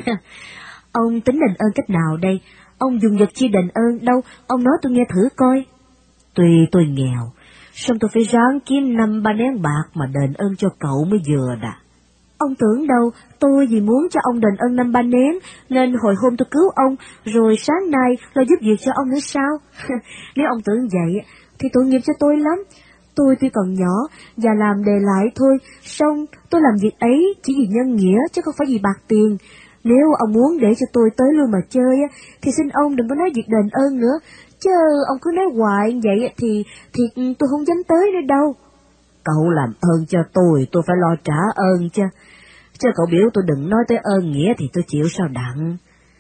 Ông tính đền ơn cách nào đây? Ông dùng vật chi đền ơn đâu, ông nói tôi nghe thử coi. Tuy tôi nghèo, song tôi phải ráng kiếm 5-3 nén bạc mà đền ơn cho cậu mới vừa đã. Ông tưởng đâu, tôi vì muốn cho ông đền ơn 5-3 nén, nên hồi hôm tôi cứu ông, rồi sáng nay lo giúp việc cho ông nữa sao? Nếu ông tưởng vậy, thì tội nghiệp cho tôi lắm. Tôi tuy còn nhỏ, và làm đề lại thôi, song tôi làm việc ấy chỉ vì nhân nghĩa chứ không phải vì bạc tiền. Nếu ông muốn để cho tôi tới luôn mà chơi, thì xin ông đừng có nói việc đền ơn nữa, chứ ông cứ nói hoài vậy thì tôi không dám tới nữa đâu. Cậu làm ơn cho tôi phải lo trả ơn chứ. Chứ cậu biểu tôi đừng nói tới ơn nghĩa thì tôi chịu sao đặng.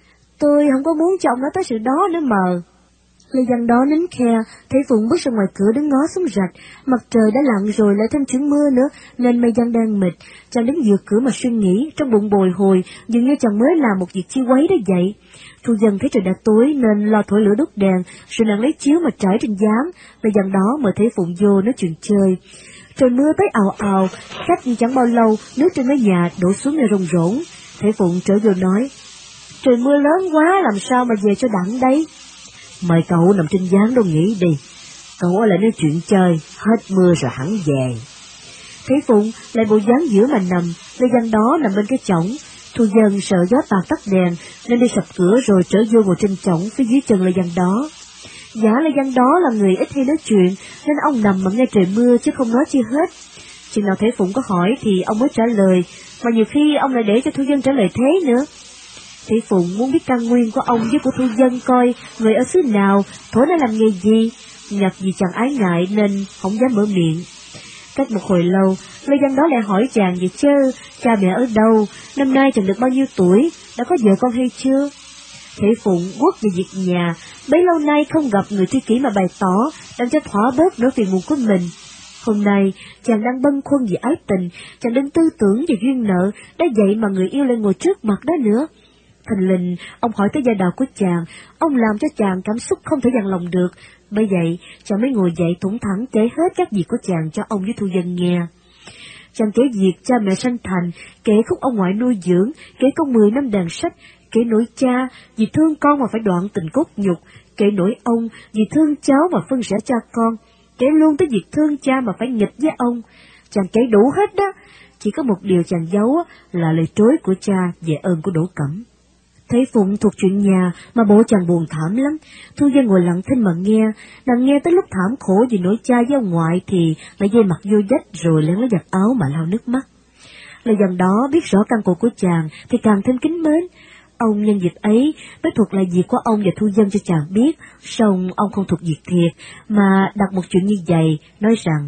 Tôi không có muốn cho ông nói tới sự đó nữa mà. Lê Văn đó nín khe, thấy Phụng bước ra ngoài cửa đứng ngó xuống rạch, mặt trời đã lặn rồi lại thêm chuyển mưa nữa, nên mây giăng đang mịt. Chàng đứng dựa cửa mà suy nghĩ, trong bụng bồi hồi, dường như chàng mới làm một việc chi quấy đó vậy. Thu Dân thấy trời đã tối nên lo thổi lửa đốt đèn, rồi nàng lấy chiếu mà trải trên gián. Lê Văn đó mời thấy Phụng vô nói chuyện chơi. Trời mưa tới ào ào, cách chẳng bao lâu, nước trên mái nhà đổ xuống nơi rồng rỗng. Thấy Phụng trở vô nói, trời mưa lớn quá làm sao mà về cho đặng đây. Mời cậu nằm trên gián đâu nghỉ đi, cậu ở lại nói chuyện chơi, hết mưa rồi hẳn về. Thấy Phụng lại bộ dáng giữa mà nằm, Lê Văn đó nằm bên cái chõng. Thu Dân sợ gió tạt tắt đèn nên đi sập cửa rồi trở vô ngồi trên chõng phía dưới chân Lê Văn đó. Giả Lê Văn đó là người ít hay nói chuyện nên ông nằm mà nghe trời mưa chứ không nói chi hết. Chừng nào thấy Phụng có hỏi thì ông mới trả lời, mà nhiều khi ông lại để cho Thu Dân trả lời thế nữa. Thị Phụng muốn biết căn nguyên của ông với của Thu Dân coi người ở xứ nào, thổi nó làm nghề gì, nhặt vì chàng ái ngại nên không dám mở miệng. Cách một hồi lâu, Lê Văn đó lại hỏi chàng về chứ, cha mẹ ở đâu, năm nay chàng được bao nhiêu tuổi, đã có vợ con hay chưa? Thị Phụng quất về việc nhà, bấy lâu nay không gặp người tri kỷ mà bày tỏ, đang cho thỏa bớt nỗi phiền muộn của mình. Hôm nay, chàng đang bâng khuâng về ái tình, chàng đang tư tưởng về duyên nợ, đã vậy mà người yêu lại ngồi trước mặt đó nữa. Thình lình, ông hỏi tới giai đạo của chàng, ông làm cho chàng cảm xúc không thể dằn lòng được. Bởi vậy, chàng mới ngồi dậy thủng thẳng kể hết các việc của chàng cho ông với Thu Dân nghe. Chàng kể việc cha mẹ sanh thành, kể khúc ông ngoại nuôi dưỡng, kể công 10 năm đàn sách, kể nỗi cha vì thương con mà phải đoạn tình cốt nhục, kể nỗi ông vì thương cháu mà phân rẽ cha con, kể luôn tới việc thương cha mà phải nghịch với ông. Chàng kể đủ hết đó, chỉ có một điều chàng giấu là lời trối của cha về ơn của Đỗ Cẩm. Thấy Phụng thuộc chuyện nhà mà bộ chàng buồn thảm lắm. Thu Dân ngồi lặng thinh mà nghe, nàng nghe tới lúc thảm khổ vì nỗi cha với ông ngoại thì lại dây mặt vô vách rồi lén lấy giặt áo mà lau nước mắt. Lời dần đó biết rõ căn cội của chàng thì càng thêm kính mến. Ông nhân dịp ấy mới thuật lại việc của ông và Thu Dân cho chàng biết, song ông không thuộc việc thiệt mà đặt một chuyện như vậy, nói rằng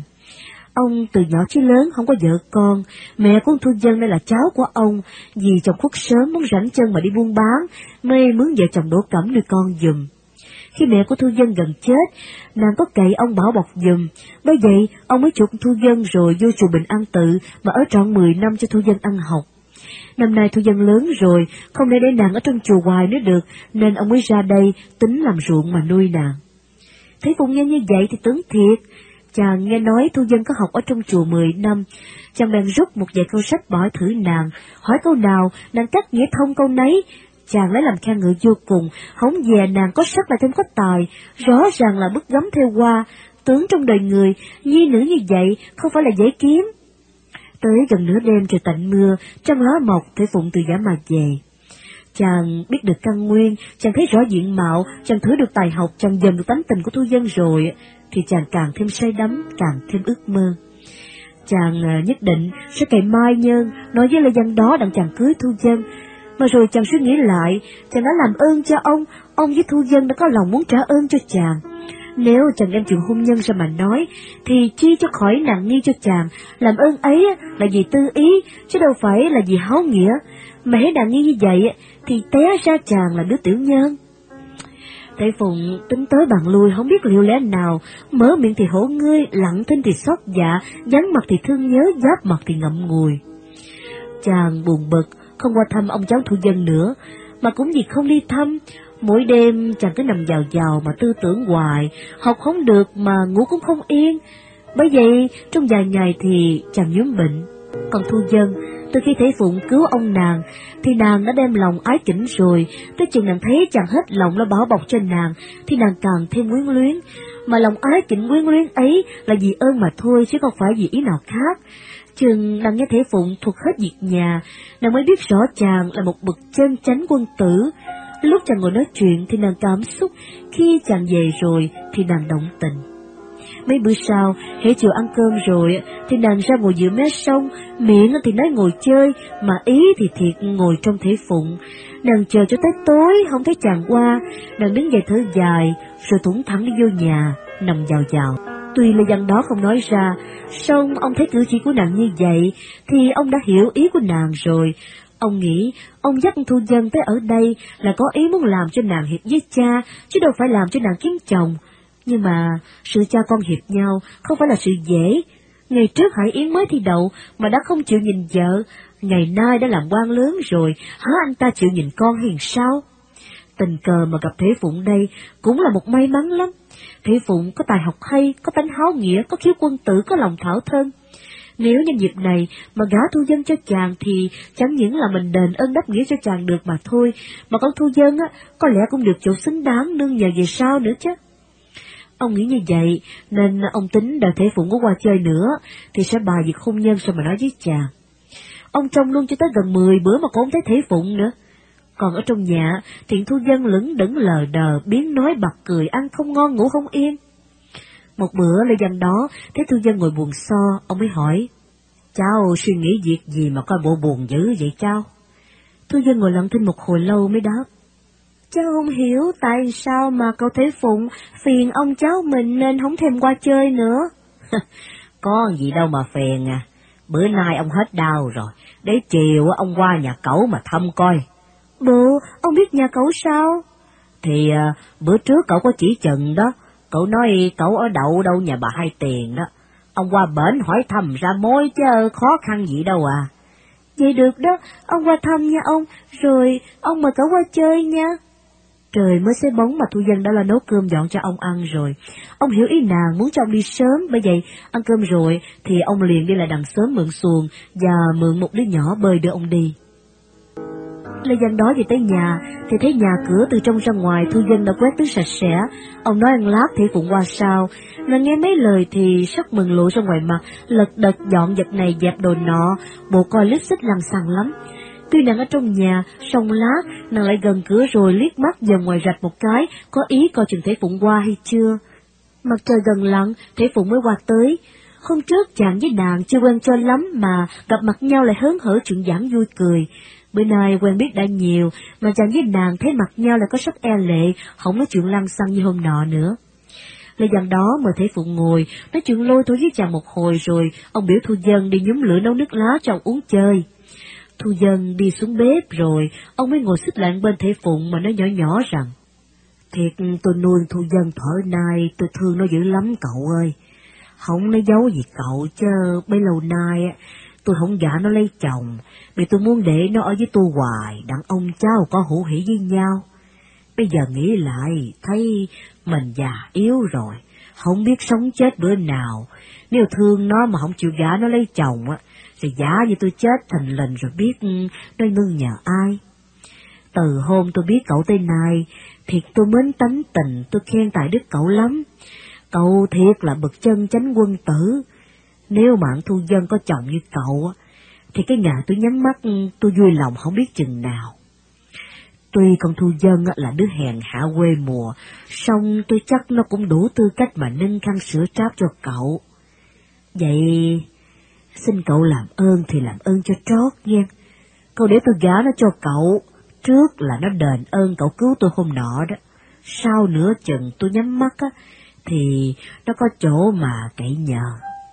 ông từ nhỏ chí lớn không có vợ con, mẹ của Thu Dân đây là cháu của ông, vì chồng khuất sớm muốn rảnh chân mà đi buôn bán, mới mướn vợ chồng Đỗ Cẩm nuôi con giùm. Khi mẹ của Thu Dân gần chết, nàng có cậy ông bảo bọc giùm, bởi vậy ông mới chuộc Thu Dân rồi vô chùa Bình An Tự mà ở trọn 10 năm cho Thu Dân ăn học. Năm nay Thu Dân lớn rồi, không để nàng ở trong chùa hoài nữa được, nên ông mới ra đây tính làm ruộng mà nuôi nàng. Thấy Phụng nghe như vậy thì tưởng thiệt. Chàng nghe nói Thu Dân có học ở trong chùa 10 năm, chàng bèn rút một vài câu sách bỏ thử nàng, hỏi câu nào nàng cắt nghĩa thông câu nấy. Chàng lấy làm khen ngợi vô cùng, hổng dè nàng có sắc lại thêm có tài, rõ ràng là bức gấm theo hoa, tướng trong đời người, nhi nữ như vậy không phải là dễ kiếm. Tới gần nửa đêm trời tạnh mưa, trăng lá mọc, Thể Phụng từ giả mà về. Chàng biết được căn nguyên, chàng thấy rõ diện mạo, chàng thử được tài học, chàng dần được tánh tình của Thu Dân rồi, thì chàng càng thêm say đắm, càng thêm ước mơ. Chàng nhất định sẽ cày mai nhơn, nói với Lê Văn đó đặng chàng cưới Thu Dân. Mà rồi chàng suy nghĩ lại, chàng đã làm ơn cho ông với Thu Dân đã có lòng muốn trả ơn cho chàng. Nếu chàng đem chuyện hôn nhân ra mà nói, thì chi cho khỏi nặng nghi cho chàng, làm ơn ấy là vì tư ý, chứ đâu phải là vì háo nghĩa. Mà hễ nặng nghi như vậy, thì té ra chàng là đứa tiểu nhân. Thể Phụng tính tới bàn lui không biết liệu lẽ nào, mở miệng thì hổ ngươi, lặng thinh thì xót dạ, vắng mặt thì thương nhớ, giáp mặt thì ngậm ngùi. Chàng buồn bực, không qua thăm ông cháu Thu Dân nữa, mà cũng vì không đi thăm. Mỗi đêm chàng cứ nằm vào mà tư tưởng hoài, học không được mà ngủ cũng không yên. Bởi vậy trong vài ngày thì chàng nhuốm bệnh. Còn Thu Dân, từ khi Thể Phụng cứu ông nàng, thì nàng đã đem lòng ái kỉnh rồi, tới chừng nàng thấy chàng hết lòng lo bảo bọc cho nàng, thì nàng càng thêm quyến luyến. Mà lòng ái kỉnh quyến luyến ấy là vì ơn mà thôi, chứ không phải vì ý nào khác. Chừng nàng nghe Thể Phụng thuật hết việc nhà, nàng mới biết rõ chàng là một bậc chân chánh quân tử. Lúc chàng ngồi nói chuyện thì nàng cảm xúc, khi chàng về rồi thì nàng động tình. Mấy bữa sau, hễ chiều ăn cơm rồi thì nàng ra ngồi giữa mé sông, miệng thì nói ngồi chơi, mà ý thì thiệt ngồi trong thể phụng. Nàng chờ cho tới tối, không thấy chàng qua, nàng đứng dậy thở dài, rồi thủng thẳng đi vô nhà, nằm vào. Tuy lời dặn đó không nói ra, song ông thấy cử chỉ của nàng như vậy, thì ông đã hiểu ý của nàng rồi. Ông nghĩ, ông dắt Thu Dân tới ở đây là có ý muốn làm cho nàng hiệp với cha, chứ đâu phải làm cho nàng kiếm chồng. Nhưng mà, sự cha con hiệp nhau không phải là sự dễ. Ngày trước Hải Yến mới thi đậu mà đã không chịu nhìn vợ, ngày nay đã làm quan lớn rồi, hả anh ta chịu nhìn con hiền sao? Tình cờ mà gặp Thế Phụng đây cũng là một may mắn lắm. Thế Phụng có tài học hay, có tánh háo nghĩa, có khiếu quân tử, có lòng thảo thân. Nếu nhân dịp này mà gả Thu Dân cho chàng thì chẳng những là mình đền ơn đáp nghĩa cho chàng được mà thôi, mà con Thu Dân có lẽ cũng được chỗ xứng đáng nương nhờ về sau nữa chứ. Ông nghĩ như vậy, nên ông tính đợi Thế Phụng có qua chơi nữa, thì sẽ bài việc hôn nhân sao mà nói với chàng. Ông trông luôn cho tới gần 10 bữa mà cũng không thấy Thế Phụng nữa. Còn ở trong nhà, thì Thu Dân lững đững lờ đờ, biến nói bật cười, ăn không ngon ngủ không yên. Một bữa lễ dành đó, thấy Thu Dân ngồi buồn so, ông mới hỏi, cháu suy nghĩ việc gì mà coi bộ buồn dữ vậy cháu? Thu Dân ngồi lặng thinh một hồi lâu mới đáp, cháu không hiểu tại sao mà cậu Thế Phụng phiền ông cháu mình nên không thèm qua chơi nữa. Có gì đâu mà phiền à, bữa nay ông hết đau rồi, để chiều ông qua nhà cậu mà thăm coi. Bộ, ông biết nhà cậu sao? Thì bữa trước cậu có chỉ chừng đó, cậu nói cậu ở đậu đâu nhà bà Hai Tiền đó. Ông qua bển hỏi thăm ra mối chứ khó khăn gì đâu à. Vậy được đó, ông qua thăm nha ông, rồi ông mời cậu qua chơi nha. Trời mới xế bóng mà Thu Dân đã là nấu cơm dọn cho ông ăn rồi. Ông hiểu ý nàng muốn cho ông đi sớm, bởi vậy ăn cơm rồi thì ông liền đi lại đằng sớm mượn xuồng và mượn một đứa nhỏ bơi đưa ông đi. Lê Dân đó về tới nhà, thì thấy nhà cửa từ trong ra ngoài Thu Dân đã quét tứ sạch sẽ. Ông nói ăn lát Thế Phụng qua sau, nàng nghe mấy lời thì sắc mừng lộ ra ngoài mặt, lật đật dọn vật này dẹp đồ nọ, bộ coi lít xích lằng xằng lắm. Tuy nàng ở trong nhà, song lát nàng lại gần cửa rồi liếc mắt vào ngoài rạch một cái, có ý coi chừng Thế Phụng qua hay chưa. Mặt trời gần lặn, Thế Phụng mới qua tới. Hôm trước chàng với nàng chưa quen cho lắm mà gặp mặt nhau lại hớn hở chuyện giảng vui cười. Bữa nay quen biết đã nhiều, mà chàng với nàng thấy mặt nhau là có sắc e lệ, không nói chuyện lăng xăng như hôm nọ nữa. Lê dặn đó mời Thế Phụng ngồi, nói chuyện lôi thôi với chàng một hồi rồi, ông biểu Thu Dân đi nhúm lửa nấu nước lá cho ông uống chơi. Thu Dân đi xuống bếp rồi, ông mới ngồi xích lại bên Thế Phụng mà nói nhỏ nhỏ rằng, thiệt tôi nuôi Thu Dân thở nay, tôi thương nó dữ lắm cậu ơi. Không nói giấu gì cậu chứ, bấy lâu nay tôi không gả nó lấy chồng, vì tôi muốn để nó ở với tôi hoài, đặng ông cháu có hữu hỉ với nhau. Bây giờ nghĩ lại, thấy mình già yếu rồi, không biết sống chết bữa nào. Nếu thương nó mà không chịu gả nó lấy chồng thì giả như tôi chết thành lình rồi biết nó nương nhờ ai. Từ hôm tôi biết cậu tới nay, thiệt tôi mến tánh tình, tôi khen tài đức cậu lắm. Cậu thiệt là bậc chân chánh quân tử. Nếu mà Thu Dân có chồng như cậu, thì cái ngày tôi nhắm mắt tôi vui lòng không biết chừng nào. Tuy con Thu Dân là đứa hèn hạ quê mùa, song tôi chắc nó cũng đủ tư cách mà nâng khăn sữa tráp cho cậu. Vậy xin cậu làm ơn thì làm ơn cho trót nha. Cậu để tôi gả nó cho cậu, trước là nó đền ơn cậu cứu tôi hôm nọ đó. Sau nữa chừng tôi nhắm mắt thì nó có chỗ mà cậy nhờ.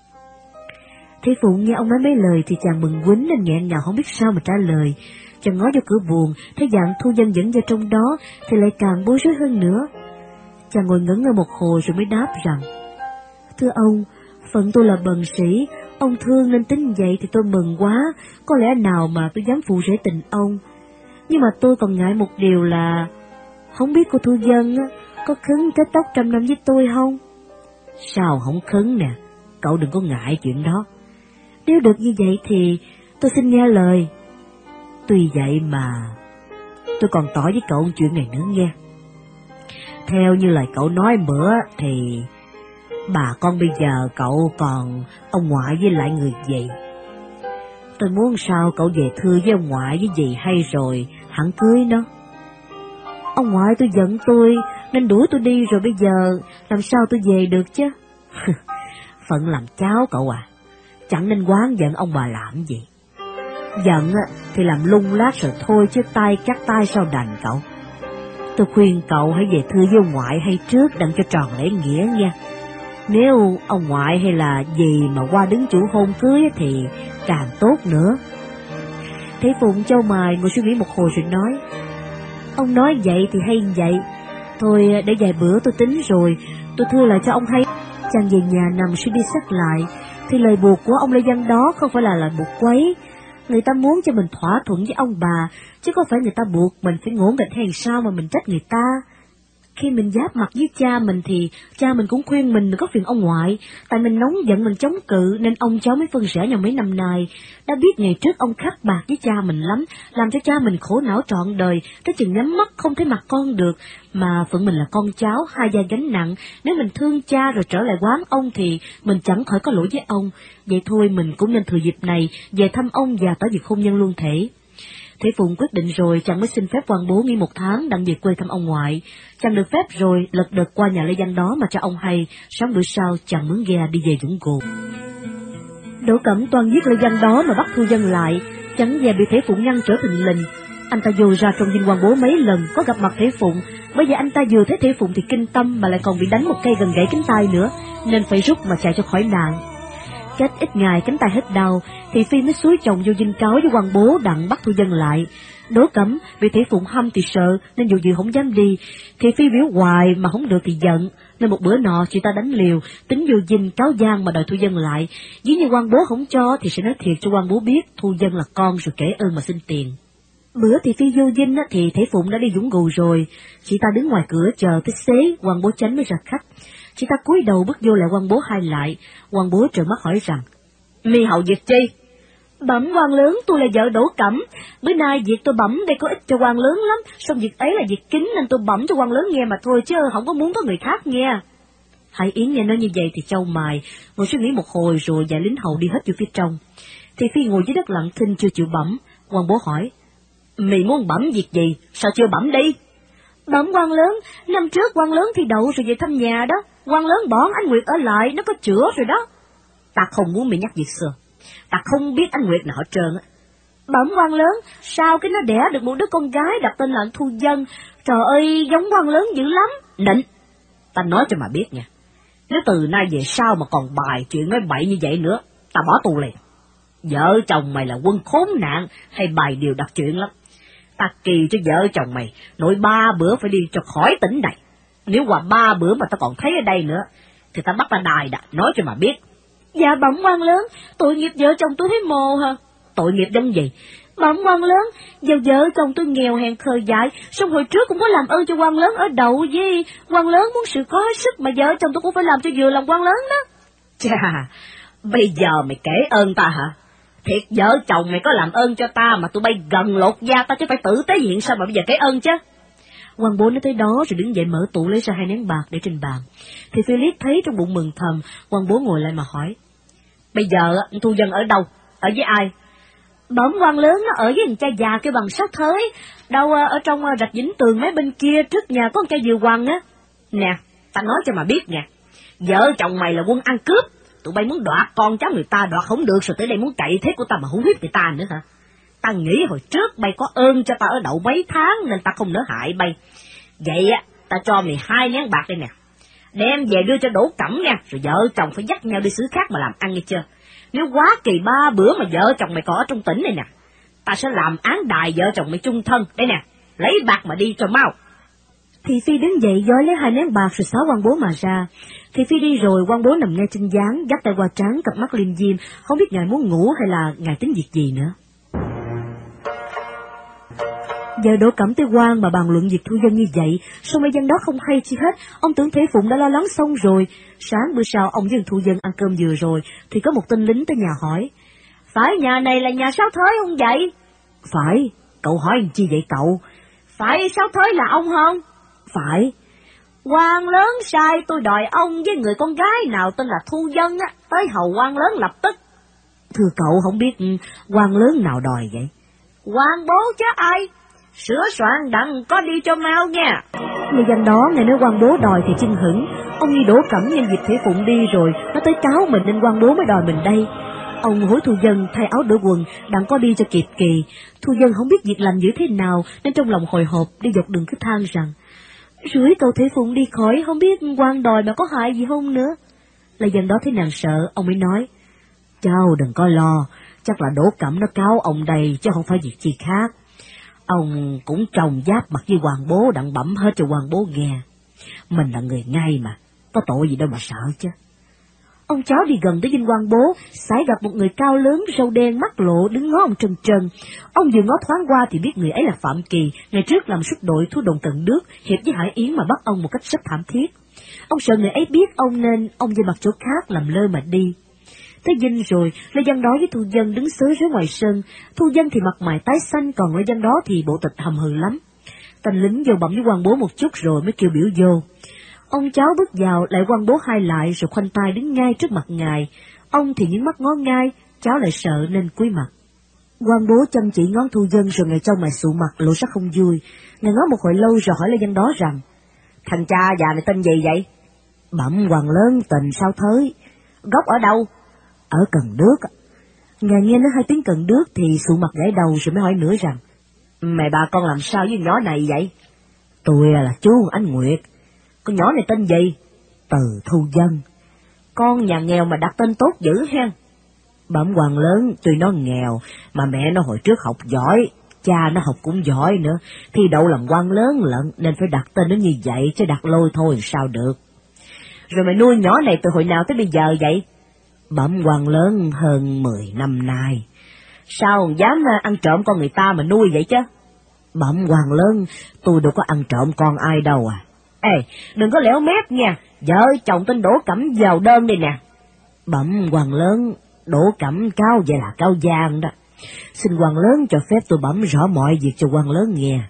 Thế Phụng nghe ông nói mấy lời thì chàng mừng quýnh nên nghẹn ngào không biết sao mà trả lời. Chàng ngó vô cửa buồng, thấy dạng Thu Dân dẫn vào trong đó thì lại càng bối rối hơn nữa. Chàng ngồi ngẩn ngơ một hồi rồi mới đáp rằng, thưa ông, phận tôi là bần sĩ, ông thương nên tính vậy thì tôi mừng quá, có lẽ nào mà tôi dám phụ rể tình ông. Nhưng mà tôi còn ngại một điều là, không biết cô Thu Dân có khứng kết tóc 100 năm với tôi không? Sao không khứng nè, cậu đừng có ngại chuyện đó. Nếu được như vậy thì tôi xin nghe lời. Tuy vậy mà tôi còn tỏ với cậu chuyện này nữa nghe. Theo như lời cậu nói bữa thì bà con bây giờ cậu còn ông ngoại với lại người dì. Tôi muốn sao cậu về thưa với ông ngoại với dì hay rồi hẳn cưới nó. Ông ngoại tôi giận tôi nên đuổi tôi đi rồi, bây giờ làm sao tôi về được chứ? Phận làm cháu cậu à, chẳng nên oán giận ông bà làm gì. Giận thì làm lung lát rồi thôi, chứ tay chắc tay sao đành cậu. Tôi khuyên cậu hãy về thưa với ông ngoại hay trước đặng cho tròn lễ nghĩa nha. Nếu ông ngoại hay là gì mà qua đứng chủ hôn cưới thì càng tốt nữa. Thế Phụng châu mày ngồi suy nghĩ một hồi rồi nói, ông nói vậy thì hay vậy, thôi để vài bữa tôi tính rồi tôi thưa lại cho ông hay. Chàng về nhà nằm suy đi xét lại, thì lời buộc của ông Lê Văn đó không phải là lời buộc quấy. Người ta muốn cho mình thỏa thuận với ông bà, chứ không phải người ta buộc mình phải ngỗ nghịch hay sao mà mình trách người ta. Khi mình giáp mặt với cha mình thì cha mình cũng khuyên mình đừng có phiền ông ngoại, tại mình nóng giận mình chống cự nên ông cháu mới phân rẽ nhau mấy năm nay. Đã biết ngày trước ông khắc bạc với cha mình lắm, làm cho cha mình khổ não trọn đời, tới chừng nhắm mắt không thấy mặt con được. Mà phận mình là con cháu, hai vai gánh nặng, nếu mình thương cha rồi trở lại quán ông thì mình chẳng khỏi có lỗi với ông. Vậy thôi mình cũng nên thừa dịp này về thăm ông và tỏ việc hôn nhân luôn thể. Thế Phụng quyết định rồi, chàng mới xin phép quan bố nghỉ 1 tháng đặng về quê thăm ông ngoại. Chàng được phép rồi, lật đật qua nhà Lê Văn đó mà cho ông hay. Sáng bữa sau chàng mướn ghe đi về Vũng Gồ. Đỗ Cẩm toan giết Lê Văn đó mà bắt Thu Dân lại, chẳng dè bị Thế Phụng ngăn trở thình lình. Anh ta vô ra trong dinh quan bố mấy lần có gặp mặt Thế Phụng, bây giờ anh ta vừa thấy Thế Phụng thì kinh tâm, mà lại còn bị đánh một cây gần gãy cánh tay nữa, nên phải rút mà chạy cho khỏi nạn. Cách ít ngày cánh tay hết đau, thì Phi mới xúi chồng vô dinh cáo với quan bố đặng bắt Thu Dân lại. Đỗ Cẩm bị Thế Phụng hăm thì sợ nên dù gì không dám đi, thì Phi biểu hoài mà không được thì giận, nên một bữa nọ chị ta đánh liều, tính vô dinh cáo gian mà đòi Thu Dân lại. Dĩ như quan bố không cho thì sẽ nói thiệt cho quan bố biết Thu Dân là con rồi kể ơn mà xin tiền. Bữa thì Phi vô dinh thì Thế Phụng đã đi Vũng Gù rồi, chị ta đứng ngoài cửa chờ tới xế quan bố Chánh mới ra khách. Chị ta cúi đầu bước vô lại quan bố hai lại. Quan bố trợn mắt hỏi rằng, mi hầu việc chi? Bẩm quan lớn, tôi là vợ Đỗ Cẩm, bữa nay việc tôi bẩm đây có ích cho quan lớn lắm, song việc ấy là việc kín nên tôi bẩm cho quan lớn nghe mà thôi, chứ không có muốn có người khác nghe. Hải Yến nghe nói như vậy thì chau mày, ngồi suy nghĩ một hồi rồi vài lính hầu đi hết vô phía trong. Thì Phi ngồi dưới đất lặng thinh chưa chịu bẩm. Quan bố hỏi, mày muốn bẩm việc gì, sao chưa bẩm đi? Bẩm quan lớn, năm trước quan lớn thi đậu rồi về thăm nhà đó, quan lớn bỏ anh Nguyệt ở lại, nó có chữa rồi đó. Ta không muốn mày nhắc việc xưa, ta không biết anh Nguyệt nào hết trơn á. Bẩm quan lớn, sao cái nó đẻ được một đứa con gái đặt tên là Thu Dân, trời ơi giống quan lớn dữ lắm. Định, ta nói cho mà biết nha, nếu từ nay về sau mà còn bài chuyện nói bậy như vậy nữa, ta bỏ tù liền. Vợ chồng mày là quân khốn nạn hay bài điều đặt chuyện lắm. Ta kỳ cho vợ chồng mày, nội 3 bữa phải đi cho khỏi tỉnh này. Nếu qua 3 bữa mà ta còn thấy ở đây nữa, thì ta bắt ta đài đã, nói cho mà biết. Dạ bẩm quan lớn, tội nghiệp vợ chồng tôi thấy mồ hả? Tội nghiệp giống gì? Bẩm quan lớn, giờ vợ chồng tôi nghèo hèn khờ dại, xong hồi trước cũng có làm ơn cho quan lớn ở đậu với quan lớn muốn sự có hết sức, mà vợ chồng tôi cũng phải làm cho vừa lòng quan lớn đó. Chà, bây giờ mày kể ơn ta hả? Thiệt vợ chồng mày có làm ơn cho ta mà tụi bay gần lột da ta chứ phải tử tế hiện sao mà bây giờ kể ơn chứ. Quan bố nói tới đó rồi đứng dậy mở tủ lấy ra 2 nén bạc để trên bàn. Thì Philip thấy trong bụng mừng thầm, quan bố ngồi lại mà hỏi, bây giờ Thu Dân ở đâu, ở với ai? Bẩm quan lớn, nó ở với thằng cha già kêu bằng Sát Thới, đâu ở trong rạch Vĩnh Tường mấy bên kia trước nhà có con cha Dừa Hoàng á. Nè, ta nói cho mà biết nha, vợ chồng mày là quân ăn cướp, tụi bay muốn đoạt con cháu người ta đoạt không được rồi tới đây muốn cậy thế của ta mà hung hiếp người ta nữa hả? Ta nghĩ hồi trước bay có ơn cho ta ở đậu mấy tháng nên ta không nỡ hại bay. Vậy á, ta cho mày 2 nén bạc đây nè, đem về đưa cho Đỗ Cẩm nha, rồi vợ chồng phải dắt nhau đi xứ khác mà làm ăn nghe chưa? Nếu quá kỳ 3 bữa mà vợ chồng mày còn ở trong tỉnh này nè, ta sẽ làm án đài vợ chồng mày chung thân. Đây nè, lấy bạc mà đi cho mau. Thì Phi đứng dậy gói lấy 2 nén bạc rồi xáo quan bố mà ra. Thì Phi đi rồi, quan bố nằm nghe trên gián, dắt tay qua trán, cặp mắt liêm diêm, không biết ngài muốn ngủ hay là ngài tính việc gì nữa. Giờ Đỗ Cẩm tới quan mà bàn luận việc Thu Dân như vậy, sao mấy dân đó không hay chi hết, ông tưởng Thế Phụng đã lo lắng xong rồi. Sáng bữa sau ông với Thu Dân ăn cơm vừa rồi, thì có một tên lính tới nhà hỏi, phải nhà này là nhà Sáu Thới không vậy? Phải, cậu hỏi chi vậy cậu? Phải Sáu Thới là ông không? Phải. Quan lớn sai tôi đòi ông với người con gái nào tên là Thu Dân á tới hầu quan lớn lập tức. Thưa cậu không biết quan lớn nào đòi vậy? Quan bố chứ ai? Sửa soạn đặng có đi cho mau nha. Người dân đó nghe nói quan bố đòi thì chưng hửng. Ông nghi Đỗ Cẩm nhân dịp Thủy Phụng đi rồi, nó tới cáo mình nên quan bố mới đòi mình đây. Ông hối Thu Dân thay áo đổi quần, đặng có đi cho kịp kỳ. Thu Dân không biết việc làm như thế nào, nên trong lòng hồi hộp đi dọc đường cứ than rằng, rủi cậu Thủy Phụng đi khỏi, không biết quan đòi mà có hại gì không nữa. Lê Dân đó thấy nàng sợ, ông mới nói, cháu đừng có lo, chắc là Đỗ Cẩm nó cáo ông đây, chứ không phải việc chi khác. Ông cũng trồng giáp mặt với hoàng bố đặng bẩm hết cho hoàng bố nghe. Mình là người ngay mà, có tội gì đâu mà sợ chứ. Ông cháu đi gần tới dinh quan bố, sải gặp một người cao lớn, râu đen, mắt lộ, đứng ngó ông trân trân. Ông vừa ngó thoáng qua thì biết người ấy là Phạm Kỳ, ngày trước làm súc đội thu đồn Cần Đước, hiệp với Hải Yến mà bắt ông một cách rất thảm thiết. Ông sợ người ấy biết ông nên ông về mặt chỗ khác làm lơ mà đi. Tới dinh rồi, Lê Văn nói với Thu Dân đứng xới rớ ngoài sân. Thu Dân thì mặt mày tái xanh, còn Lê Văn đó thì bộ tịch hầm hừ lắm. Tên lính vô bẩm với quan bố một chút rồi mới kêu biểu vô. Ông cháu bước vào, lại quan bố hai lại rồi khoanh tay đứng ngay trước mặt ngài. Ông thì những mắt ngó ngay, cháu lại sợ nên cúi mặt. Quan bố chăm chỉ ngón Thu Dân rồi ngài trông mày sụ mặt lộ sắc không vui. Ngài ngó một hồi lâu rồi hỏi Lê Văn đó rằng, thằng cha già này tên gì vậy? Bẩm quan lớn tình sao thới. Gốc ở đâu? Ở Cần Đước. Ngài nghe nói hai tiếng Cần Đước thì sụ mặt gãi đầu rồi mới hỏi nữa rằng, mẹ bà con làm sao với nhỏ này vậy? Tôi là chú Ánh Nguyệt. Con nhỏ này tên gì? Từ Thu Dân. Con nhà nghèo mà đặt tên tốt dữ hen. Bẩm quan lớn, tuy nó nghèo mà mẹ nó hồi trước học giỏi, cha nó học cũng giỏi nữa, thi đậu làm quan lớn lận nên phải đặt tên nó như vậy, chứ đặt lôi thôi sao được. Rồi mày nuôi nhỏ này từ hồi nào tới bây giờ vậy? Bẩm quan lớn hơn 10 năm nay. Sao dám ăn trộm con người ta mà nuôi vậy chứ? Bẩm quan lớn, tôi đâu có ăn trộm con ai đâu à. Ê, đừng có lẻo mép nha, vợ chồng tên Đỗ Cẩm vào đơn đây nè. Bẩm quan lớn, Đỗ Cẩm cáo vậy là cáo gian đó. Xin quan lớn cho phép tôi bẩm rõ mọi việc cho quan lớn nghe.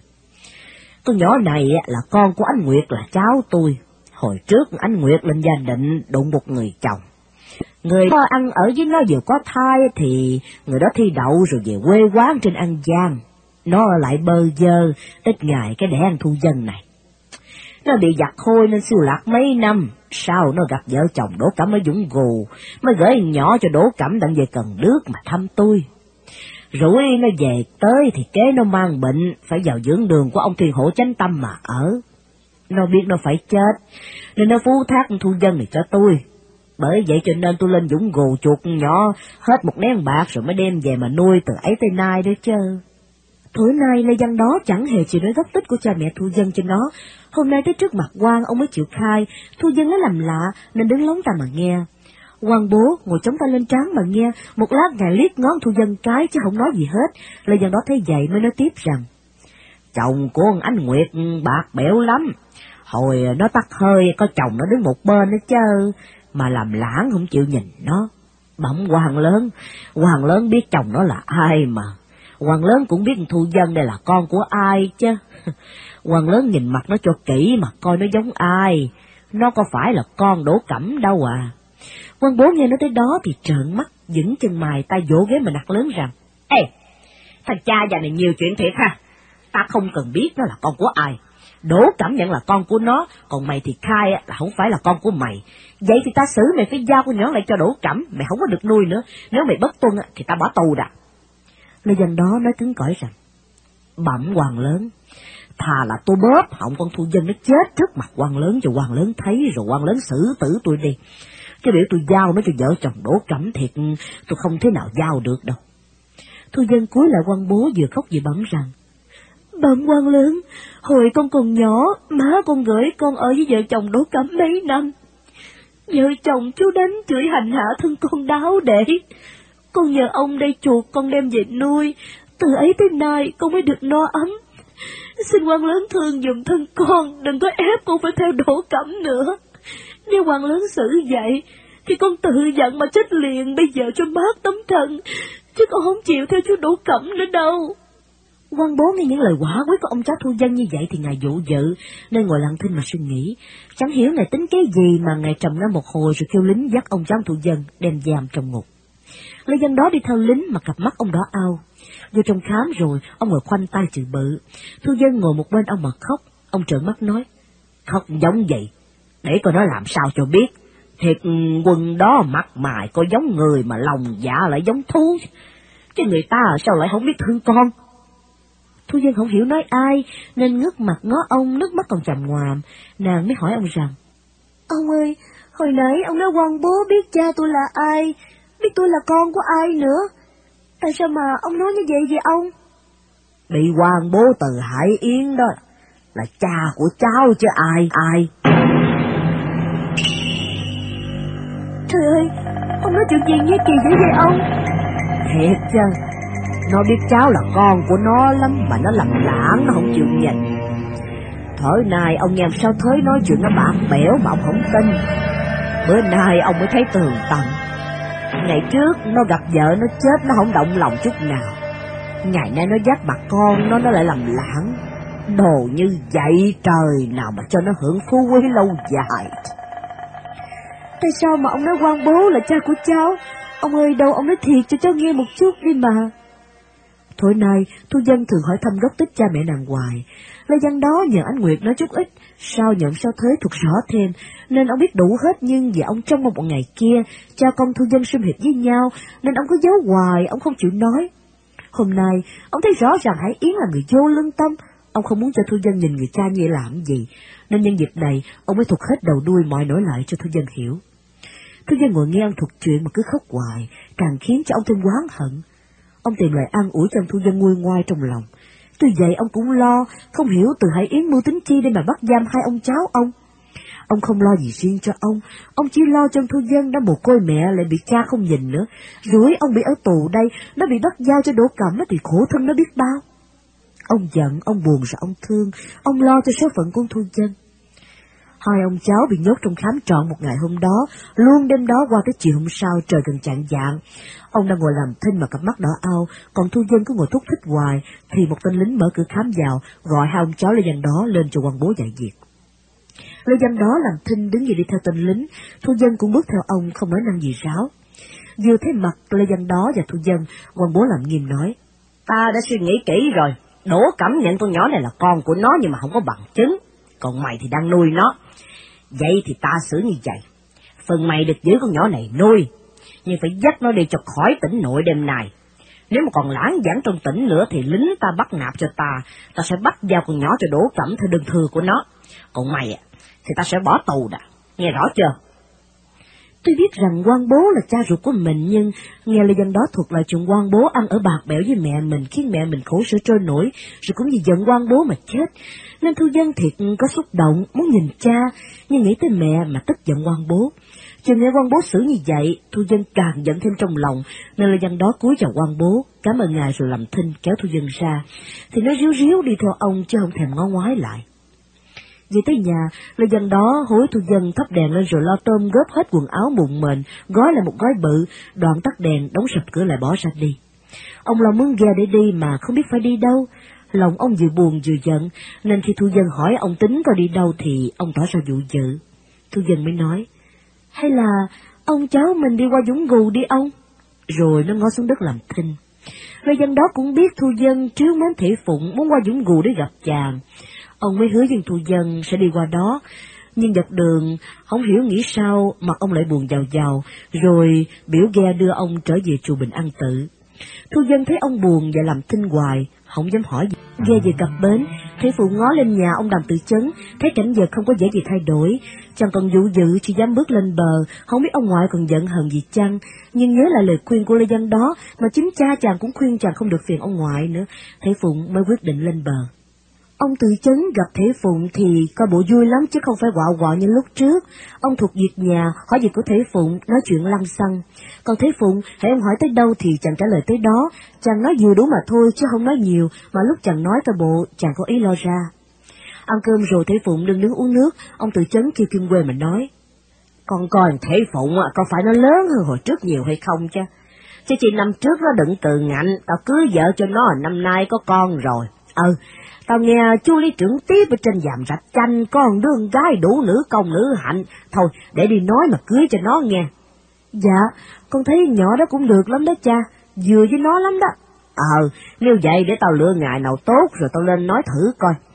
Con nhỏ này là con của Ánh Nguyệt, là cháu tôi. Hồi trước Ánh Nguyệt lên gia định đụng một người chồng. Người đó ăn ở với nó vừa có thai thì người đó thi đậu rồi về quê quán trên An Giang. Nó lại bơ vơ, ít ngày cái đẻ ăn Thu Dân này. Nó bị giặt hôi nên siêu lạc mấy năm, sau nó gặp vợ chồng Đỗ Cẩm ở Vũng Gù, mới gửi nhỏ cho Đỗ Cẩm đặng về Cần Đước mà thăm tôi. Rủi nó về tới thì kế nó mang bệnh, phải vào dưỡng đường của ông Thiên Hổ Chánh Tâm mà ở. Nó biết nó phải chết, nên nó phú thác Thu Dân này cho tôi. Bởi vậy cho nên tôi lên Vũng Gù chuột nhỏ hết một nén bạc rồi mới đem về mà nuôi từ ấy tới nay đó chứ. Tối nay Lê Văn đó chẳng hề chịu nói gốc tích của cha mẹ Thu Dân cho nó. Hôm nay tới trước mặt quan ông mới chịu khai. Thu Dân lấy làm lạ nên đứng lóng tai mà nghe. Quan bố ngồi chống tay lên trán mà nghe. Một lát ngài liếc ngón Thu Dân cái chứ không nói gì hết. Lê Văn đó thấy vậy mới nói tiếp rằng, chồng của ông Ánh Nguyệt bạc bẽo lắm. Hồi nó tắt hơi có chồng nó đứng một bên đó chứ, mà làm lãng không chịu nhìn nó. Bẩm quan lớn biết chồng nó là ai mà. Quan lớn cũng biết Thu Dân đây là con của ai chứ. Quan lớn nhìn mặt nó cho kỹ mà coi nó giống ai. Nó có phải là con Đỗ Cẩm đâu à. Quan bố nghe nói tới đó thì trợn mắt, vững chân mày, tay vỗ ghế mà nạt lớn rằng, ê, thằng cha già này nhiều chuyện thiệt ha. Ta không cần biết nó là con của ai. Đỗ Cẩm nhận là con của nó, còn mày thì khai là không phải là con của mày. Vậy thì ta xử mày phải giao con nhỏ lại cho Đỗ Cẩm, mày không có được nuôi nữa. Nếu mày bất tuân thì ta bỏ tù đã. Lê Văn đó nói cứng cỏi rằng, bẩm quan lớn, thà là tôi bóp họng con Thu Dân nó chết trước mặt quan lớn cho quan lớn thấy rồi quan lớn xử tử tôi đi. Cái biểu tôi giao nó cho vợ chồng Đỗ Cẩm thiệt tôi không thế nào giao được đâu. Thu Dân cúi lại quan bố vừa khóc vừa bẩm rằng, bẩm quan lớn, hồi con còn nhỏ, má con gửi con ở với vợ chồng Đỗ Cẩm mấy năm. Vợ chồng chú đánh chửi hành hạ thân con đáo để. Con nhờ ông đây chuột con đem về nuôi, từ ấy tới nay con mới được no ấm. Xin quan lớn thương giùm thân con, đừng có ép con phải theo Đỗ Cẩm nữa. Nếu quan lớn xử vậy, thì con tự giận mà chết liền bây giờ cho mát tấm thân, chứ con không chịu theo chú Đỗ Cẩm nữa đâu. Quan bố nghe những lời quả quyết của ông cháu Thu Dân như vậy thì ngài dụ dự, nên ngồi lặng thinh mà suy nghĩ. Chẳng hiểu ngài tính cái gì mà ngài trầm ngâm một hồi rồi kêu lính dắt ông cháu Thu Dân đem giam trong ngục. Lê Văn đó đi theo lính mà cặp mắt ông đỏ ao. Vô trong khám rồi, ông ngồi khoanh tay chữ bự. Thu Dân ngồi một bên ông mà khóc. Ông trợn mắt nói, khóc giống vậy, để coi nó làm sao cho biết. Thiệt Quân đó mặt mày có giống người mà lòng dạ lại giống thú, chứ người ta sao lại không biết thương con. Thu Dân không hiểu nói ai, nên ngước mặt ngó ông, nước mắt còn chằm ngoàm. Nàng mới hỏi ông rằng, ông ơi, hồi nãy ông nói Quan bố biết cha tôi là ai, biết tôi là con của ai nữa. Tại sao mà ông nói như vậy vậy ông? Bị Quan bố Từ Hải Yến đó là cha của cháu chứ ai. Trời ơi, ông nói chuyện gì nghe kỳ dữ vậy ông? Thiệt chứ, nó biết cháu là con của nó lắm mà nó làm lãng, nó không chịu nhìn. Thổi nay ông nghe sao Thới nói chuyện nó bạc bẽo mà ông không tin. Bữa nay ông mới thấy tường tận. Ngày trước nó gặp vợ nó chết nó không động lòng chút nào. Ngày nay nó dắt bà con nó lại làm lãng. Đồ như vậy trời nào mà cho nó hưởng phú quý lâu dài. Tại sao mà ông nói Quan bố là cha của cháu? Ông ơi, đâu ông nói thiệt cho cháu nghe một chút đi mà. Thôi nay, Thu Dân thường hỏi thăm gốc tích cha mẹ nàng hoài. Lời văn đó nhờ Ánh Nguyệt nói chút ít, sao nhận sao Thới thuộc rõ thêm, nên ông biết đủ hết. Nhưng vì ông trong một ngày kia, cha con Thu Dân sum hiệp với nhau, nên ông cứ giấu hoài, ông không chịu nói. Hôm nay, ông thấy rõ ràng Hải Yến là người vô lương tâm, ông không muốn cho Thu Dân nhìn người cha như làm gì, nên nhân dịp này, ông mới thuật hết đầu đuôi mọi nỗi lại cho Thu Dân hiểu. Thu Dân ngồi nghe ông thuật chuyện mà cứ khóc hoài, càng khiến cho ông thêm oán hận. Ông tìm lời an ủi cho Thu Dân nguôi ngoai trong lòng. Tuy vậy ông cũng lo, không hiểu Từ Hải Yến mưu tính chi để mà bắt giam hai ông cháu ông. Ông không lo gì riêng cho ông chỉ lo cho Thu Dân đã mồ côi mẹ lại bị cha không nhìn nữa. Rủi ông bị ở tù đây, nó bị bắt giao cho Đỗ Cẩm thì khổ thân nó biết bao. Ông giận, ông buồn rồi ông thương, ông lo cho số phận của Thu Dân. Hai ông cháu bị nhốt trong khám trọn một ngày hôm đó, luôn đêm đó qua tới chiều hôm sau trời gần chạng vạng. Ông đang ngồi làm thinh mà cặp mắt đỏ ao, còn Thu Dân cứ ngồi thúc thích hoài, thì một tên lính mở cửa khám vào, gọi hai ông cháu Lê Văn đó lên cho Quan bố dạy việc. Lê Văn đó làm thinh đứng dậy đi theo tên lính, Thu Dân cũng bước theo ông không nói năng gì ráo. Vừa thấy mặt Lê Văn đó và Thu Dân, Quan bố làm nghiêm nói, ta đã suy nghĩ kỹ rồi, Đỗ Cẩm nhận con nhỏ này là con của nó nhưng mà không có bằng chứng, còn mày thì đang nuôi nó. Vậy thì ta xử như vậy, phần mày được giữ con nhỏ này nuôi, nhưng phải dắt nó đi cho khỏi tỉnh nội đêm nay. Nếu mà còn lãng vãng trong tỉnh nữa thì lính ta bắt nạp cho ta sẽ bắt giao con nhỏ cho Đỗ Cẩm theo đơn thư của nó. Còn mày thì ta sẽ bỏ tù đã, nghe rõ chưa? Tôi biết rằng Quan bố là cha ruột của mình, nhưng nghe lời dân đó thuật lại chuyện Quan bố ăn ở bạc bẽo với mẹ mình, khiến mẹ mình khổ sở trôi nổi, rồi cũng vì giận Quan bố mà chết. Nên Thu Dân thiệt có xúc động, muốn nhìn cha, nhưng nghĩ tới mẹ mà tức giận Quan bố. Chừng nghe Quan bố xử như vậy, Thu Dân càng giận thêm trong lòng, nên lời dân đó cúi chào Quan bố, cảm ơn ngài rồi làm thinh kéo Thu Dân ra, thì nó ríu ríu đi theo ông chứ không thèm ngó ngoái lại. Về tới nhà, lời dân đó hối Thu Dân thắp đèn lên rồi lo tôm góp hết quần áo mụn mền, gói lại một gói bự, đoạn tắt đèn, đóng sập cửa lại bỏ ra đi. Ông lo mướn ghe để đi mà không biết phải đi đâu. Lòng ông vừa buồn vừa giận, nên khi Thu Dân hỏi ông tính coi đi đâu thì ông tỏ ra dụ dự. Thu Dân mới nói, hay là ông cháu mình đi qua Dũng Gù đi ông? Rồi nó ngó xuống đất làm thinh. Lời dân đó cũng biết Thu Dân trếu mến Thị Phụng muốn qua Dũng Gù để gặp chàng. Ông mới hứa với Thu Dân sẽ đi qua đó, nhưng dọc đường không hiểu nghĩ sao mặt ông lại buồn giàu giàu, rồi biểu ghe đưa ông trở về chùa Bình An Tự. Thu Dân thấy ông buồn và làm thinh hoài, không dám hỏi gì. Ghe về cập bến, Thị Phụ ngó lên nhà ông Đàm Tự Chấn, thấy cảnh vật không có vẻ gì thay đổi, chàng còn dụ dự chỉ dám bước lên bờ, không biết ông ngoại còn giận hờn gì chăng. Nhưng nhớ lại lời khuyên của Lê Văn đó, mà chính cha chàng cũng khuyên chàng không được phiền ông ngoại nữa, Thị Phụng mới quyết định lên bờ. Ông Tự Chấn gặp Thể Phụng thì coi bộ vui lắm chứ không phải quạo quọ như lúc trước. Ông thuộc việc nhà, hỏi việc của Thể Phụng, nói chuyện lăng xăng. Còn Thể Phụng, hễ ông hỏi tới đâu thì chàng trả lời tới đó, chàng nói vừa đủ mà thôi chứ không nói nhiều, mà lúc chàng nói coi bộ chàng có ý lo ra. Ăn cơm rồi Thể Phụng đừng đứng uống nước, ông Tự Chấn kêu Kim Quê mà nói, con coi Thể Phụng có phải nó lớn hơn hồi trước nhiều hay không chứ? Chứ chỉ năm trước nó đựng từ ngạnh, tao cưới vợ cho nó năm nay có con rồi. Tao nghe chú Lý trưởng tiếp ở trên dạm rạch chanh có một đứa con gái đủ nữ công nữ hạnh, thôi để đi nói mà cưới cho nó nghe. Dạ, con thấy nhỏ đó cũng được lắm đó cha, vừa với nó lắm đó. Nếu vậy để tao lựa ngày nào tốt rồi tao lên nói thử coi.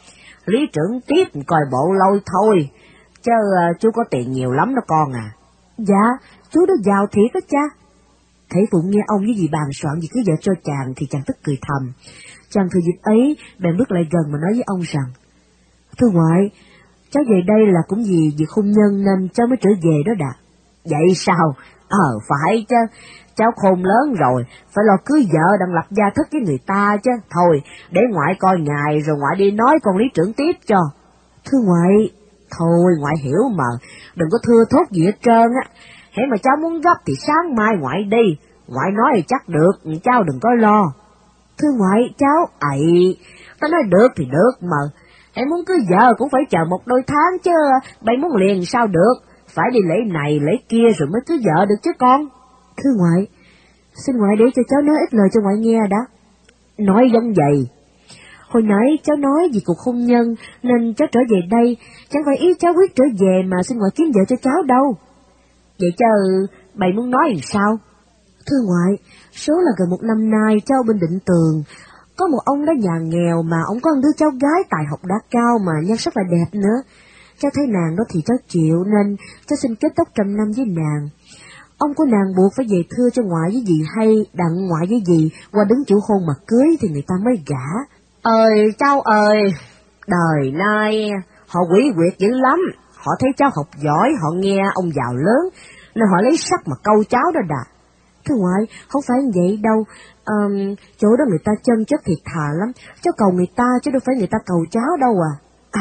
Lý trưởng tiếp coi bộ lôi thôi, chứ chú có tiền nhiều lắm đó con à. Dạ, chú đó giàu thiệt đó cha. Thấy Phụng nghe ông với dì bàn soạn gì cứ vợ cho chàng thì chàng tức cười thầm. Chàng thừa dịp ấy, bèn bước lại gần mà nói với ông rằng, thưa ngoại, cháu về đây là cũng vì việc hôn nhân nên cháu mới trở về đó đã. Vậy sao? Phải chứ, cháu khôn lớn rồi, phải lo cưới vợ đặng lập gia thất với người ta chứ. Thôi, để ngoại coi ngài rồi ngoại đi nói con Lý trưởng tiếp cho. Thưa ngoại, thôi ngoại hiểu mà, đừng có thưa thốt gì hết trơn á. Hễ mà cháu muốn gấp thì sáng mai ngoại đi, ngoại nói thì chắc được, cháu đừng có lo. Thưa ngoại, cháu... Tao nói được thì được mà, hễ muốn cưới vợ cũng phải chờ một đôi tháng chứ, bây muốn liền sao được, phải đi lễ này lễ kia rồi mới cưới vợ được chứ con. Thưa ngoại, xin ngoại để cho cháu nói ít lời cho ngoại nghe đã. Nói giống vậy. Hồi nãy cháu nói vì cuộc hôn nhân nên cháu trở về đây, chẳng phải ý cháu quyết trở về mà xin ngoại kiếm vợ cho cháu đâu. Vậy chứ bày muốn nói làm sao? Thưa ngoại, số là gần một năm nay cháu bên Định Tường, có một ông đó nhà nghèo mà ông có một đứa cháu gái tài học đã cao mà nhan sắc là đẹp nữa. Cháu thấy nàng đó thì cháu chịu nên cháu xin kết tóc trăm năm với nàng. Ông của nàng buộc phải về thưa cho ngoại với dì hay đặng ngoại với dì qua đứng chủ hôn mà cưới thì người ta mới gả. Ơi cháu ơi, đời nay họ quỷ quyệt dữ lắm, họ thấy cháu học giỏi, họ nghe ông giàu lớn nên họ lấy sắc mà câu cháu đó đà. Thưa ngoại, không phải vậy đâu, chỗ đó người ta chân chất thiệt thà lắm, cháu cầu người ta chứ đâu phải người ta cầu cháu đâu à.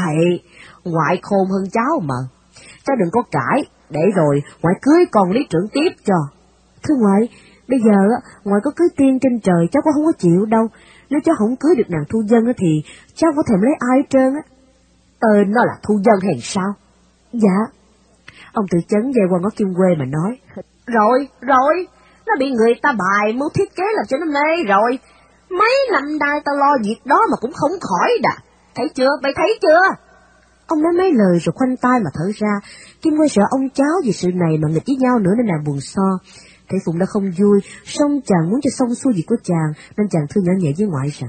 Ngoại khôn hơn cháu mà, cháu đừng có cãi, để rồi ngoại cưới con Lý trưởng tiếp cho. Thưa ngoại, bây giờ ngoại có cưới tiên trên trời cháu cũng không có chịu đâu, nếu cháu không cưới được nàng Thu Dân thì cháu có thèm lấy ai hết trơn á. Tên nó là Thu Dân hay sao? Dạ. Ông Tự Chấn về qua ngõ Kim Quê mà nói. Rồi, nó bị người ta bài mưu thiết kế làm cho nó mê rồi. Mấy năm nay tao lo việc đó mà cũng không khỏi đà. Thấy chưa, mày thấy chưa? Ông nói mấy lời rồi khoanh tay mà thở ra. Kim Quê sợ ông cháu vì sự này mà nghịch với nhau nữa nên nàng buồn so. Thấy Phụng đã không vui, song chàng muốn cho xong xuôi việc của chàng nên chàng thưa nhỏ nhẹ với ngoại rằng,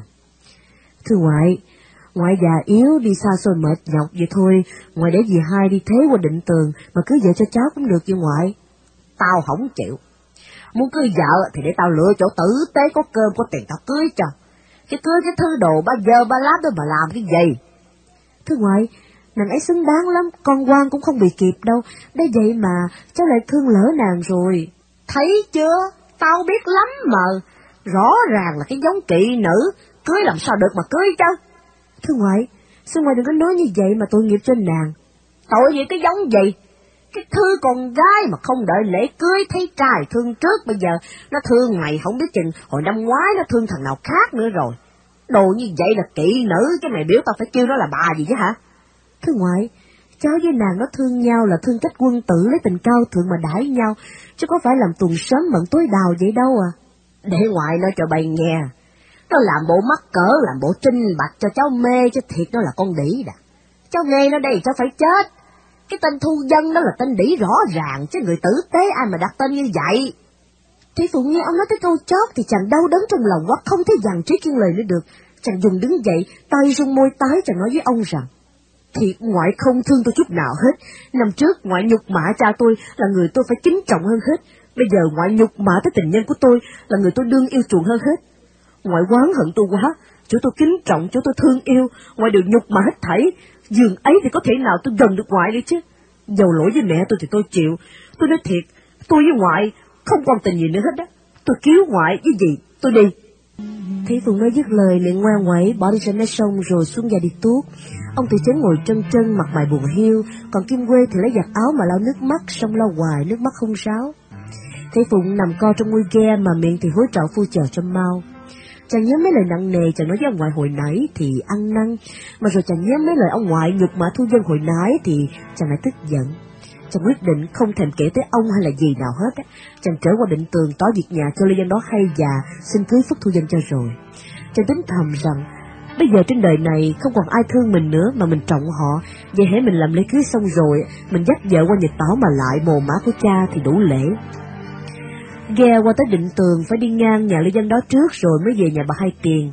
thưa ngoại, ngoại già yếu đi xa xôi mệt nhọc vậy thôi, ngoại để dì hai đi thế qua Định Tường mà cưới vợ cho cháu cũng được vậy ngoại. Tao không chịu. Muốn cưới vợ thì để tao lựa chỗ tử tế có cơm có tiền tao cưới cho. Chứ cưới cái thứ đồ ba dơ ba láp đó mà làm cái gì? Thưa ngoại, nàng ấy xứng đáng lắm, con quan cũng không bị kịp đâu, để vậy mà cháu lại thương lỡ nàng rồi. Thấy chưa? Tao biết lắm mà. Rõ ràng là cái giống kỵ nữ, cưới làm sao được mà cưới chứ. Thưa ngoại, xin ngoại đừng có nói như vậy mà tội nghiệp cho nàng. Tội gì cái giống gì? Cái thư con gái mà không đợi lễ cưới thấy trai thương trước, bây giờ nó thương mày không biết chừng hồi năm ngoái nó thương thằng nào khác nữa rồi. Đồ như vậy là kỵ nữ, chứ mày biểu tao phải kêu nó là bà gì chứ hả? Thưa ngoại, cháu với nàng nó thương nhau là thương cách quân tử lấy tình cao thượng mà đãi nhau, chứ có phải làm tuần sớm mận tối đào vậy đâu à. Để ngoại nói cho bày nghe, nó làm bộ mắc cỡ, làm bộ trinh bạch cho cháu mê, chứ thiệt nó là con đĩ đã. Cháu nghe nó đây cháu phải chết. Cái tên Thu Dân đó là tên đĩ rõ ràng, chứ người tử tế ai mà đặt tên như vậy. Thủy Phụ nghe ông nói tới câu chót thì chàng đau đớn trong lòng quá, không thể dằn trí kiên lời nữa được. Chàng dùng đứng dậy, tay rung môi tái, chàng nói với ông rằng, thiệt ngoại không thương tôi chút nào hết. Năm trước ngoại nhục mạ cha tôi là người tôi phải kính trọng hơn hết. Bây giờ ngoại nhục mạ tới tình nhân của tôi là người tôi đương yêu chuộng hơn hết. Ngoại oán hận tôi quá, chỗ tôi kính trọng, chỗ tôi thương yêu, ngoại đều nhục mạ hết thảy. Dường ấy thì có thể nào tôi gần được ngoại đi chứ. Dầu lỗi với mẹ tôi thì tôi chịu. Tôi nói thiệt, tôi với ngoại không còn tình gì nữa hết á. Tôi cứu ngoại với gì, tôi đi. Thủy Phụng nói dứt lời liền ngoan ngoãy bỏ đi ra mé sông rồi xuống nhà đi tuốt. Ông Tự Chấn ngồi trân trân mặt mày buồn hiu, còn Kim Quê thì lấy giặt áo mà lau nước mắt, xong lau hoài nước mắt không ráo. Thủy Phụng nằm co trong ngôi ghe mà miệng thì hối trạo phu chờ cho mau. Chàng nhớ mấy lời nặng nề chàng nói với ông ngoại hồi nãy thì ăn năn, mà rồi chàng nhớ mấy lời ông ngoại nhục mạ Thu Dân hồi nãy thì chàng lại tức giận. Chàng quyết định không thèm kể tới ông hay là gì nào hết á. Chàng trở qua Định Tường tỏ việc nhà cho Lê Dân đó hay và xin cưới Phúc Thu Dân cho rồi. Chàng tính thầm rằng bây giờ trên đời này không còn ai thương mình nữa mà mình trọng họ, vậy hễ mình làm lễ cưới xong rồi, mình dắt vợ qua Nhật Tảo mà lại mồ mả của cha thì đủ lễ. Ghe qua tới Định Tường phải đi ngang nhà Lê Dân đó trước rồi mới về nhà bà Hai Tiền.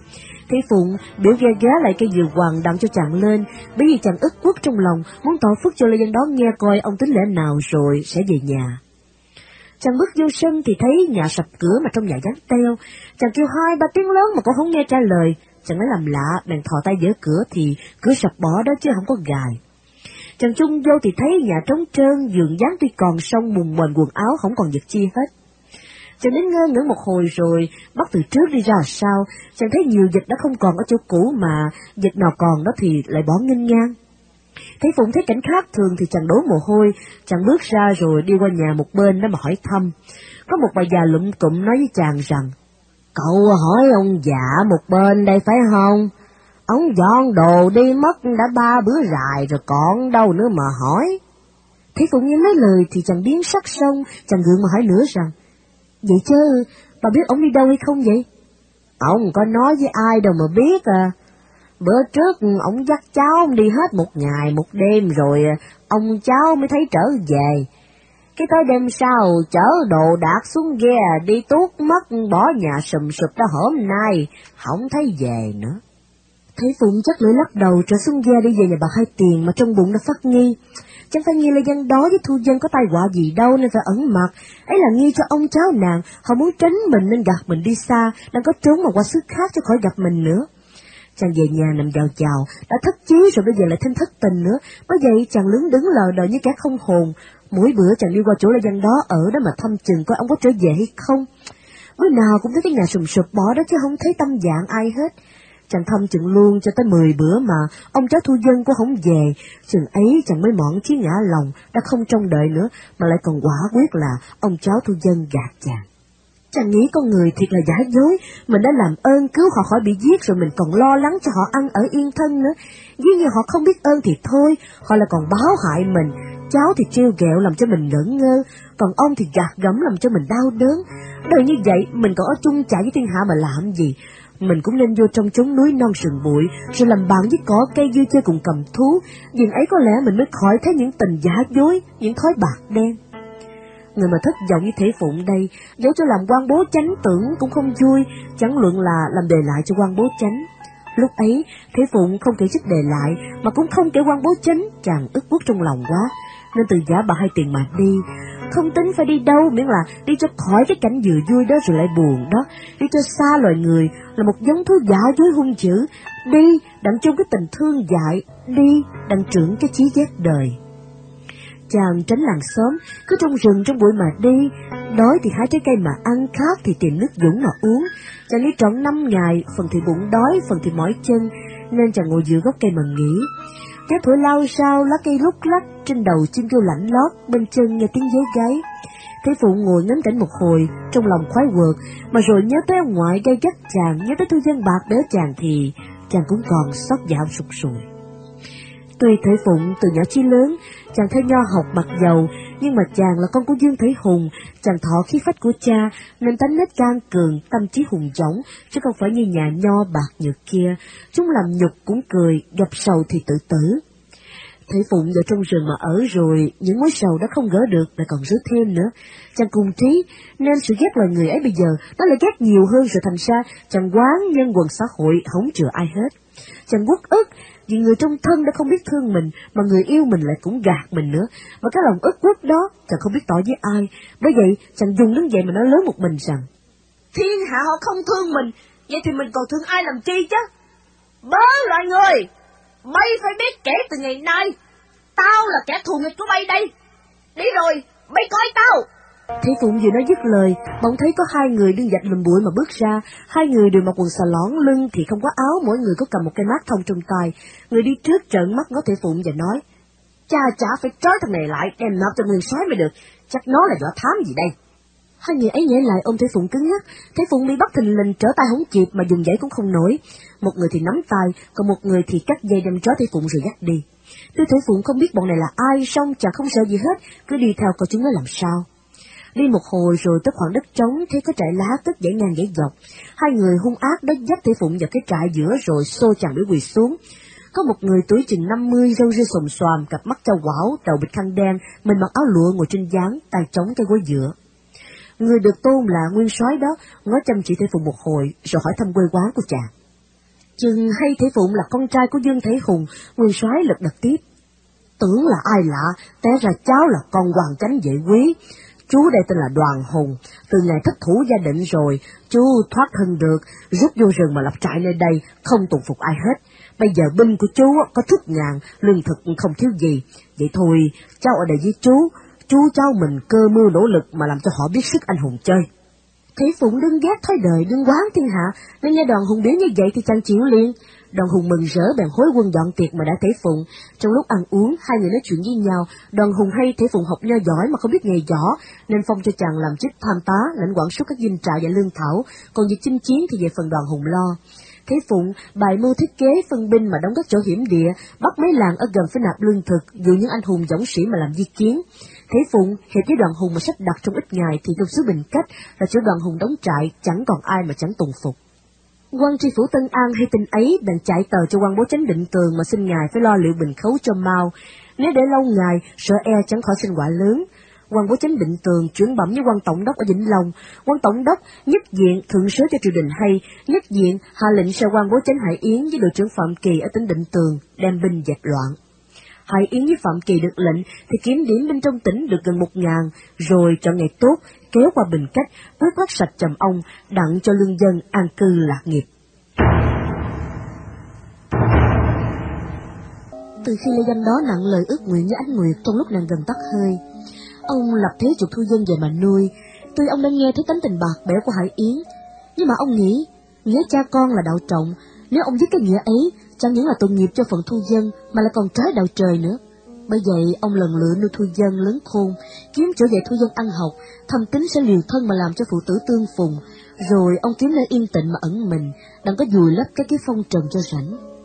Thế Phụng biểu ghe ghé lại cây dừa hoàng đặng cho chàng lên, bởi vì chàng ức uất trong lòng, muốn tỏ phước cho Lê Văn Đó nghe coi ông tính lẽ nào rồi sẽ về nhà. Chàng bước vô sân thì thấy nhà sập cửa mà trong nhà vắng teo, chàng kêu 2-3 tiếng lớn mà cũng không nghe trả lời. Chàng mới làm lạ, bèn thò tay giở cửa thì cửa sập bỏ đó chứ không có gài. Chàng chung vô thì thấy nhà trống trơn, giường dáng tuy còn song mùng mền quần áo không còn vật chi hết. Chàng đến ngơ ngẩn một hồi rồi bắt từ trước đi ra sau, chàng thấy nhiều vật đã không còn ở chỗ cũ mà vật nào còn đó thì lại bỏ nghênh ngang. Thấy Phụng thấy cảnh khác thường thì chàng đổ mồ hôi, chàng bước ra rồi đi qua nhà một bên đó mà hỏi thăm. Có một bà già lụm cụm nói với chàng rằng, cậu hỏi ông già một bên đây phải không? Ông dọn đồ đi mất đã 3 bữa dài rồi còn đâu nữa mà hỏi. Thấy Phụng nghe mấy lời thì chàng biến sắc xong, chàng gượng mà hỏi nữa rằng, vậy chứ bà biết ông đi đâu hay không vậy? Ông có nói với ai đâu mà biết à. Bữa trước ông dắt cháu ông đi hết 1 ngày 1 đêm rồi ông cháu mới thấy trở về. Cái tới đêm sau chở đồ đạc xuống ghe đi tuốt mất, bỏ nhà sùm sụp ra hôm nay, không thấy về nữa. Thấy Phụng chắc lưỡi lắc đầu trở xuống ghe đi về nhà bà Hai Tiền mà trong bụng đã phát nghi. Chẳng phải nghi Lê Văn Đó với Thu Dân có tai họa gì đâu nên phải ẩn mặt, ấy là nghi cho ông cháu nàng, họ muốn tránh mình nên gạt mình đi xa, đang có trốn mà qua xứ khác cho khỏi gặp mình nữa. Chàng về nhà nằm chào chào, đã thất chí rồi bây giờ lại thêm thất tình nữa, bởi vậy chàng lững đứng lờ đờ như kẻ không hồn. Mỗi bữa chàng đi qua chỗ Lê Văn Đó ở đó mà thăm chừng coi ông có trở về hay không. Bữa nào cũng thấy cái nhà sùm sụp bỏ đó chứ không thấy tâm dạng ai hết. Chàng thăm chừng luôn cho tới 10 bữa mà ông cháu Thu Dân cũng không về, chừng ấy chàng mới mọn chí ngã lòng, đã không trông đợi nữa mà lại còn quả quyết là ông cháu Thu Dân gạt chàng. Chàng nghĩ con người thiệt là giả dối, mình đã làm ơn cứu họ khỏi bị giết rồi mình còn lo lắng cho họ ăn ở yên thân nữa. Dĩ nhiên họ không biết ơn thì thôi, họ lại còn báo hại mình. Cháu thì trêu ghẹo làm cho mình ngỡ ngơ, còn ông thì gạt gẫm làm cho mình đau đớn. Đời như vậy mình còn ở chung chả với thiên hạ mà làm gì. Mình cũng nên vô trong chốn núi non rừng bụi, rồi làm bạn với cỏ cây vui chơi cùng cầm thú. Dường ấy có lẽ mình mới khỏi thấy những tình giả dối, những thói bạc đen. Người mà thất vọng như Thể Phụng đây, dẫu cho làm quan bố chánh tưởng cũng không vui, chẳng luận là làm đề lại cho quan bố chánh. Lúc ấy, Thể Phụng không kể chức đề lại, mà cũng không kể quan bố chánh, chàng ức uất trong lòng quá, nên từ giả bà Hai Tiền mà đi. Không tính phải đi đâu, miễn là đi cho khỏi cái cảnh vừa vui đó rồi lại buồn đó, đi cho xa loài người, là một giống thú giả dối hung dữ, đi đặng chung cái tình thương dại, đi đặng trưởng cái chí ghét đời. Chàng tránh làng xóm, cứ trong rừng trong bụi mà đi, đói thì hái trái cây mà ăn, khát thì tìm nước dũng mà uống. Chàng đi trọn 5 ngày, phần thì bụng đói, phần thì mỏi chân, nên chàng ngồi giữa gốc cây mà nghỉ. Gió thổi lao sao, lá cây lúc lắc, trên đầu chim kêu lạnh lót, bên chân nghe tiếng dế gáy. Thế Phụng ngồi ngắm cảnh một hồi, trong lòng khoái quợt, mà rồi nhớ tới ông ngoại gây gắt chàng, nhớ tới Thu Dân bạc đỡ chàng thì chàng cũng còn xót dạ sụt sùi. Tuy Thể Phụng từ nhỏ chí lớn, chàng theo nho học bạc dầu, nhưng mà chàng là con của Dương Thể Hùng, chàng thọ khí phách của cha, nên tánh nết can cường, tâm trí hùng dũng, chứ không phải như nhà nho bạc nhược kia, chúng làm nhục cũng cười, gặp sầu thì tự tử. Thể Phụng vào trong rừng mà ở rồi, những mối sầu đã không gỡ được lại còn rước thêm nữa. Chàng cùng trí, nên sự ghét loài người ấy bây giờ, nó lại ghét nhiều hơn rồi thành ra, chàng quán nhân quần xã hội, không chừa ai hết. Chàng uất ức, vì người trong thân đã không biết thương mình, mà người yêu mình lại cũng gạt mình nữa, mà cái lòng ức uất đó, chàng không biết tỏ với ai. Bởi vậy, chàng dùng đứng dậy mà nói lớn một mình rằng, thiên hạ họ không thương mình, vậy thì mình còn thương ai làm chi chứ? Bớ loài người! Bay phải biết kể từ ngày nay, tao là kẻ thù nghịch của bay đây. Đi rồi, bay coi tao. Thế Phụng vừa nói dứt lời, bỗng thấy có 2 người đương dạch lùm bụi mà bước ra. 2 người đều mặc quần xà lõn, lưng thì không có áo, mỗi người có cầm một cây mác thông trong tay. Người đi trước trợn mắt ngó Thể Phụng và nói, chả phải trói thằng này lại, đem nộp cho nguyên soái mới được, chắc nó là võ thám gì đây. 2 người ấy nhảy lại ôm Thể Phụng cứng ngắc. Thể Phụng bị bắt thình lình trở tay không kịp mà dùng giấy cũng không nổi. Một người thì nắm tay, còn một người thì cắt dây đem trói Thể Phụng rồi dắt đi. Tuy Thể Phụng không biết bọn này là ai, song chàng không sợ gì hết, cứ đi theo coi chúng nó làm sao. Đi một hồi rồi tới khoảng đất trống, thấy có trại lá cất dãy ngang dãy dọc. 2 người hung ác đã dắt Thể Phụng vào cái trại giữa rồi xô chàng để quỳ xuống. Có một người tuổi chừng 50, râu ria xồm xoàm, cặp mắt trâu quảo, đầu bịch khăn đen, mình mặc áo lụa ngồi trên gián, tay chống cái gối dựa. Người được tôn là nguyên soái đó ngó chăm chỉ Thể Phụng một hồi rồi hỏi thăm quê quán của chàng. Chừng hay Thể Phụng là con trai của Dương Thể Hùng, nguyên soái lật đật tiếp. Tưởng là ai lạ, té ra cháu là con hoàng chánh vệ quý. Chú đây tên là Đoàn Hùng, từ ngày thất thủ gia định rồi, chú thoát thân được, rút vô rừng mà lập trại nơi đây, không tùng phục ai hết. Bây giờ binh của chú có thúc ngàn, lương thực không thiếu gì. Vậy thôi, cháu ở đây với chú cháu mình cơ mưu nỗ lực mà làm cho họ biết sức anh hùng chơi. Thể Phụng đương ghét thói đời, đương quán thiên hạ, nên nghe Đoàn Hùng biểu như vậy thì chàng chịu liền. Đoàn Hùng mừng rỡ bèn hối quân dọn tiệc mà đã Thể Phụng. Trong lúc ăn uống, hai người nói chuyện với nhau. Đoàn Hùng hay Thể Phụng học nho giỏi mà không biết nghề võ, nên phong cho chàng làm chức tham tá, lãnh quản suốt các dinh trại và lương thảo. Còn việc chinh chiến thì về phần Đoàn Hùng lo. Thể Phụng bài mưu thiết kế phân binh mà đóng các chỗ hiểm địa, bắt mấy làng ở gần phải nạp lương thực, dụ những anh hùng dũng sĩ mà làm di kiến. Thể Phụng hiệp với Đoàn Hùng mà sắp đặt trong ít ngày thì trong xứ Bình Cách là chỗ Đoàn Hùng đóng trại, chẳng còn ai mà chẳng tùng phục. Quan tri phủ Tân An hay tin ấy bèn chạy tờ cho quan bố chánh Định Tường mà xin ngài phải lo liệu bình khấu cho mau. Nếu để lâu ngày, sợ e chẳng khỏi sinh quả lớn. Quan bố chánh Định Tường chuyển bẩm với quan tổng đốc ở Vĩnh Long. Quan tổng đốc nhất diện thượng sớ cho triều đình hay, nhất diện hạ lệnh sai quan bố chánh Hải Yến với đội trưởng Phạm Kỳ ở tỉnh Định Tường đem binh dẹp loạn. Hải Yến với Phạm Kỳ được lệnh thì kiểm điểm binh trong tỉnh được gần 1.000, rồi chọn ngày tốt kéo qua Bình Cách, quét quát sạch Trầm Ông, đặng cho lương dân an cư lạc nghiệp. Từ khi Lê Danh đó nặng lời ước nguyện với Ánh Nguyệt trong lúc nàng gần tắt hơi, ông lập thế chuộc Thu Dân về mà nuôi. Tuy ông đã nghe thấy tánh tình bạc bẽo của Hải Yến, nhưng mà ông nghĩ nghĩa cha con là đạo trọng, nếu ông giết cái nghĩa ấy chẳng những là tội nghiệp cho phận Thu Dân mà lại còn trái đạo trời nữa. Bởi vậy ông lần lựa nuôi Thu Dân lớn khôn, kiếm chỗ dạy Thu Dân ăn học, thầm tính sẽ liều thân mà làm cho phụ tử tương phùng, rồi ông kiếm nơi yên tĩnh mà ẩn mình, đặng có vùi lấp cái phong trần cho rảnh.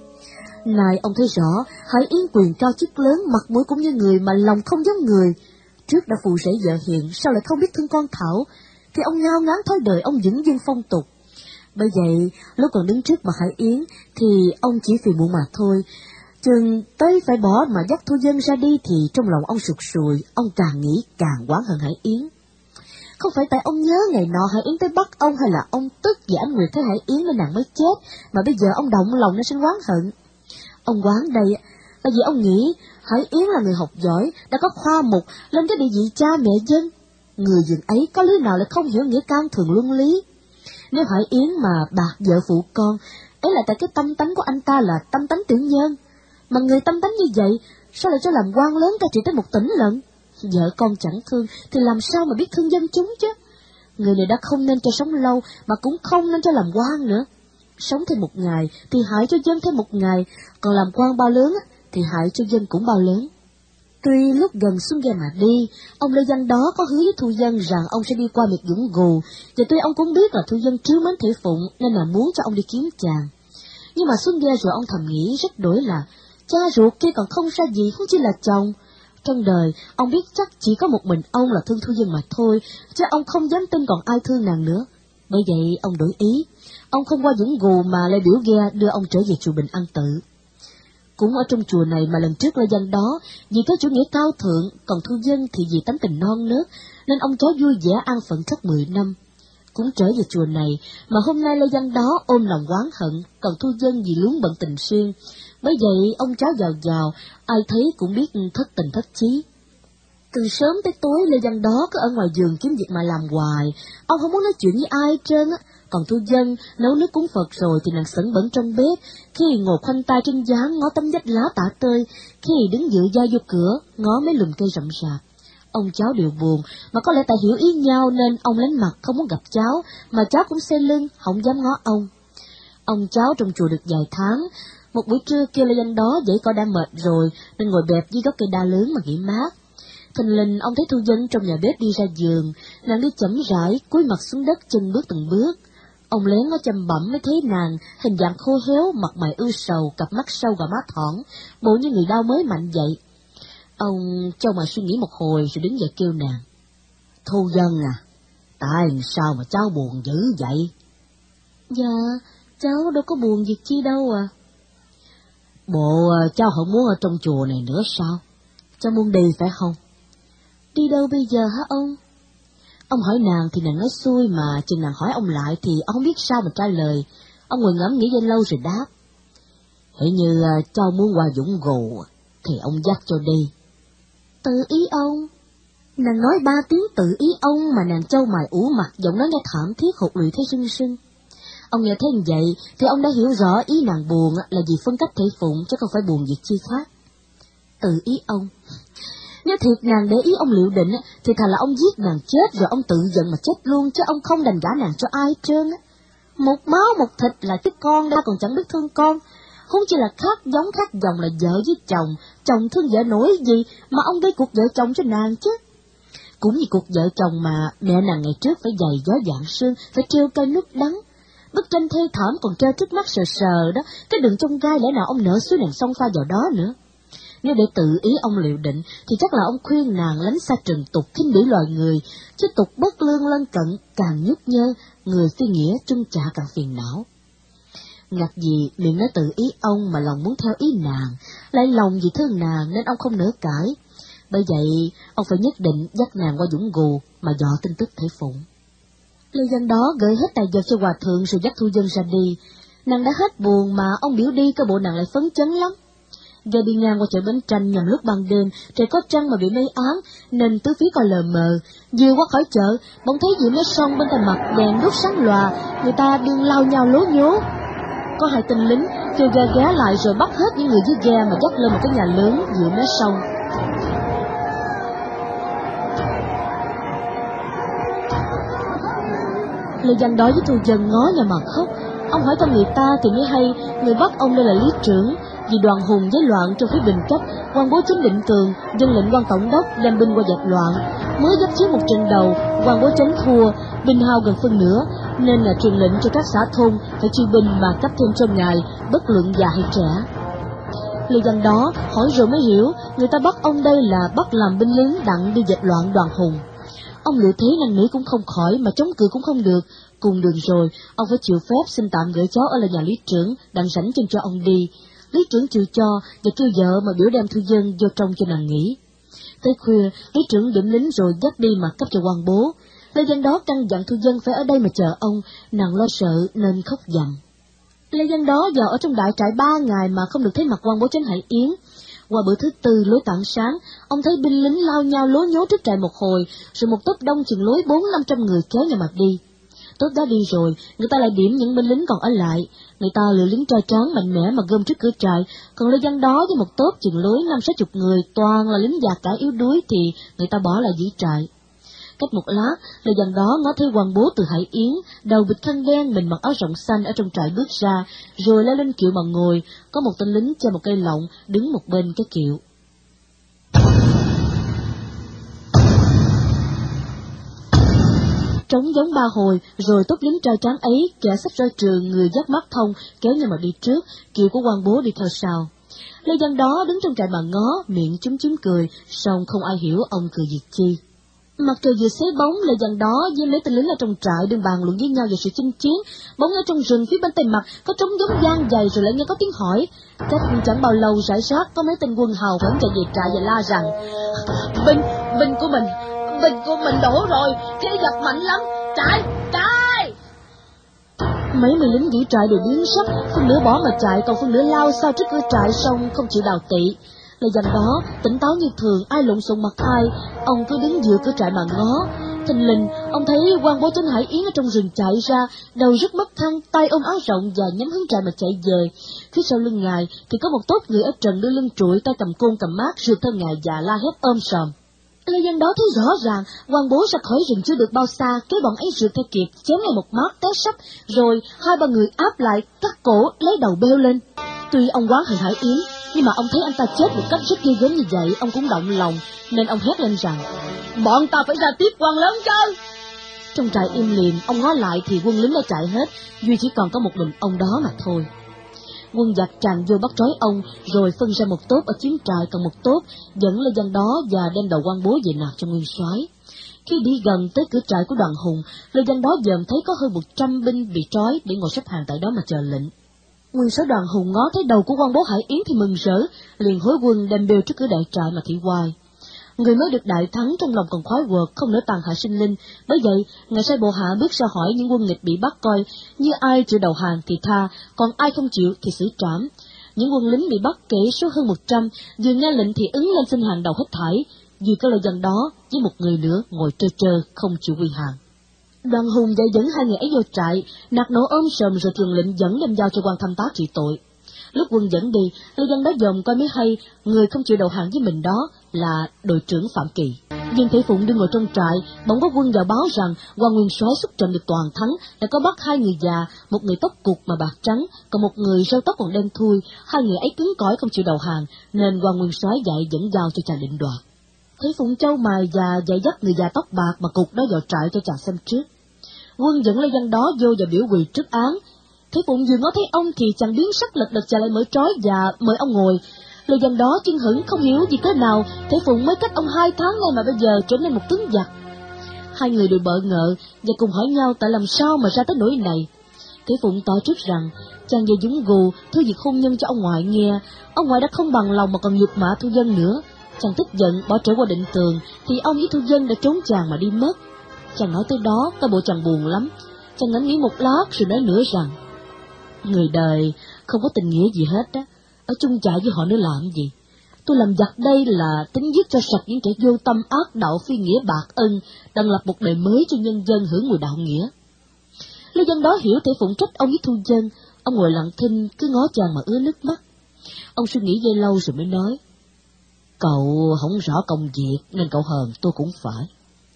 Này ông thấy rõ, Hải Yến quyền cao chức lớn, mặt mũi cũng như người mà lòng không giống người. Trước đã phụ rể vợ hiền, sao lại không biết thương con Thảo, thì ông ngao ngán thói đời, ông vững dưng phong tục. Bởi vậy, lúc còn đứng trước mặt Hải Yến thì ông chỉ vì muộn mà thôi. Chừng tới phải bỏ mà dắt Thu Dân ra đi thì trong lòng ông sụt sùi, ông càng nghĩ càng oán hận Hải Yến. Không phải tại ông nhớ ngày nọ Hải Yến tới bắt ông, hay là ông tức vì Ánh Nguyệt thấy Hải Yến nên nàng mới chết, mà bây giờ ông động lòng nên sinh oán hận. Ông oán đây là vì ông nghĩ Hải Yến là người học giỏi, đã có khoa mục, lên cái địa vị cha mẹ dân. Người dường ấy có lý nào lại không hiểu nghĩa can thường luân lý. Nếu Hải Yến mà bạc vợ phụ con, ấy là tại cái tâm tánh của anh ta là tâm tánh tiểu nhân. Mà người tâm tánh như vậy, sao lại cho làm quan lớn cai trị tới một tỉnh lận? Vợ con chẳng thương, thì làm sao mà biết thương dân chúng chứ? Người này đã không nên cho sống lâu, mà cũng không nên cho làm quan nữa. Sống thêm một ngày, thì hại cho dân thêm một ngày, còn làm quan bao lớn, thì hại cho dân cũng bao lớn. Tuy lúc gần xuống ghe mà đi, ông Lê Văn đó có hứa với Thu Dân rằng ông sẽ đi qua miệt Dũng Gù, và tuy ông cũng biết là Thu Dân trứ mến Thể Phụng nên là muốn cho ông đi kiếm chàng. Nhưng mà xuống ghe rồi ông thầm nghĩ rất đổi là cha ruột kia còn không ra gì, không chỉ là chồng. Trong đời, ông biết chắc chỉ có một mình ông là thương Thu Dân mà thôi, chứ ông không dám tin còn ai thương nàng nữa. Bởi vậy ông đổi ý, ông không qua Dũng Gù mà lại biểu ghe đưa ông trở về chùa Bình An Tự. Cũng ở trong chùa này mà lần trước Lê Văn đó, vì có chủ nghĩa cao thượng, còn Thu Dân thì vì tánh tình non nớt, nên ông cháu vui vẻ an phận thất 10 năm. Cũng trở về chùa này, mà hôm nay Lê Văn đó ôm lòng oán hận, còn Thu Dân vì luống bận tình xuyên. Bởi vậy ông cháu vào, ai thấy cũng biết thất tình thất chí. Từ sớm tới tối Lê Văn đó cứ ở ngoài vườn kiếm việc mà làm hoài, ông không muốn nói chuyện với ai hết trơn á. Còn Thu Dân nấu nước cúng Phật rồi thì nàng sẩn bẩn trong bếp, khi ngồi khoanh tay trên gián ngó tấm vách lá tả tơi, khi đứng dựa vai vô cửa ngó mấy lùm cây rậm rạp. Ông cháu đều buồn, mà có lẽ tại hiểu ý nhau nên ông lánh mặt không muốn gặp cháu, mà cháu cũng xe lưng không dám ngó ông. Ông cháu trong chùa được vài tháng, một buổi trưa kia Lê Văn đó dãy cỏ đã mệt rồi nên ngồi bẹp dưới gốc cây đa lớn mà nghỉ mát. Thình lình ông thấy Thu Dân trong nhà bếp đi ra giường, nàng đi chậm rãi cúi mặt xuống đất chân bước từng bước. Ông lén nó chăm bẩm mới thấy nàng, hình dạng khô héo, mặt mày ưu sầu, cặp mắt sâu gò má thỏn, bộ như người đau mới mạnh dậy. Ông cho mà suy nghĩ một hồi rồi đứng dậy kêu nàng. Thu Dân à, tại sao mà cháu buồn dữ vậy? Dạ, cháu đâu có buồn việc chi đâu à. Bộ cháu không muốn ở trong chùa này nữa sao? Cháu muốn đi phải không? Đi đâu bây giờ hả ông? Ông hỏi nàng thì nàng nói xuôi, mà chừng nàng hỏi ông lại thì ông không biết sao mà trả lời. Ông ngồi ngẫm nghĩ vậy lâu rồi đáp. Hễ như cháu muốn qua Dũng Gù, thì ông dắt cho đi. Tự ý ông. Nàng nói 3 tiếng tự ý ông mà nàng trâu mày ủ mặt, giọng nói nghe thảm thiết hụt lụy thấy sưng sưng. Ông nghe thấy như vậy thì ông đã hiểu rõ ý nàng buồn là vì phân cách thể phụng, chứ không phải buồn việc chi khác. Tự ý ông. Nếu thiệt nàng để ý ông Liệu Định thì thà là ông giết nàng chết rồi ông tự giận mà chết luôn, chứ ông không đành gả nàng cho ai trơn á. Một máu một thịt là cái con đã còn chẳng biết thương con, huống chi là khác giống khác dòng là vợ với chồng, chồng thương vợ nổi gì mà ông gây cuộc vợ chồng cho nàng chứ. Cũng như cuộc vợ chồng mà mẹ nàng ngày trước phải dày gió dạng sương, phải treo cây nước đắng. Bức tranh thê thảm còn treo trước mắt sờ sờ đó, cái đường trong gai lẽ nào ông nỡ suối nàng xông pha vào đó nữa. Nếu để tự ý ông Liệu Định thì chắc là ông khuyên nàng lánh xa trần tục khinh bỉ loài người, chứ tục bất lương lân cận càng nhút nhơ, người phi nghĩa trung chạ càng phiền não. Ngặt gì miệng nói tự ý ông mà lòng muốn theo ý nàng, lại lòng vì thương nàng nên ông không nỡ cãi. Bởi vậy ông phải nhất định dắt nàng qua Dũng Gù mà dò tin tức thể phụng. Lời dân đó gửi hết tài vật cho hòa thượng rồi dắt Thu Dân ra đi. Nàng đã hết buồn mà ông biểu đi, cái bộ nàng lại phấn chấn lắm. Ghe đi ngang qua chợ Bến Tranh nhằm lúc ban đêm, trời có trăng mà bị mây ám nên tứ phía coi lờ mờ. Vừa qua khỏi chợ, bỗng thấy giữa mé sông bên tay mặt đèn đuốc sáng lòa, người ta đương lao nhau lố nhố. Có 2 tên lính kêu ghe ghé lại rồi bắt hết những người dưới ghe mà dắt lên một cái nhà lớn giữa mé sông. Lê Văn đói với Thu Dân ngó nhà mà khóc. Ông hỏi thăm người ta thì mới hay người bắt ông đây là Lý Trưởng, vì đoàn hùng với loạn trong phía Bình Cấp, quan bố chính Định Tường dân lệnh quan tổng đốc đem binh qua dẹp loạn. Mới giáp chiếu một trận đầu, quan bố chánh thua, binh hao gần phân nửa, nên là truyền lệnh cho các xã thôn phải chiêu binh mà cấp thêm cho ngài, bất luận già hay trẻ. Lê Văn đó hỏi rồi mới hiểu, người ta bắt ông đây là bắt làm binh lính đặng đi dẹp loạn đoàn hùng. Ông Liệu thấy năn nỉ cũng không khỏi, mà chống cự cũng không được. Cùng đường rồi, ông phải chịu phép xin tạm gửi cháu ở lại nhà Lý Trưởng, đặng rảnh chân cho ông đi. Lý Trưởng chịu cho và kêu vợ mà biểu đem Thu Dân vô trong cho nàng nghỉ. Tới khuya, Lý Trưởng điểm lính rồi dắt đi mà cấp cho quan bố. Lê Văn đó căn dặn Thu Dân phải ở đây mà chờ ông, nàng lo sợ nên khóc dầm. Lê Văn đó vào ở trong đại trại 3 ngày mà không được thấy mặt quan bố chánh Hải Yến. Qua bữa thứ tư lối tảng sáng, ông thấy binh lính lao nhau lố nhố trước trại một hồi, rồi một tốp đông chừng lối 400-500 người kéo nhau mà đi. Tốp đó đi rồi, người ta lại điểm những binh lính còn ở lại. Người ta lựa lính trai tráng mạnh mẽ mà gom trước cửa trại, còn Lê Văn đó với một tốp chừng lối 50-60 người, toàn là lính già cả yếu đuối thì người ta bỏ lại giữ trại. Cách một lát, Lê Văn đó ngó thấy quan bố từ Hải Yến, đầu bịt khăn đen, mình mặc áo rộng xanh ở trong trại bước ra, rồi leo lên kiệu mà ngồi, có một tên lính che một cây lọng đứng một bên cái kiệu. Trống giống 3 hồi, rồi tốp lính trai tráng ấy, kẻ sắp ra trường, người dắt mắt thông, kéo nhau mà đi trước, kiệu của quan bố đi theo sau. Lê Văn đó đứng trong trại mà ngó, miệng chúm chúm cười, song không ai hiểu ông cười việc chi. Mặt trời vừa xế bóng, Lê Văn đó với mấy tên lính ở trong trại đương bàn luận với nhau về sự chinh chiến. Bỗng ở trong rừng phía bên tây mặt có trống giống vang dày, rồi lại nghe có tiếng hỏi. Cách chẳng bao lâu rải rác có mấy tên quân hào vẫn chạy về trại và la rằng: binh của mình đổ rồi, thế giặc mạnh lắm, chạy. Mấy mươi lính giữ trại đều biến sắc, phân nửa bỏ mà chạy, còn phân nửa lao sao trước cửa trại, xong không chịu đào tị. Lê Văn đó tỉnh táo như thường, ai lộn xộn mặt ai, ông cứ đứng giữa cửa trại mà ngó. Thình lình ông thấy quan bố chánh Hải Yến ở trong rừng chạy ra, đầu rứt mất khăn, tay ôm áo rộng và nhắm hướng trại mà chạy về. Phía sau lưng ngài thì có một tốp người ở trần đưa lưng trụi, tay cầm côn cầm mát rượt theo ngài và la hét ôm sòm. Lê Văn đó thấy rõ ràng quan bố ra khỏi rừng chưa được bao xa, cái bọn ấy rượt theo kịp, chém ngay một mát té sấp, rồi 2-3 người áp lại, cắt cổ lấy đầu bêu lên. Tuy ông quá hận Hải Yến, nhưng mà ông thấy anh ta chết một cách rất ghê gớm như vậy, ông cũng động lòng, nên ông hét lên rằng: bọn ta phải ra tiếp quan lớn chứ. Trong trại im lìm, ông ngó lại thì quân lính đã chạy hết, duy chỉ còn có một mình ông đó mà thôi. Quân giặc tràn vô bắt trói ông, rồi phân ra một tốp ở chiếm trại, còn một tốp dẫn Lê Văn đó và đem đầu quan bố về nạp cho nguyên soái. Khi đi gần tới cửa trại của đoàn hùng, Lê Văn đó dòm thấy có hơn 100 binh bị trói để ngồi xếp hàng tại đó mà chờ lệnh. Nguyên soái đoàn hùng ngó thấy đầu của quan bố Hải Yến thì mừng rỡ, liền hối quân đem bêu trước cửa đại trại mà thị hoài. Người mới được đại thắng trong lòng còn khoái quật, không nỡ tàn hạ sinh linh, bởi vậy ngài sai bộ hạ bước ra hỏi những quân nghịch bị bắt coi, như ai chịu đầu hàng thì tha, còn ai không chịu thì xử trảm. Những quân lính bị bắt kể số hơn 100, vừa nghe lệnh thì ứng lên xin hàng đầu hết thảy, vì có lời dân đó với một người nữa ngồi trơ trơ không chịu quy hàng. Đoàn Hùng dạy dẫn hai người ấy vô trại, nạt nổ ôm sòm rồi truyền lệnh dẫn đem giao cho quan thăm tá trị tội. Lúc quân dẫn đi, Lê Dân đó dòm coi mới hay, người không chịu đầu hàng với mình đó là đội trưởng Phạm Kỳ. Dương Thị Phụng đứng ngồi trong trại, bỗng có quân vào báo rằng Quan Nguyên Soái xuất trận được toàn thắng, đã có bắt hai người già, một người tóc cụt mà bạc trắng, còn một người râu tóc còn đen thui. Hai người ấy cứng cỏi không chịu đầu hàng, nên Quan Nguyên Soái dạy dẫn giao cho chàng định đoạt. Thấy Phụng châu mài và dạy dắt người già tóc bạc mà cụt đó vào trại cho chàng xem trước. Quân dẫn Lê Dân đó vô và biểu quỳ trước án. Thế Phụng vừa ngó thấy ông thì chàng biến sắc, lật đật chạy lại mở trói và mời ông ngồi. Lê Dân đó chưng hửng không hiểu gì cớ nào, Thế Phụng mới cách ông 2 tháng nay mà bây giờ trở nên một tướng giặc. Hai người đều bợ ngợ và cùng hỏi nhau tại làm sao mà ra tới nỗi này. Thế Phụng tỏ trước rằng chàng về dúng gù thư việc hôn nhân cho ông ngoại nghe, ông ngoại đã không bằng lòng mà còn nhục mạ Thu Dân nữa. Chàng tức giận bỏ trở qua Định Tường thì ông với Thu Dân đã trốn chàng mà đi mất. Chàng nói tới đó, cả bộ chàng buồn lắm. Chàng ngẫm nghĩ một lát rồi nói nữa rằng người đời không có tình nghĩa gì hết á, ở chung trại với họ nữa làm gì. Tôi làm giặc đây là tính giết cho sạch những kẻ vô tâm ác đạo phi nghĩa bạc ân, đang lập một đời mới cho nhân dân hưởng mùi đạo nghĩa. Lê Dân đó hiểu Thể Phụng trách ông với Thu Dân, ông ngồi lặng thinh cứ ngó chàng mà ứa nước mắt. Ông suy nghĩ giây lâu rồi mới nói, cậu không rõ công việc nên cậu hờn tôi cũng phải.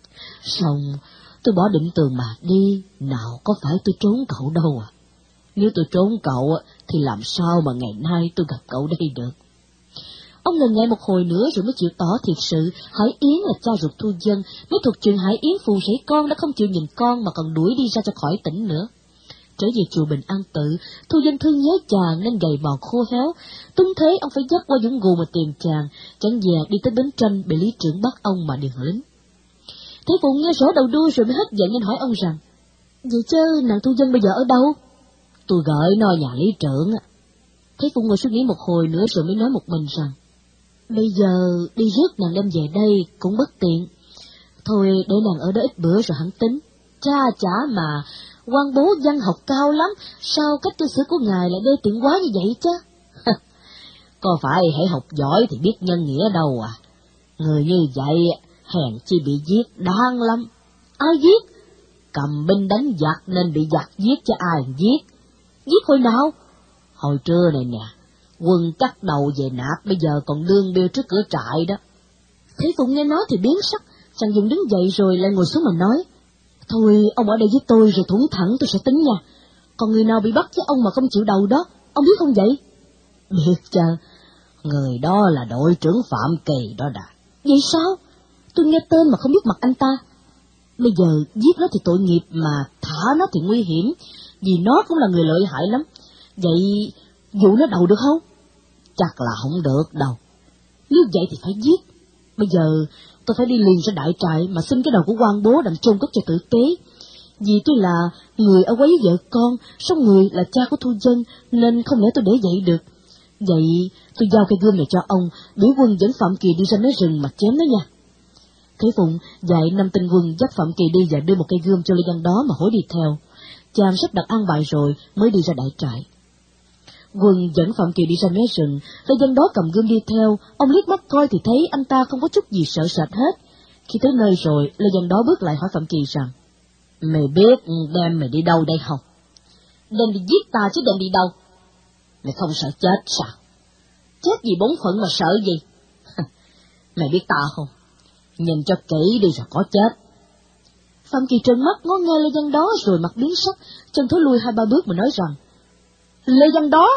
Xong tôi bỏ Định Tường mà đi, nào có phải tôi trốn cậu đâu à. Nếu tôi trốn cậu thì làm sao mà ngày nay tôi gặp cậu đây được. Ông ngần ngại một hồi nữa rồi mới chịu tỏ thiệt sự Hải Yến là cha ruột Thu Dân, mới thuộc chuyện Hải Yến phù rể con đã không chịu nhìn con mà còn đuổi đi ra cho khỏi tỉnh nữa. Trở về chùa Bình An Tự, Thu Dân thương nhớ chàng nên gầy mòn khô héo, tung thế ông phải dắt qua Dũng Gù mà tìm chàng, chẳng dè đi tới Bến Tranh bị lý trưởng bắt ông mà điền lính. Thế Phụng nghe rõ đầu đuôi rồi mới hết giận nên hỏi ông rằng, vậy chứ nàng Thu Dân bây giờ ở đâu? Tôi gửi nó nhà lý trưởng. Thế Phụng ngồi suy nghĩ một hồi nữa rồi mới nói một mình rằng, bây giờ đi rước nàng đem về đây cũng bất tiện. Thôi để nàng ở đó ít bữa rồi hẳn tính. Chả mà, quan bố văn học cao lắm, sao cách cư xử của ngài lại đê tiện quá như vậy chứ? Có phải hãy học giỏi thì biết nhân nghĩa đâu à. Người như vậy hèn chi bị giết đáng lắm. Ai giết? Cầm binh đánh giặc nên bị giặc giết chứ ai giết. Giết hồi nào? Hồi trưa này nè, quân cắt đầu về nạp bây giờ còn đương bêu trước cửa trại đó. Thế Phụng nghe nói thì biến sắc, chàng dùng đứng dậy rồi lại ngồi xuống mà nói, thôi ông ở đây với tôi rồi thủng thẳng tôi sẽ tính nha. Còn người nào bị bắt với ông mà không chịu đầu đó, ông biết không vậy? Biết chứ, người đó là đội trưởng Phạm Kỳ đó đã. Vậy sao? Tôi nghe tên mà không biết mặt anh ta. Bây giờ giết nó thì tội nghiệp mà thả nó thì nguy hiểm, vì nó cũng là người lợi hại lắm. Vậy dụ nó đầu được không? Chắc là không được đâu. Nếu vậy thì phải giết. Bây giờ tôi phải đi liền ra đại trại mà xin cái đầu của quan bố đặng chôn cất cho tử tế. Vì tôi là người ở quấy với vợ con, song người là cha của Thu Dân nên không lẽ tôi để vậy được. Vậy tôi giao cây gươm này cho ông, biểu quân dẫn Phạm Kỳ đi ra mé rừng mà chém nó nha. Thế Phụng dạy 5 tinh quân dắt Phạm Kỳ đi và đưa một cây gươm cho Lê Văn đó mà hối đi theo. Chàng sắp đặt an bài rồi mới đi ra đại trại. Quân dẫn Phạm Kỳ đi ra mé rừng, Lê Văn đó cầm gươm đi theo, ông liếc mắt coi thì thấy anh ta không có chút gì sợ sệt hết. Khi tới nơi rồi, Lê Văn đó bước lại hỏi Phạm Kỳ rằng, mày biết đem mày đi đâu đây không? Đem đi giết ta chứ đem đi đâu? Mày không sợ chết sao? Chết vì bổn phận mà sợ gì? Mày biết ta không? Nhìn cho kỹ đi rồi có chết. Phạm Kỳ trợn mắt ngó nghe Lê Văn đó rồi mặt biến sắc, chân thối lui 2-3 bước mà nói rằng, Lê Văn đó.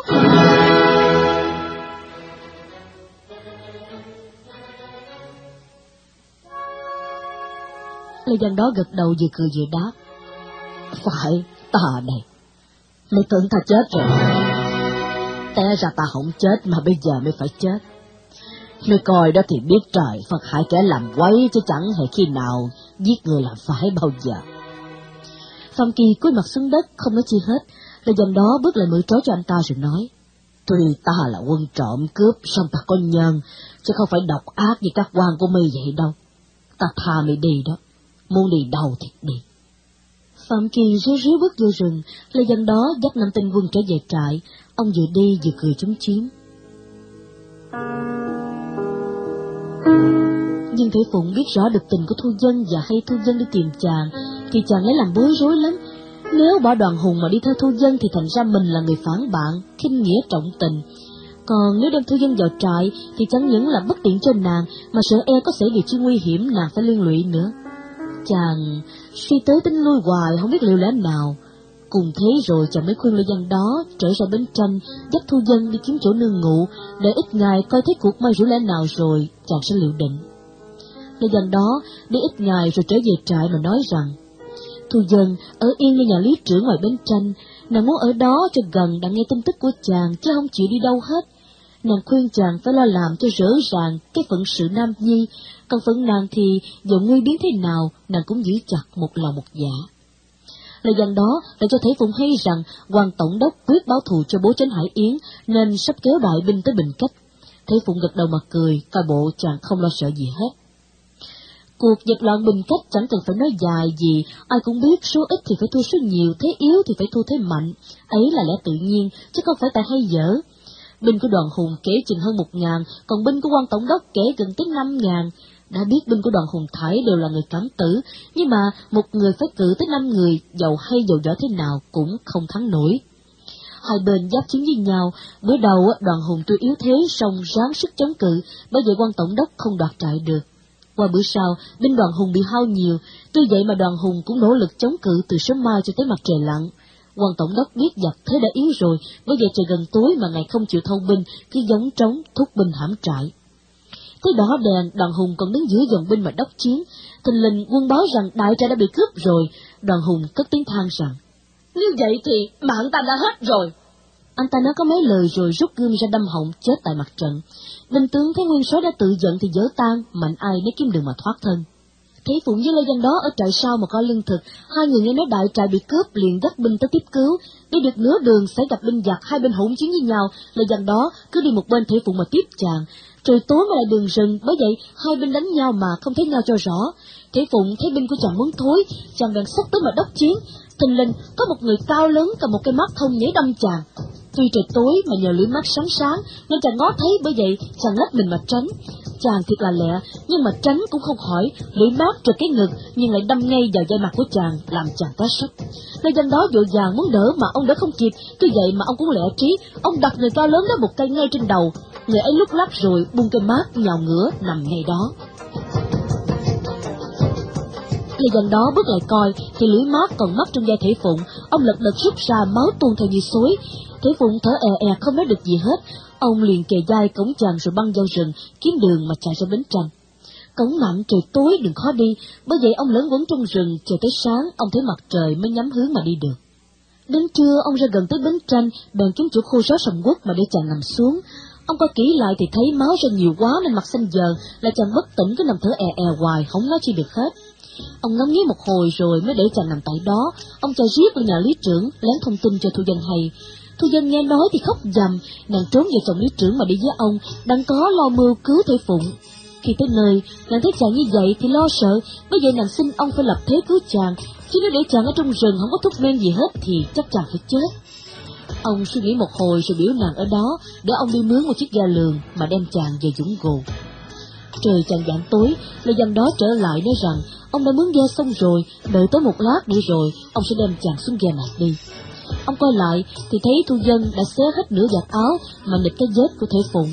Lê Văn đó gật đầu vừa cười vừa đáp, phải, ta đây. Mày tưởng ta chết rồi. Té ra ta không chết mà bây giờ mới phải chết. Mày coi đó thì biết trời Phật hại kẻ làm quấy chứ chẳng hề khi nào giết người làm phải bao giờ. Phạm Kỳ cúi mặt xuống đất không nói chi hết. Lê Văn đó bước lại mở trói cho anh ta rồi nói, tuy ta là quân trộm cướp song ta có nhân, chứ không phải độc ác như các quan của mày vậy đâu. Ta tha mày đi đó, muốn đi đâu thì đi. Phạm Kỳ ríu ríu bước vô rừng. Lê Văn đó dắt 5 tinh quân trở về trại. Ông vừa đi vừa cười chúm chím. Nhưng Thủy Phụng biết rõ được tình của Thu Dân và hay Thu Dân đi tìm chàng, thì chàng lấy làm bối rối lắm. Nếu bỏ Đoàn Hùng mà đi theo Thu Dân thì thành ra mình là người phản bạn, khinh nghĩa trọng tình. Còn nếu đem Thu Dân vào trại thì chẳng những là bất tiện cho nàng, mà sợ e có xảy điều chi nguy hiểm nàng phải liên lụy nữa. Chàng suy tới tính lui hoài, không biết liệu lẽ nào. Cùng thế rồi chàng mới khuyên Lê Văn Đó trở ra Bến Tranh, dắt Thu Dân đi kiếm chỗ nương ngụ, để ít ngày coi thấy cuộc may rủi lẽ nào rồi chàng sẽ liệu định. Lê Văn Đó đi ít ngày rồi trở về trại mà nói rằng Thu Dân ở yên với nhà lý trưởng ngoài Bến Tranh, nàng muốn ở đó cho gần đã nghe tin tức của chàng chứ không chịu đi đâu hết. Nàng khuyên chàng phải lo làm cho rõ ràng cái phận sự nam nhi, còn phận nàng thì dầu nguy biến thế nào nàng cũng giữ chặt một lòng một dạ. Lời dặn đó đã cho Thể Phụng hay rằng Hoàng Tổng đốc quyết báo thù cho bố Chánh Hải Yến, nên sắp kéo đại binh tới Bình Cách. Thể Phụng gật đầu mà cười, coi bộ chàng không lo sợ gì hết. Cuộc dẹp loạn Bình Cách chẳng cần phải nói dài gì, ai cũng biết số ít thì phải thua số nhiều, thế yếu thì phải thua thế mạnh, ấy là lẽ tự nhiên, chứ không phải tại hay dở. Binh của Đoàn Hùng kể chừng hơn 1.000, còn binh của Quan Tổng đốc kể gần tới 5.000. Đã biết binh của Đoàn Hùng Thải đều là người cảm tử, nhưng mà một người phải cử tới 5 người, dầu hay dầu dở thế nào cũng không thắng nổi. Hai bên giáp chiến với nhau, bữa đầu Đoàn Hùng tuy yếu thế song ráng sức chống cự, bởi vậy Quan Tổng đốc không đoạt trại được. Qua bữa sau, binh Đoàn Hùng bị hao nhiều, tuy vậy mà Đoàn Hùng cũng nỗ lực chống cự từ sớm mai cho tới mặt trời lặn. Quan Tổng đốc biết giặc thế đã yếu rồi, bởi vậy trời gần tối mà ngài không chịu thâu binh, cứ giống trống thúc binh hãm trại. Tới đó đèn, Đoàn Hùng còn đứng giữa dòng binh mà đốc chiến, thình lình quân báo rằng đại trại đã bị cướp rồi. Đoàn Hùng cất tiếng than rằng, nếu vậy thì mạng ta đã hết rồi. Anh ta nói có mấy lời rồi rút gươm ra đâm họng chết tại mặt trận. Binh tướng thấy nguyên soái đã tự giận thì dở tan, mạnh ai nấy kiếm đường mà thoát thân. Thể Phụng với Lê Văn Đó ở trại sau mà coi lương thực, hai người nghe nói đại trại bị cướp liền dắt binh tới tiếp cứu. Đi được nửa đường sẽ gặp binh giặc, hai bên hỗn chiến với nhau. Lê Văn Đó cứ đi một bên, Thể Phụng mà tiếp chàng. Trời tối mà lại đường rừng, bởi vậy hai bên đánh nhau mà không thấy nhau cho rõ. Thể Phụng thấy binh của chàng muốn thối, chàng bèn xốc tới mà đốc chiến. Thình lình có một người cao lớn cầm một cây mác thông nhảy đâm chàng. Tuy trời tối mà nhờ lưỡi mắt sáng sáng nên chàng ngó thấy, bởi vậy chàng lách mình mà tránh. Chàng thiệt là lẹ, nhưng mà tránh cũng không khỏi, lưỡi mát trượt cái ngực nhưng lại đâm ngay vào vai mặt của chàng, làm chàng té sấp. Lê Văn Đó vội vàng muốn đỡ mà ông đỡ không kịp, tuy vậy mà ông cũng lẹ trí, ông đập người cao lớn đó một cây ngay trên đầu. Người ấy lúc lắc rồi buông cây mát nhào ngửa nằm ngay đó. Lê Văn Đó bước lại coi thì lưỡi mát còn mắc trong vai Thể Phụng, ông lật đật rút ra, máu tuôn theo như suối. Thể Phụng thở è không nói được gì hết, ông liền kề vai cổng chàng rồi băng vào rừng kiếm đường mà chạy ra Bến Tranh. Cổng nặng trời tối đường khó đi, bởi vậy ông lẫn quẩn trong rừng chờ tới sáng ông thấy mặt trời mới nhắm hướng mà đi được. Đến trưa ông ra gần tới Bến Tranh, bèn kiếm chỗ khô gió sầm uất mà để chàng nằm xuống. Ông coi kỹ lại thì thấy máu ra nhiều quá nên mặt xanh dờn, là chàng bất tỉnh cứ nằm thở è hoài, không nói chi được hết. Ông ngắm nghía một hồi rồi mới để chàng nằm tại đó. Ông chạy riết lên nhà lý trưởng lén thông tin cho Thu Dân hay. Thu Dân nghe nói thì khóc dầm, nàng trốn về chồng lý trưởng mà đi với ông, đang có lo mưu cứu Thể Phụng. Khi tới nơi, nàng thấy chàng như vậy thì lo sợ, bởi vậy nàng xin ông phải lập thế cứu chàng, chứ nếu để chàng ở trong rừng không có thuốc men gì hết thì chắc chàng phải chết. Ông suy nghĩ một hồi rồi biểu nàng ở đó để ông đi mướn một chiếc ghe lường mà đem chàng về Dũng Gồ. Trời chạng vạng tối, Lê Văn Đó trở lại nói rằng ông đã mướn ghe xong rồi, đợi tới một lát nữa rồi ông sẽ đem chàng xuống ghe mà đi. Ông coi lại thì thấy Thu Dân đã xé hết nửa vạt áo mà nịt cái vết của Thể Phụng.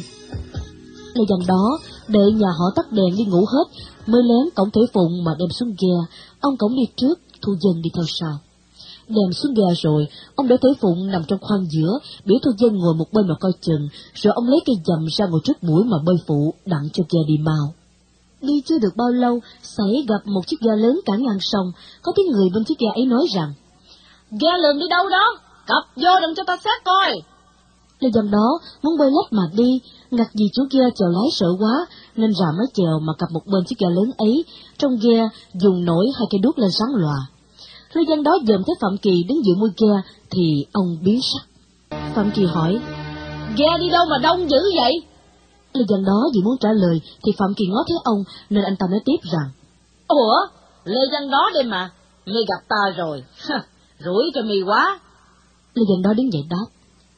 Lê Văn Đó đợi nhà họ tắt đèn đi ngủ hết mới lén cõng Thể Phụng mà đem xuống ghe. Ông cõng đi trước, Thu Dân đi theo sau. Đem xuống ghe rồi, ông để Thể Phụng nằm trong khoang giữa, biểu Thu Dân ngồi một bên mà coi chừng, rồi ông lấy cây dầm ra ngồi trước mũi mà bơi phụ, đặng cho ghe đi mau. Đi chưa được bao lâu, xảy gặp một chiếc ghe lớn cản ngang sông, có tiếng người bên chiếc ghe ấy nói rằng, ghe lường đi đâu đó, cập vô đừng cho ta xét coi. Lê Văn Đó muốn bơi lách mà đi, ngặt gì chú ghe chèo lái sợ quá, nên rà mái chèo mà cặp một bên chiếc ghe lớn ấy, trong ghe dùng nổi hai cây đuốc lên sáng lòa. Lê Văn Đó dòm thấy Phạm Kỳ đứng giữa mui ghe thì ông biến sắc. Phạm Kỳ hỏi, ghe đi đâu mà đông dữ vậy? Lê Văn Đó vừa muốn trả lời thì Phạm Kỳ ngó thấy ông nên anh ta nói tiếp rằng, ủa, Lê Văn Đó đây mà, ngươi gặp ta rồi, rủi cho mì quá. Lê Văn Đó đứng dậy đáp,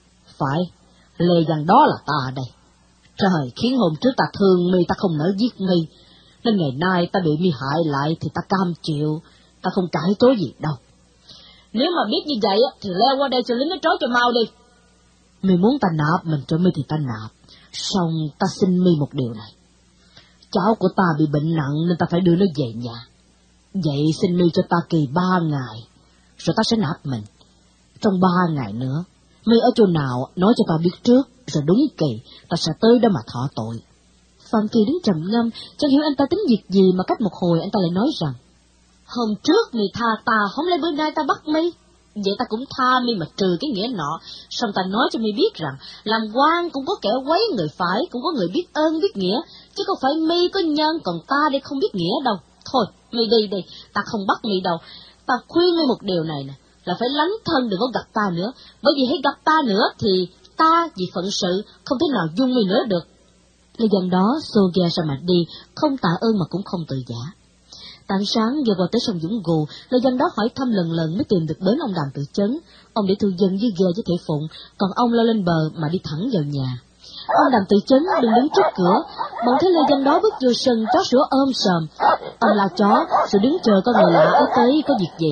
phải, lê rằng đó là ta đây. Trời, khiến hôm trước ta thương mi, ta không nỡ giết mi, nên ngày nay ta bị mi hại lại thì ta cam chịu, ta không cãi chối gì đâu. Nếu mà biết như vậy thì leo qua đây cho lính nó trói cho mau đi. Mi muốn ta nạp mình cho mi thì ta nạp, song ta xin mi một điều này. Cháu của ta bị bệnh nặng nên ta phải đưa nó về nhà. Vậy xin mi cho ta kỳ 3 ngày, rồi ta sẽ nạp mình. Trong 3 ngày nữa, mi ở chỗ nào nói cho ta biết trước, rồi đúng kỳ ta sẽ tới đó mà thọ tội. Phạm Kỳ đứng trầm ngâm, chẳng hiểu anh ta tính việc gì mà cách một hồi anh ta lại nói rằng: Hôm trước mi tha ta, hôm nay bữa nay ta bắt mi, vậy ta cũng tha mi mà trừ cái nghĩa nọ. Xong ta nói cho mi biết rằng làm quan cũng có kẻ quấy người phải, cũng có người biết ơn biết nghĩa, chứ không phải mi có nhân còn ta đây không biết nghĩa đâu. Thôi mi đi, ta không bắt mi đâu. Ta khuyên mi một điều này nè, là phải lánh thân đừng có gặp ta nữa, bởi vì hãy gặp ta nữa thì ta vì phận sự không thể nào dung mi nữa được. Lời dặn đó xô ghe ra mặt đi, không tạ ơn mà cũng không từ giả. Tảng sáng vừa vào tới sông Dũng Gù, lời dặn đó hỏi thăm lần lần mới tìm được bến ông Đàm Tự Chấn. Ông để Thu Dân dưới ghe với Thể Phụng, còn ông leo lên bờ mà đi thẳng vào nhà. Ông Đàm Tự Chấn đứng trước cửa, bỗng thấy lời dặn đó bước vô sân, chó sủa ôm sòm. Ông la chó rồi đứng chờ có người lạ ở tới có việc gì.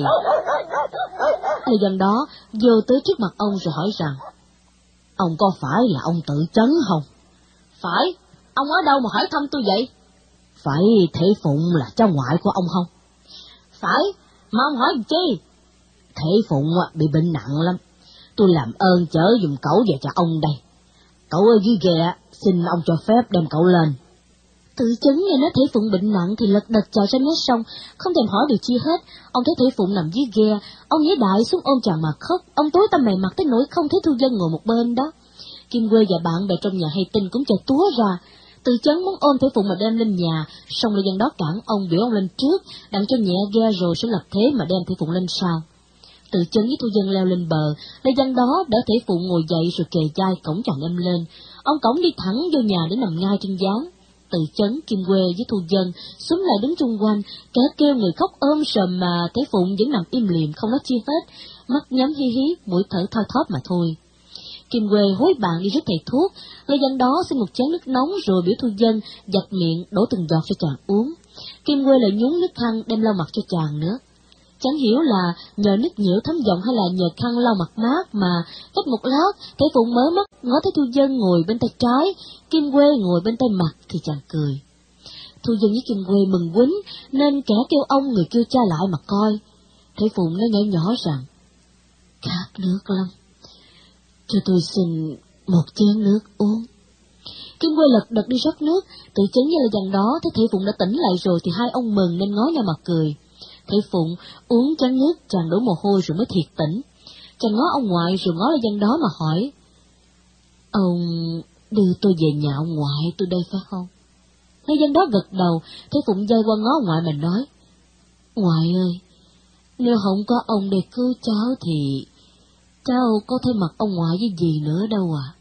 Lời dặn đó vô tới trước mặt ông rồi hỏi rằng: Ông có phải là ông Tự Chấn không? Phải. Ông ở đâu mà hỏi thăm tôi vậy? Phải Thể Phụng là cháu ngoại của ông không? Phải. Mà ông hỏi chi? Thể Phụng bị bệnh nặng lắm, tôi làm ơn chở giùm cậu về cho ông đây. Cậu ở dưới ghe, xin ông cho phép đem cậu lên. Tự Chấn nghe nói Thể Phụng bệnh nặng thì lật đật chạy ra mé sông, không thèm hỏi điều chi hết. Ông thấy Thể Phụng nằm dưới ghe, ông nhảy đại xuống ôm chàng mà khóc. Ông tối tăm mày mặt tới nỗi không thấy Thu Dân ngồi một bên đó. Kim Quê và bạn bè trong nhà hay tin cũng chạy túa ra. Tự Chấn muốn ôm Thể Phụng mà đem lên nhà, xong lời dân đó cản ông, biểu ông lên trước, đặng cho nhẹ ghe rồi sẽ lập thế mà đem Thể Phụng lên sau. Tự Chấn với Thu Dân leo lên bờ, lời dân đó đỡ Thể Phụng ngồi dậy rồi kề vai cõng chàng em lên. Ông cõng đi thẳng vô nhà để nằm ngay trên gián. Tự Chấn, Kim Quê với Thu Dân xúm lại đứng chung quanh, kẻ kêu người khóc ôm sòm mà Thể Phụng vẫn nằm im lìm không nói chi hết, mắt nhắm hi hí, mũi thở thoi thóp mà thôi. Kim Quê hối bạn đi rước thầy thuốc, lời dân đó xin một chén nước nóng rồi biểu Thu Dân giặt miệng đổ từng giọt cho chàng uống. Kim Quê lại nhúng nước khăn đem lau mặt cho chàng nữa. Chẳng hiểu là nhờ nước nhiễu thấm giọng hay là nhờ khăn lau mặt mát mà cách một lát Thể Phụng mở mắt ngó thấy Thu Dân ngồi bên tay trái, Kim Quê ngồi bên tay mặt thì chàng cười. Thu Dân với Kim Quê mừng quýnh nên kẻ kêu ông người kêu cha lại mà coi. Thể Phụng nói nhỏ nhỏ rằng: Khát nước lắm, cho tôi xin một chén nước uống. Kim Quê lật đật đi rót nước. Tự Chấn với lời dặn đó thấy Thể Phụng đã tỉnh lại rồi thì hai ông mừng nên ngó nhau mà cười. Thể Phụng uống chén nước chàng đổ mồ hôi rồi mới thiệt tỉnh. Chàng ngó ông ngoại rồi ngó lời dặn đó mà hỏi: Ông đưa tôi về nhà ông ngoại tôi đây phải không? Lời dặn đó gật đầu. Thể Phụng dây qua ngó ông ngoại mà nói: Ngoại ơi, nếu không có ông để cứu cháu thì cháu có thấy mặt ông ngoại với gì nữa đâu à.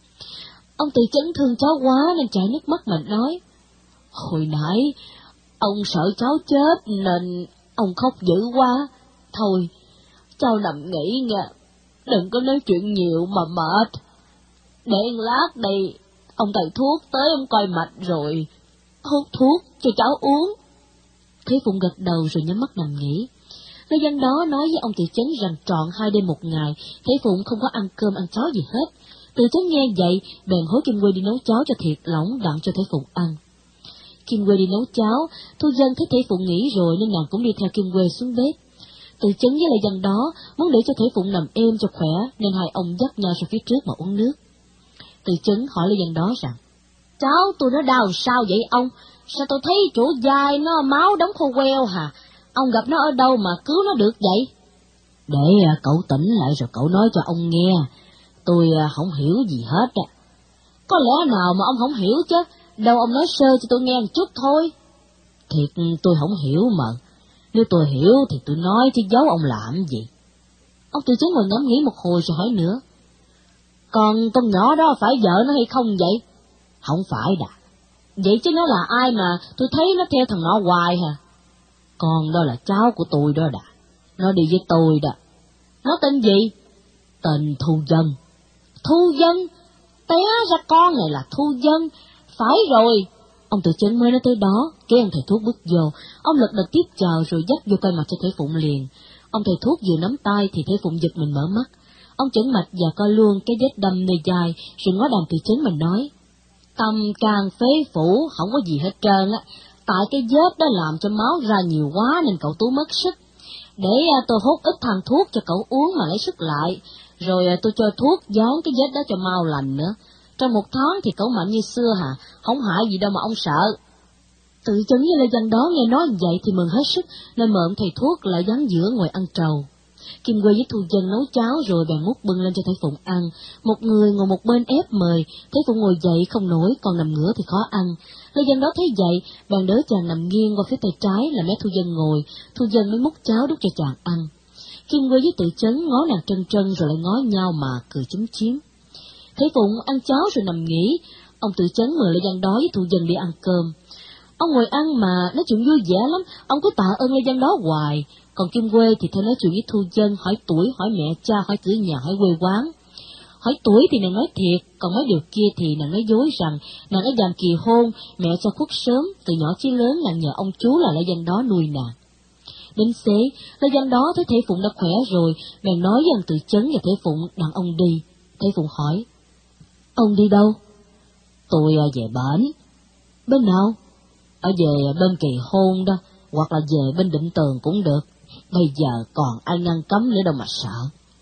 Ông Tự Chấn thương cháu quá nên chảy nước mắt mà nói: Hồi nãy ông sợ cháu chết nên ông khóc dữ quá. Thôi, cháu nằm nghỉ nha, đừng có nói chuyện nhiều mà mệt. Để lát đây, ông thầy thuốc tới ông coi mạch rồi hút thuốc cho cháu uống. Thế Phụng gật đầu rồi nhắm mắt nằm nghỉ. Lời dân đó nói với ông Tự Chấn rằng trọn 2 đêm 1 ngày, Thể Phụng không có ăn cơm ăn cháo gì hết. Tự Chấn nghe vậy, bèn hối Kim Quê đi nấu cháo cho thiệt lỏng đặng cho Thể Phụng ăn. Kim Quê đi nấu cháo, Thu Dân thấy Thể Phụng nghỉ rồi nên nàng cũng đi theo Kim Quê xuống bếp. Tự Chấn với lời dân đó muốn để cho Thể Phụng nằm êm cho khỏe nên hai ông dắt nhau ra phía trước mà uống nước. Tự Chấn hỏi lời dân đó rằng: Cháu tôi nó đau sao vậy ông? Sao tôi thấy chỗ vai nó máu đóng khô queo hả? Ông gặp nó ở đâu mà cứu nó được vậy? Để cậu tỉnh lại rồi cậu nói cho ông nghe. Tôi không hiểu gì hết á. Có lẽ nào mà ông không hiểu chứ? Đâu ông nói sơ cho tôi nghe một chút thôi. Thiệt tôi không hiểu mà. Nếu tôi hiểu thì tôi nói chứ giấu ông làm gì. Ông Tự Chấn ngồi ngẫm nghĩ một hồi rồi hỏi nữa: Còn con nhỏ đó phải vợ nó hay không vậy? Không phải đã. Vậy chứ nó là ai mà tôi thấy nó theo thằng nọ hoài hả? Con đó là cháu của tôi đó đã. Nó đi với tôi đó. Nó tên gì? Tên Thu Dân. Thu Dân, té ra con này là Thu Dân, phải rồi. Ông Tự Chấn mới nói tới đó, cái ông thầy thuốc bước vô, ông lật đật tiếp chào rồi dắt vô coi mặt cho Thể Phụng liền. Ông thầy thuốc vừa nắm tay thì Thể Phụng giật mình mở mắt. Ông chẩn mạch và coi luôn cái vết đâm nơi vai, rồi ngó Đàm Tự Chấn mà nói: tâm can phế phủ không có gì hết trơn á, tại cái vết đó làm cho máu ra nhiều quá nên cậu Tú mất sức. Để tôi hút ít thang thuốc cho cậu uống mà lấy sức lại, rồi tôi cho thuốc dán cái vết đó cho mau lành nữa. Trong 1 tháng thì cậu mạnh như xưa hả, không hại gì đâu mà ông sợ. Tự Chấn với Lê Văn Đó nghe nói vậy thì mừng hết sức, nên mượn thầy thuốc lại dán giữa ngồi ăn trầu. Kim Quê với Thu Dân nấu cháo rồi bèn múc bưng lên cho Thể Phụng ăn. Một người ngồi một bên ép mời, Thể Phụng ngồi dậy không nổi, còn nằm ngửa thì khó ăn. Lê Văn Đó thấy vậy, bèn đỡ chàng nằm nghiêng qua phía tay trái là mé Thu Dân ngồi, Thu Dân mới múc cháo đút cho chàng ăn. Kim Quê với Tự Chấn ngó nàng trân trân rồi lại ngó nhau mà cười chúm chím. Thể Phụng ăn cháo rồi nằm nghỉ, ông Tự Chấn mời Lê Văn Đó với Thu Dân đi ăn cơm. Ông ngồi ăn mà nói chuyện vui vẻ lắm, ông cứ tạ ơn Lê Văn Đó hoài. Còn Kim Quê thì thôi nói chuyện với Thu Dân, hỏi tuổi, hỏi mẹ cha, hỏi cửa nhà, hỏi quê quán. Hỏi tuổi thì nàng nói thiệt, còn mấy điều kia thì nàng nói dối rằng nàng ở dàm kỳ hôn, mẹ cha khuất sớm, từ nhỏ chí lớn nàng nhờ ông chú là Lê Văn Đó nuôi nàng. Đến xế, Lê Văn Đó thấy Thể Phụng đã khỏe rồi, bèn nói với ông Tự Chấn và Thể Phụng đặng ông đi. Thể Phụng hỏi: ông đi đâu? Tôi về bển. Bên nào? Ở về bên kỳ hôn đó, hoặc là về bên Định Tường cũng được. Bây giờ còn ai ngăn cấm nữa đâu mà sợ.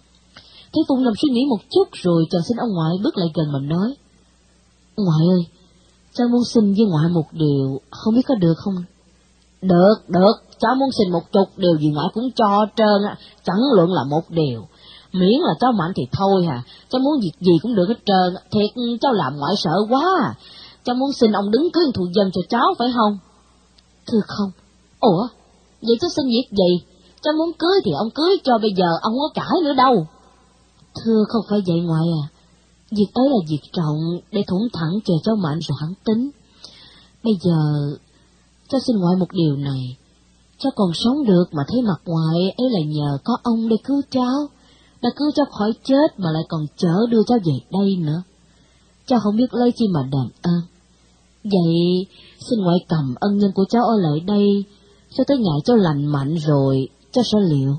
Thế Phụng nằm suy nghĩ một chút rồi chàng xin ông ngoại bước lại gần mà nói: ngoại ơi, cháu muốn xin với ngoại một điều, không biết có được không? Được, cháu muốn xin 10 điều gì ngoại cũng cho trơn á, chẳng luận là 1 điều. Miễn là cháu mạnh thì thôi hà, cháu muốn việc gì cũng được hết trơn, thiệt cháu làm ngoại sợ quá à. Cháu muốn xin ông đứng cưới Thu Dân cho cháu phải không? Thưa không. Ủa, vậy cháu xin việc gì? Cháu muốn cưới thì ông cưới cho, bây giờ ông không có cãi nữa đâu. Thưa không phải vậy ngoại à, việc ấy là việc trọng, để thủng thẳng chờ cháu mạnh rồi hắn tính. Bây giờ, cháu xin ngoại một điều này, cháu còn sống được mà thấy mặt ngoại ấy là nhờ có ông để cứu cháu, đã cứu cháu khỏi chết mà lại còn chở đưa cháu về đây nữa. Cháu không biết lấy chi mà đền ơn. Vậy, xin ngoại cầm ân nhân của cháu ở lại đây, cho tới ngày cháu lành mạnh rồi, cháu sẽ liệu.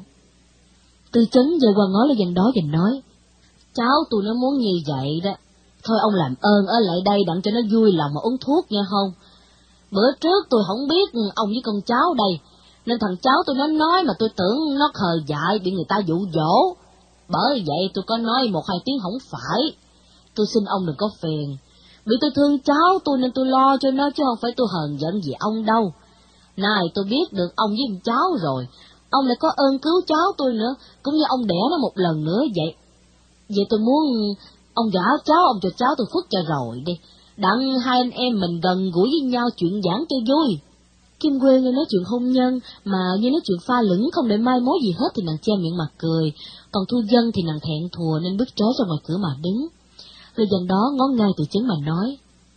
Tư Chấn về qua ngó Lê Văn Đó và nói: cháu tôi nó muốn như vậy đó. Thôi ông làm ơn ở lại đây đặng cho nó vui lòng mà uống thuốc nha không? Bữa trước tôi không biết ông với con cháu đây, nên thằng cháu tôi nó nói mà tôi tưởng nó khờ dại bị người ta dụ dỗ. Bởi vậy tôi có nói 1-2 tiếng không phải. Tôi xin ông đừng có phiền. Vì tôi thương cháu tôi nên tôi lo cho nó chứ không phải tôi hờn giận gì ông đâu. Này tôi biết được ông với cháu rồi, ông lại có ơn cứu cháu tôi nữa, cũng như ông đẻ nó một lần nữa vậy. Vậy tôi muốn ông gả cháu ông cho cháu tôi phước cho rồi đi, đặng hai anh em mình gần gũi với nhau chuyện giảng cho vui. Kim Quê nghe nói chuyện hôn nhân mà như nói chuyện pha lửng không để mai mối gì hết thì nàng che miệng mà cười, còn Thu Dân thì nàng thẹn thùa nên bước trái ra ngoài cửa mà đứng. Lê Văn Đó ngó ngay Tự Chấn mà nói: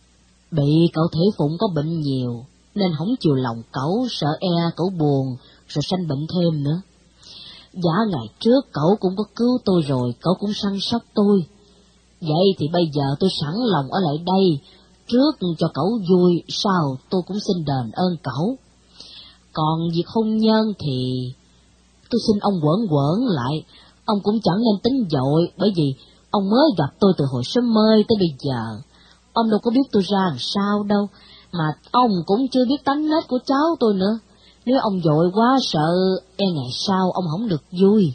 bị cậu Thể Phụng có bệnh nhiều nên không chiều lòng cậu, sợ cậu buồn rồi sanh bệnh thêm nữa. Giả ngày trước cậu cũng có cứu tôi rồi, cậu cũng săn sóc tôi. Vậy thì bây giờ tôi sẵn lòng ở lại đây, trước cho cậu vui, sau tôi cũng xin đền ơn cậu. Còn việc hôn nhân thì tôi xin ông quẩn lại, ông cũng chẳng nên tính vội, bởi vì ông mới gặp tôi từ hồi sớm mơi tới bây giờ. Ông đâu có biết tôi ra làm sao đâu, mà ông cũng chưa biết tánh nết của cháu tôi nữa. Nếu ông vội quá sợ ngày sau ông không được vui.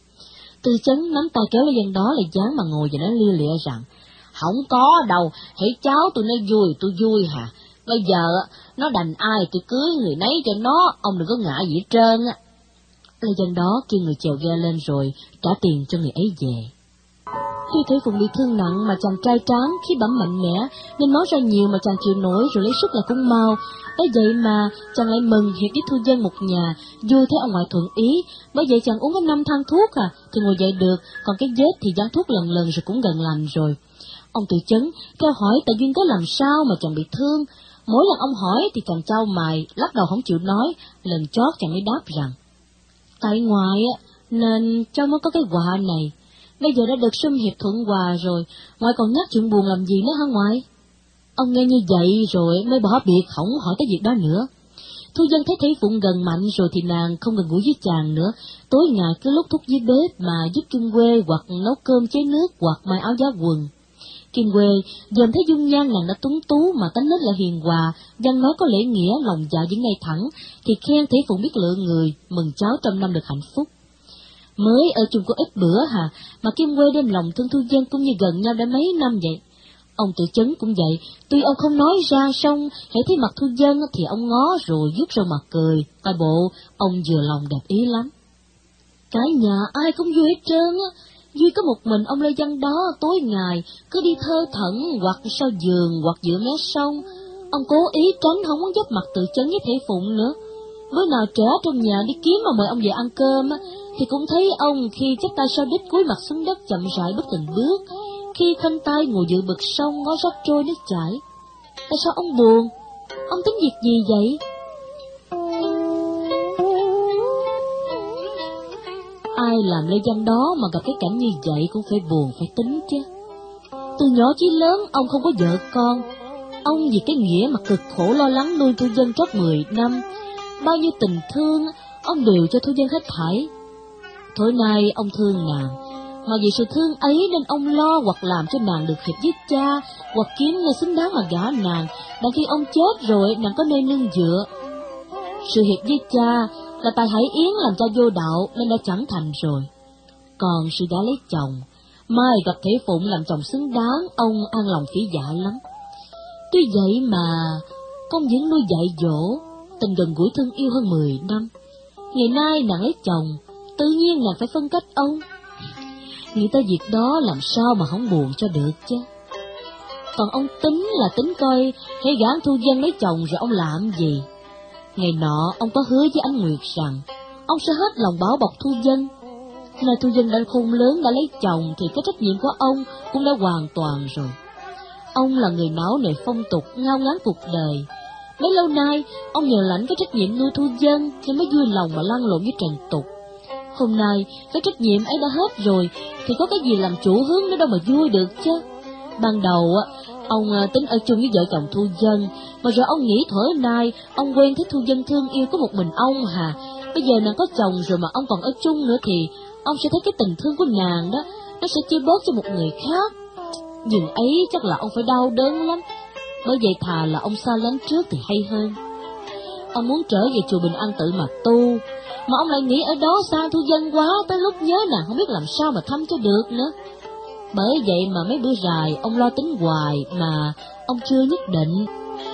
Tư Chấn nắm tay kéo Lê Văn Đó lại dán mà ngồi và nói lia lịa rằng: không có đâu, hãy cháu tôi nói vui tôi vui hả. Bây giờ nó đành ai tôi cưới người nấy cho nó, ông đừng có ngại gì hết trơn á. Lê Văn Đó kêu người chèo ghe lên rồi trả tiền cho người ấy về. Khi Thể Phụng bị thương nặng mà chàng trai tráng, khí bẩm mạnh mẽ, nên nói ra nhiều mà chàng chịu nổi rồi lấy sức là cũng mau. Ấy vậy mà chàng lại mừng hiệp với Thu Dân một nhà, vui thấy ông ngoại thuận ý. Bởi vậy chàng uống có 5 thang thuốc thì ngồi dậy được, còn cái vết thì dán thuốc lần rồi cũng gần lành rồi. Ông Tự Chấn theo hỏi tại duyên cớ làm sao mà chàng bị thương. Mỗi lần ông hỏi thì chàng chau mày, lắc đầu không chịu nói. Lần chót chàng mới đáp rằng: tại ngoại nên cháu mới có cái họa này. Bây giờ đã được sum hiệp thuận hòa rồi, ngoại còn nhắc chuyện buồn làm gì nữa hả ngoại? Ông nghe như vậy rồi mới bỏ biệt không hỏi tới việc đó nữa. Thu Dân thấy Thủy Phụng gần mạnh rồi thì nàng không gần gũi với chàng nữa, tối ngày cứ lúc thúc dưới bếp mà giúp Kim Quê hoặc nấu cơm chế nước hoặc may áo giá quần. Kim Quê dòm thấy dung nhan nàng đã tuấn tú mà tánh nết lại hiền hòa, văn nói có lễ nghĩa, lòng dạ vẫn ngay thẳng, thì khen Thủy Phụng biết lựa người, mừng cháu trăm năm được hạnh phúc. Mới ở chung có ít bữa hà, mà Kim Quê đem lòng thương Thu Dân cũng như gần nhau đã mấy năm vậy. Ông Tự Chấn cũng vậy, tuy ông không nói ra song, hễ thấy mặt Thu Dân thì ông ngó rồi vuốt râu mặt cười, coi bộ ông vừa lòng đẹp ý lắm. Cả nhà ai cũng vui hết trơn á, duy có một mình ông Lê Văn đó tối ngày cứ đi thơ thẩn hoặc sau giường hoặc giữa mé sông. Ông cố ý tránh không muốn giúp mặt Tự Chấn với Thể Phụng nữa. Bữa nào trẻ trong nhà đi kiếm mà mời ông về ăn cơm á, thì cũng thấy ông khi chắp tay sau đít cúi mặt xuống đất chậm rãi bước từng bước, khi khoanh tay ngồi dựa bực sông ngó róc trôi nước chảy. Tại sao ông buồn? Ông tính việc gì vậy? Ai làm Lê Văn đó mà gặp cái cảnh như vậy cũng phải buồn phải tính chứ. Từ nhỏ chí lớn ông không có vợ con. Ông vì cái nghĩa mà cực khổ lo lắng nuôi Thu Dân trót 10 năm. Bao nhiêu tình thương ông đều cho Thu Dân hết thảy. Tối nay ông thương nàng, mà vì sự thương ấy nên ông lo hoặc làm cho nàng được hiệp với cha, hoặc kiếm nơi xứng đáng mà gả nàng, đặng khi ông chết rồi nàng có nơi nương dựa. Sự hiệp với cha là tài Hải Yến làm cha vô đạo nên đã chẳng thành rồi. Còn sự đã lấy chồng, mai gặp Thể Phụng làm chồng xứng đáng, ông an lòng phỉ dạ lắm. Tuy vậy mà công vẫn nuôi dạy dỗ, tình gần gũi thương yêu hơn 10 năm. Ngày nay nàng lấy chồng, tự nhiên nàng phải phân cách ông. Nghĩ tới việc đó làm sao mà không buồn cho được chứ. Còn ông tính là tính coi hãy gả Thu Dân lấy chồng rồi ông làm gì. Ngày nọ ông có hứa với Ánh Nguyệt rằng ông sẽ hết lòng bảo bọc Thu Dân. Nay Thu Dân đã khôn lớn đã lấy chồng thì cái trách nhiệm của ông cũng đã hoàn toàn rồi. Ông là người não nề phong tục, ngao ngán cuộc đời. Mấy lâu nay ông nhờ lãnh cái trách nhiệm nuôi Thu Dân nên mới vui lòng mà lăn lộn với trần tục. Hôm nay cái trách nhiệm ấy đã hết rồi thì có cái gì làm chủ hướng nữa đâu mà vui được chứ. Ban đầu ông tính ở chung với vợ chồng Thu Dân, mà rồi ông nghĩ thuở nay ông quen thấy Thu Dân thương yêu có một mình ông hà. Bây giờ nàng có chồng rồi mà ông còn ở chung nữa thì ông sẽ thấy cái tình thương của nàng đó nó sẽ chia bớt cho một người khác. Dường ấy chắc là ông phải đau đớn lắm. Bởi vậy thà là ông xa lánh trước thì hay hơn. Ông muốn trở về chùa Bình An Tự mà tu, mà ông lại nghĩ ở đó xa Thu Dân quá, tới lúc nhớ nàng không biết làm sao mà thăm cho được nữa. Bởi vậy mà mấy bữa dài ông lo tính hoài mà ông chưa nhất định.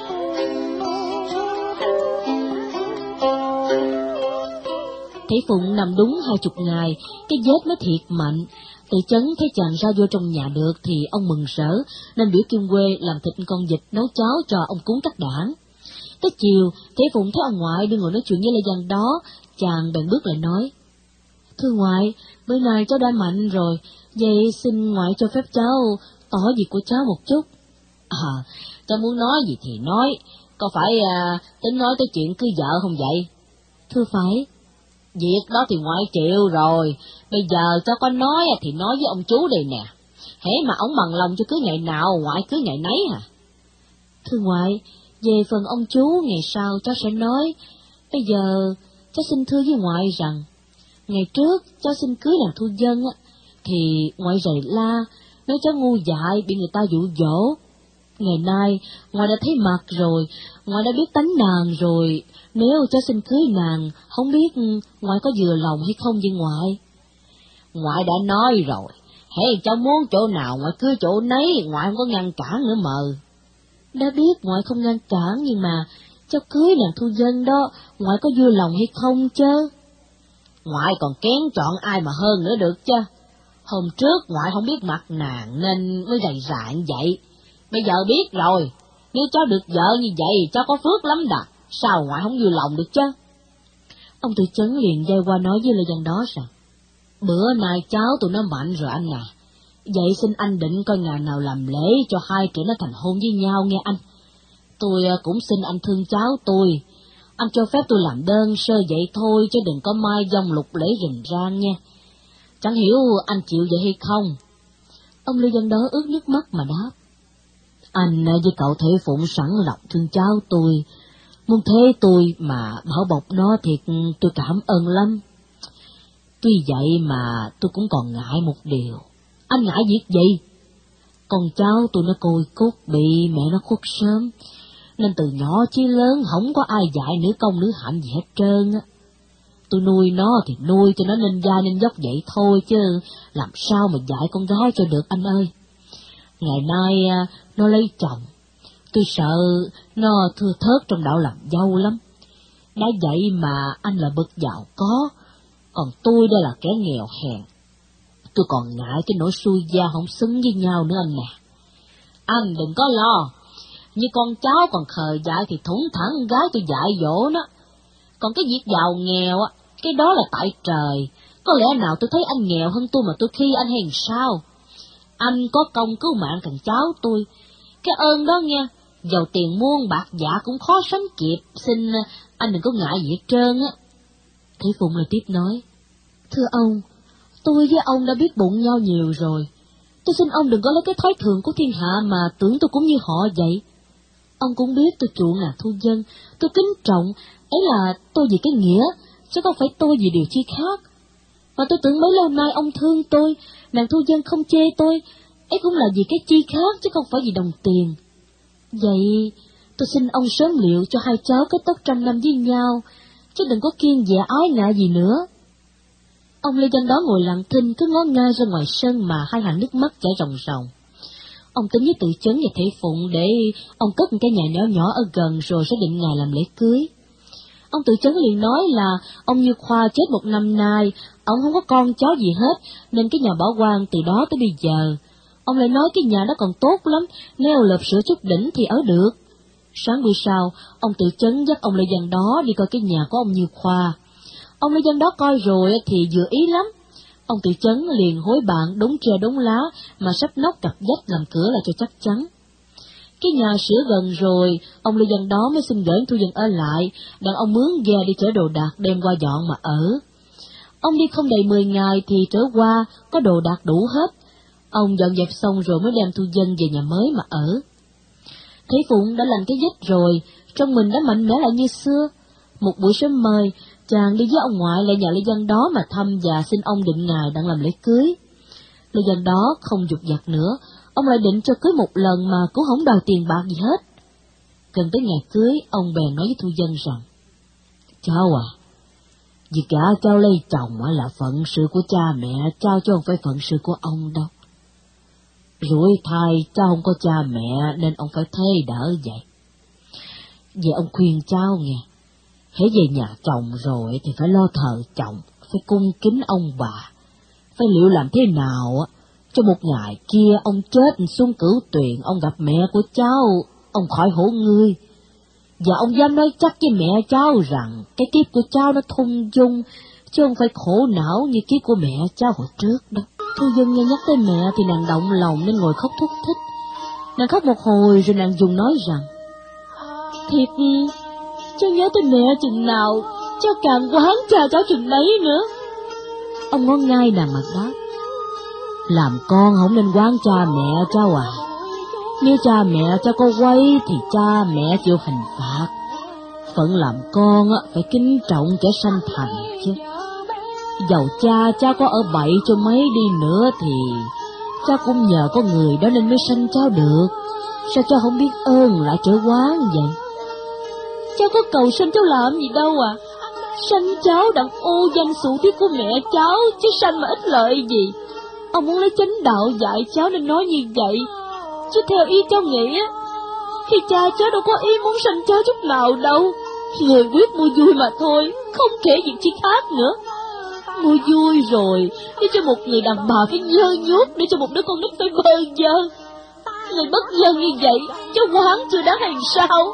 Thể Phụng nằm đúng 20 ngày, cái vết mới thiệt mạnh. Tự Chấn thấy chàng ra vô trong nhà được thì ông mừng rỡ, nên biểu Kim Quê làm thịt con vịt nấu cháo cho ông cúng các đảng. Tới chiều, Thể Phụng thấy ông ngoại đang ngồi nói chuyện với Lê Văn đó, chàng bèn bước lại nói: Thưa ngoại, bữa nay cháu đã mạnh rồi, vậy xin ngoại cho phép cháu tỏ việc của cháu một chút. Cháu muốn nói gì thì nói, có phải tính nói tới chuyện cưới vợ không vậy? Thưa phải. Việc đó thì ngoại chịu rồi, bây giờ cháu có nói thì nói với ông chú đây nè, hễ mà ông bằng lòng cho cưới ngày nào, ngoại cưới ngày nấy hả? Thưa ngoại, về phần ông chú ngày sau cháu sẽ nói. Bây giờ cháu xin thưa với ngoại rằng, ngày trước cháu xin cưới nàng Thu Dân thì ngoại rầy la, nói cháu ngu dại bị người ta dụ dỗ. Ngày nay ngoại đã thấy mặt rồi, ngoại đã biết tánh nàng rồi, nếu cháu xin cưới nàng, không biết ngoại có vừa lòng hay không vậy ngoại? Ngoại đã nói rồi, hễ cháu muốn chỗ nào ngoại cưới chỗ nấy, ngoại không có ngăn cản nữa mờ. Đã biết ngoại không ngăn cản, nhưng mà cháu cưới nàng Thu Dân đó, ngoại có vui lòng hay không chứ? Ngoại còn kén chọn ai mà hơn nữa được chứ. Hôm trước ngoại không biết mặt nàng nên mới rầy rạng vậy. Bây giờ biết rồi, nếu cháu được vợ như vậy cháu có phước lắm đà, sao ngoại không vui lòng được chứ? Ông Tự Chấn liền dây qua nói với Lê Văn đó rằng: Bữa nay cháu tụi nó mạnh rồi anh à, vậy xin anh định coi ngày nào làm lễ cho hai trẻ nó thành hôn với nhau nghe anh. Tôi cũng xin anh thương cháu tôi, anh cho phép tôi làm đơn sơ vậy thôi chứ đừng có mai dông lục lễ rình rang nha. Chẳng hiểu anh chịu vậy hay không? Ông Lê Văn Đó ướt nước mắt mà đáp. Anh với cậu Thể Phụng sẵn lòng thương cháu tôi, muốn thế tôi mà bảo bọc nó thiệt tôi cảm ơn lắm. Tuy vậy mà tôi cũng còn ngại một điều. Anh ngại việc gì? Con cháu tôi nó côi cút, bị mẹ nó khuất sớm, nên từ nhỏ chí lớn không có ai dạy nữ công nữ hạnh gì hết trơn á. Tôi nuôi nó thì nuôi cho nó nên da nên dốc vậy thôi, chứ làm sao mà dạy con gái cho được anh ơi. Ngày nay nó lấy chồng, tôi sợ nó thưa thớt trong đạo làm dâu lắm. Đã vậy mà anh là bậc giàu có, còn tôi đây là kẻ nghèo hèn. Tôi còn ngại cái nỗi xui gia không xứng với nhau nữa anh nè. Anh đừng có lo, như con cháu còn khờ dại thì thủng thẳng gái tôi dạy dỗ nó. Còn cái việc giàu nghèo á, cái đó là tại trời. Có lẽ nào tôi thấy anh nghèo hơn tôi mà tôi khi anh hay sao? Anh có công cứu mạng thằng cháu tôi, cái ơn đó nghe, giàu tiền muôn bạc dạ cũng khó sánh kịp. Xin anh đừng có ngại gì hết trơn á. Thế Phụng lại tiếp nói. Thưa ông, tôi với ông đã biết bụng nhau nhiều rồi. Tôi xin ông đừng có lấy cái thói thường của thiên hạ mà tưởng tôi cũng như họ vậy. Ông cũng biết tôi chuộng nàng Thu Dân, tôi kính trọng, ấy là tôi vì cái nghĩa, chứ không phải tôi vì điều chi khác. Mà tôi tưởng mấy lâu nay ông thương tôi, nàng Thu Dân không chê tôi, ấy cũng là vì cái chi khác chứ không phải vì đồng tiền. Vậy tôi xin ông sớm liệu cho hai cháu kết tất trăm năm với nhau, chứ đừng có kiêng dè ái ngại gì nữa. Ông Lê Văn Đó ngồi lặng thinh, cứ ngó ngay ra ngoài sân mà hai hàng nước mắt chảy ròng ròng. Ông tính với Tự Chấn và Thể Phụng để ông cất một cái nhà nhỏ nhỏ ở gần rồi sẽ định ngày làm lễ cưới. Ông Tự Chấn liền nói là ông Như Khoa chết một năm nay, ông không có con cháu gì hết, nên cái nhà bỏ hoang từ đó tới bây giờ. Ông lại nói cái nhà đó còn tốt lắm, nếu lợp sửa chút đỉnh thì ở được. Sáng buổi sau, ông Tự Chấn dắt ông Lê Văn Đó đi coi cái nhà của ông Như Khoa. Ông Lê Văn Đó coi rồi thì vừa ý lắm. Ông Tự Chấn liền hối bạn đống tre đống lá mà sắp nóc cặp vách làm cửa lại cho chắc chắn. Cái nhà sửa gần rồi, ông Lê Văn Đó mới xin gửi Thu Dân ở lại, đặng ông mướn ghe đi chở đồ đạc đem qua dọn mà ở. Ông đi không đầy 10 ngày thì trở qua, có đồ đạc đủ hết. Ông dọn dẹp xong rồi mới đem Thu Dân về nhà mới mà ở. Thế Phụng đã làm cái vết rồi, trong mình đã mạnh mẽ lại như xưa. Một buổi sớm mời, chàng đi với ông ngoại lại nhà Lê Văn Đó mà thăm và xin ông định ngày đặng làm lễ cưới. Lê Văn Đó không dục dặt nữa, ông lại định cho cưới một lần mà cũng không đòi tiền bạc gì hết. Gần tới ngày cưới, ông bèn nói với Thu Dân rằng, cháu à, vì cả cháu lấy chồng là phận sự của cha mẹ cháu chứ không phải phận sự của ông đâu. Rủi thai cháu không có cha mẹ nên ông phải thế đỡ vậy. Vậy ông khuyên cháu nghe, hễ về nhà chồng rồi thì phải lo thờ chồng, phải cung kính ông bà, phải liệu làm thế nào cho một ngày kia ông chết xuống cửu tuyền, ông gặp mẹ của cháu, ông khỏi hổ ngươi. Và ông dám nói chắc với mẹ cháu rằng cái kiếp của cháu nó thung dung, chứ không phải khổ não như kiếp của mẹ cháu hồi trước đâu. Thu Dân nghe nhắc tới mẹ thì nàng động lòng nên ngồi khóc thút thít. Nàng khóc một hồi rồi nàng dùng nói rằng, thiệt cháu nhớ tới mẹ chừng nào, cháu càng quán cha cháu chừng đấy nữa. Ông ngó ngay nàng mặt đáp, làm con không nên quán cha mẹ cháu à. Nếu cha mẹ cháu có quấy thì cha mẹ chịu hình phạt. Phận làm con phải kính trọng kẻ sanh thành chứ. Dầu cha cháu có ở bậy cho mấy đi nữa thì cháu cũng nhờ có người đó nên mới sanh cháu được. Sao cháu không biết ơn lại trở quán vậy? Cháu có cầu sanh cháu làm gì đâu à. Sanh cháu đặng ô danh sụ tiếng của mẹ cháu, chứ sanh mà ích lợi gì. Ông muốn lấy chánh đạo dạy cháu nên nói như vậy, chứ theo ý cháu nghĩ khi cha cháu đâu có ý muốn sanh cháu chút nào đâu. Người quyết mua vui mà thôi, không kể việc chi khác nữa. Mua vui rồi, để cho một người đàn bà phải nhơ nhuốc, để cho một đứa con nít phải bơ vơ. Người bất nhân như vậy, cháu quán chưa đáng hay sao?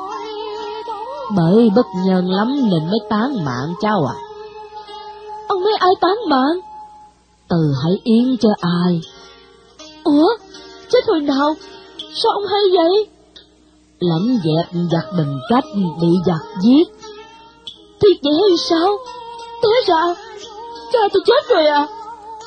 Bởi bất nhân lắm nên mới tán mạng cháu à. Ông nói ai tán mạng? Từ Hải Yến cho ai? Ủa, chết hồi nào? Sao ông hay vậy? Lãnh dẹp giặc Bình Cách bị giặc giết. Thiệt vậy hay sao? Té ra cha tôi chết rồi à?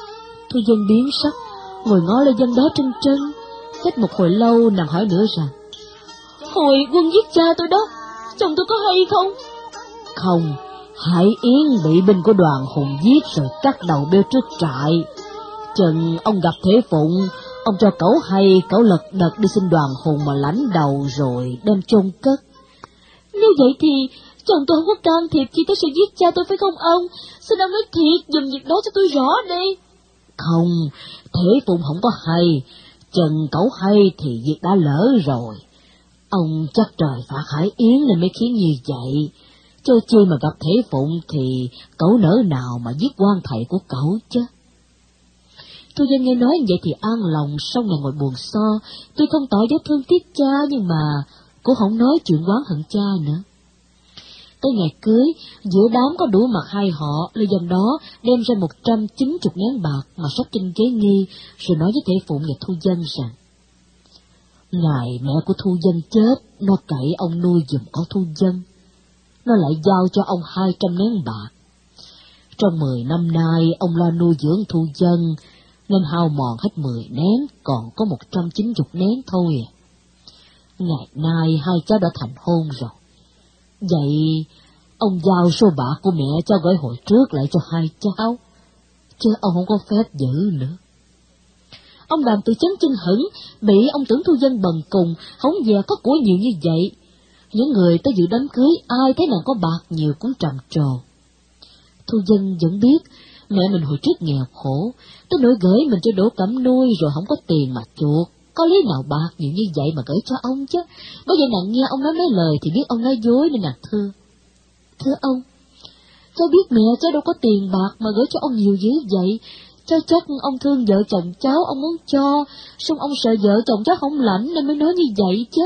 Thu Dân biến sắc, ngồi ngó Lê Dân đó trân trân. Cách một hồi lâu nàng hỏi nữa rằng: Hồi quân giết cha tôi đó, chồng tôi có hay không? Không, Hải Yến bị binh của Đoàn Hùng giết rồi cắt đầu bêu trước trại. Chừng ông gặp Thế Phụng, ông cho cậu hay, cậu lật đật đi xin Đoàn Hùng mà lãnh đầu rồi đem chôn cất. Nếu vậy thì chồng tôi không có can thiệp chi tới sự giết cha tôi phải không ông? Xin ông nói thiệt dùm việc đó cho tôi rõ đi. Không, Thế Phụng không có hay, chừng cậu hay thì việc đã lỡ rồi. Ông chắc trời phạt Hải Yến nên mới khiến như vậy. Cho chi mà gặp Thế Phụng thì cậu nỡ nào mà giết quan thầy của cậu chứ. Thu Dân nghe nói vậy thì an lòng, xong nàng ngồi buồn so. Tuy không tỏ vẻ thương tiếc cha nhưng mà cũng không nói chuyện oán hận cha nữa. Tới ngày cưới, giữa đám có đủ mặt hai họ, Lê Dân đó đem ra 190 nén bạc mà sắp trên ghế nghi, rồi nói với Thế Phụng và Thu Dân rằng: Ngày mẹ của Thu Dân chết, nó cậy ông nuôi giùm con Thu Dân. Nó lại giao cho ông 200 nén bạc. Trong 10 năm nay, ông lo nuôi dưỡng Thu Dân, nên hao mòn hết 10 nén, còn có 190 nén thôi. Ngày nay hai cháu đã thành hôn rồi. Vậy ông giao số bạc của mẹ cháu gửi hồi trước lại cho hai cháu, chứ ông không có phép giữ nữa. Ông Đàm Tự Chấn chân hững, bị ông tưởng Thu Dân bần cùng, không dè có của nhiều như vậy. Những người tới dự đám cưới, ai thấy nàng có bạc nhiều cũng trầm trồ. Thu Dân vẫn biết, mẹ mình hồi trước nghèo khổ, tới nỗi gửi mình cho Đỗ Cẩm nuôi rồi không có tiền mà chuộc. Có lý nào bạc nhiều như vậy mà gửi cho ông chứ. Bởi vậy nàng nghe ông nói mấy lời thì biết ông nói dối nên nàng thưa: Thưa ông, cháu biết mẹ cháu đâu có tiền bạc mà gửi cho ông nhiều dữ vậy. Cháu chắc ông thương vợ chồng cháu, ông muốn cho, song ông sợ vợ chồng cháu không lãnh nên mới nói như vậy chứ.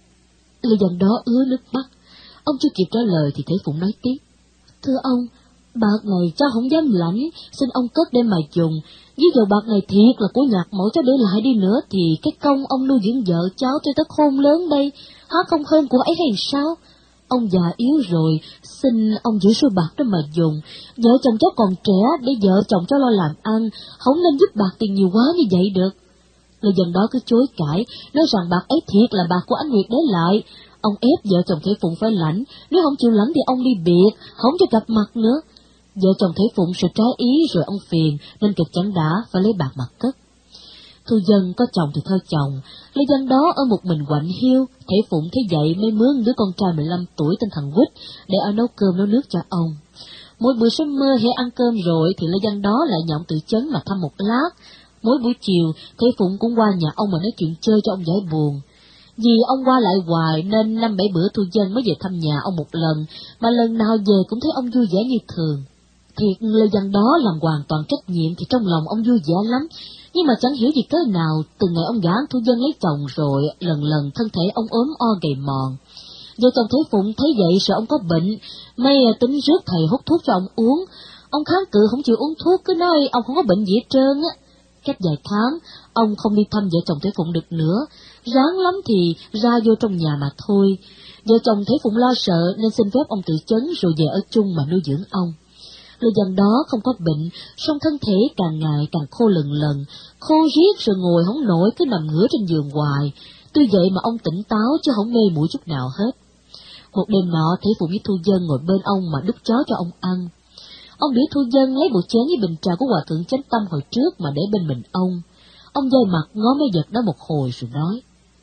Lê Dân đó ứa nước mắt. Ông chưa kịp trả lời thì Thế Phụng nói tiếp: Thưa ông, bạc này cháu không dám lãnh, xin ông cất đem mà dùng. Ví dụ bạc này thiệt là của nhạc mẫu cháu để lại đi nữa thì cái công ông nuôi dưỡng vợ cháu cho tới khôn lớn đây, há không hơn của ấy hay sao? Ông già yếu rồi, xin ông giữ số bạc đó mà dùng. Vợ chồng cháu còn trẻ để vợ chồng cháu lo làm ăn, không nên giúp bạc tiền nhiều quá như vậy được. Người dân đó cứ chối cãi, nói rằng bạc ấy thiệt là bạc của anh Nguyệt để lại. Ông ép vợ chồng Thế Phụng phải lãnh, nếu không chịu lãnh thì ông đi biệt, không cho gặp mặt nữa. Vợ chồng Thế Phụng sợ trái ý rồi ông phiền nên kịch chẳng đã phải lấy bạc mặt cất. Thu Dân có chồng thì thôi chồng, Lê Dân đó ở một mình quạnh hiu. Thế Phụng thấy vậy mới mướn đứa con trai 15 tuổi tên thằng Quýt để ở nấu cơm nấu nước cho ông. Mỗi bữa sớm mơ hễ ăn cơm rồi thì Lê Dân đó lại nhậu Tự Chấn mà thăm một lát. Mỗi buổi chiều Thế Phụng cũng qua nhà ông mà nói chuyện chơi cho ông giải buồn. Vì ông qua lại hoài nên 5-7 bữa Thu Dân mới về thăm nhà ông một lần, mà lần nào về cũng thấy ông vui vẻ như thường. Thiệt Lê Dân đó làm hoàn toàn trách nhiệm thì trong lòng ông vui vẻ lắm, nhưng mà chẳng hiểu gì cớ nào, từ ngày ông gả Thu Dân lấy chồng rồi, lần lần thân thể ông ốm o gầy mòn. Vợ chồng Thế Phụng thấy vậy sợ ông có bệnh, may tính rước thầy hút thuốc cho ông uống. Ông kháng cự không chịu uống thuốc, cứ nói ông không có bệnh gì hết trơn á. Cách vài tháng, ông không đi thăm vợ chồng Thế Phụng được nữa, ráng lắm thì ra vô trong nhà mà thôi. Vợ chồng Thế Phụng lo sợ nên xin phép ông Tự Chấn rồi về ở chung mà nuôi dưỡng ông. Lê Dân đó không có bệnh, song thân thể càng ngày càng khô lần lần, khô riết rồi ngồi không nổi, cứ nằm ngửa trên giường hoài. Tuy vậy mà ông tỉnh táo chứ không mê muội chút nào hết. Một đêm nọ, Thế Phụng với Thu Dân ngồi bên ông mà đút cháo cho ông ăn. Ông biểu Thu Dân lấy bộ chén với bình trà của Hòa Thượng Chánh Tâm hồi trước mà để bên mình ông. Ông dây mặt ngó mấy vật đó một hồi rồi nói: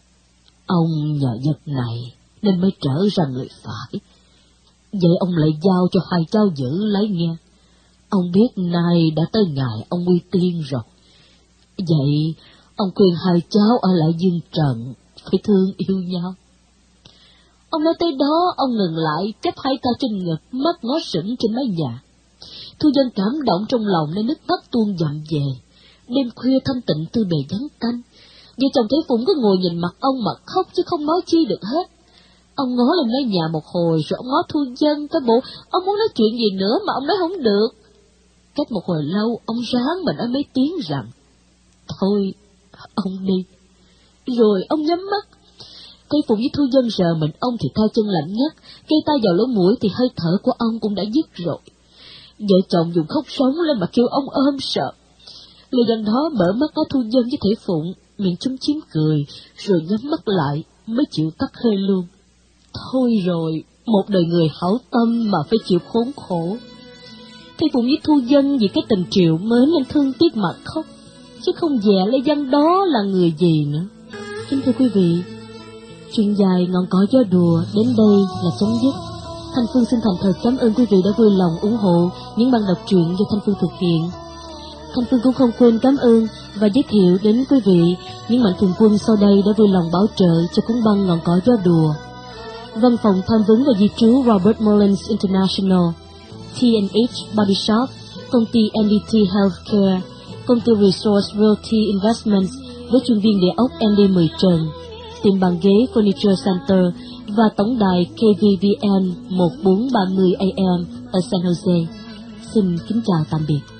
Ông nhờ vật này nên mới trở ra người phải. Vậy ông lại giao cho hai cháu giữ lấy nghe. Ông biết nay đã tới ngày ông quy tiên rồi. Vậy ông khuyên hai cháu ở lại dương trần, phải thương yêu nhau. Ông nói tới đó, ông ngừng lại, chắp hai tay trên ngực, mắt ngó sững trên mái nhà. Thu Dân cảm động trong lòng nên nước mắt tuôn dặm về. Đêm khuya thanh tịnh tư bề vắng tanh, vợ chồng Thế Phụng cứ ngồi nhìn mặt ông mà khóc chứ không nói chi được hết. Ông ngó lên mái nhà một hồi rồi ông ngó Thu Dân, cái bộ ông muốn nói chuyện gì nữa mà ông nói không được. Cách một hồi lâu, ông ráng mà nói mấy tiếng rằng: Thôi, ông đi. Rồi ông nhắm mắt. Thế Phụng với Thu Dân rờ mình ông thì tay chân lạnh ngắt, cây tay vào lỗ mũi thì hơi thở của ông cũng đã dứt rồi. Vợ chồng dùng khóc sống lên mà kêu ông ôm sợ. Lê Văn đó mở mắt có Thu Dân với Thể Phụng, miệng chúm chím cười, rồi nhắm mắt lại, mới chịu tắt hơi luôn. Thôi rồi, một đời người hảo tâm mà phải chịu khốn khổ. Thể Phụng với Thu Dân vì cái tình Triệu mến nên thương tiếc mà khóc, chứ không dè Lê Văn đó là người gì nữa. Kính thưa quý vị, chuyện dài Ngọn Cỏ Gió Đùa đến đây là chấm dứt. Thanh Phương xin thành thật cảm ơn quý vị đã vui lòng ủng hộ những ban đọc truyện do Thanh Phương thực hiện. Thanh Phương cũng không quên cảm ơn và giới thiệu đến quý vị những mạnh thường quân sau đây đã vui lòng bảo trợ cho cuốn băng Ngọn Cỏ Gió Đùa. Văn phòng tham vấn và di trú Robert Mullins International, T&H Body Shop, công ty NDT Healthcare, công ty Resource Realty Investments với chuyên viên địa ốc ND 10 Trần, tiệm bàn ghế Furniture Center và tổng đài KVVN 1430 AM ở San Jose. Xin kính chào tạm biệt.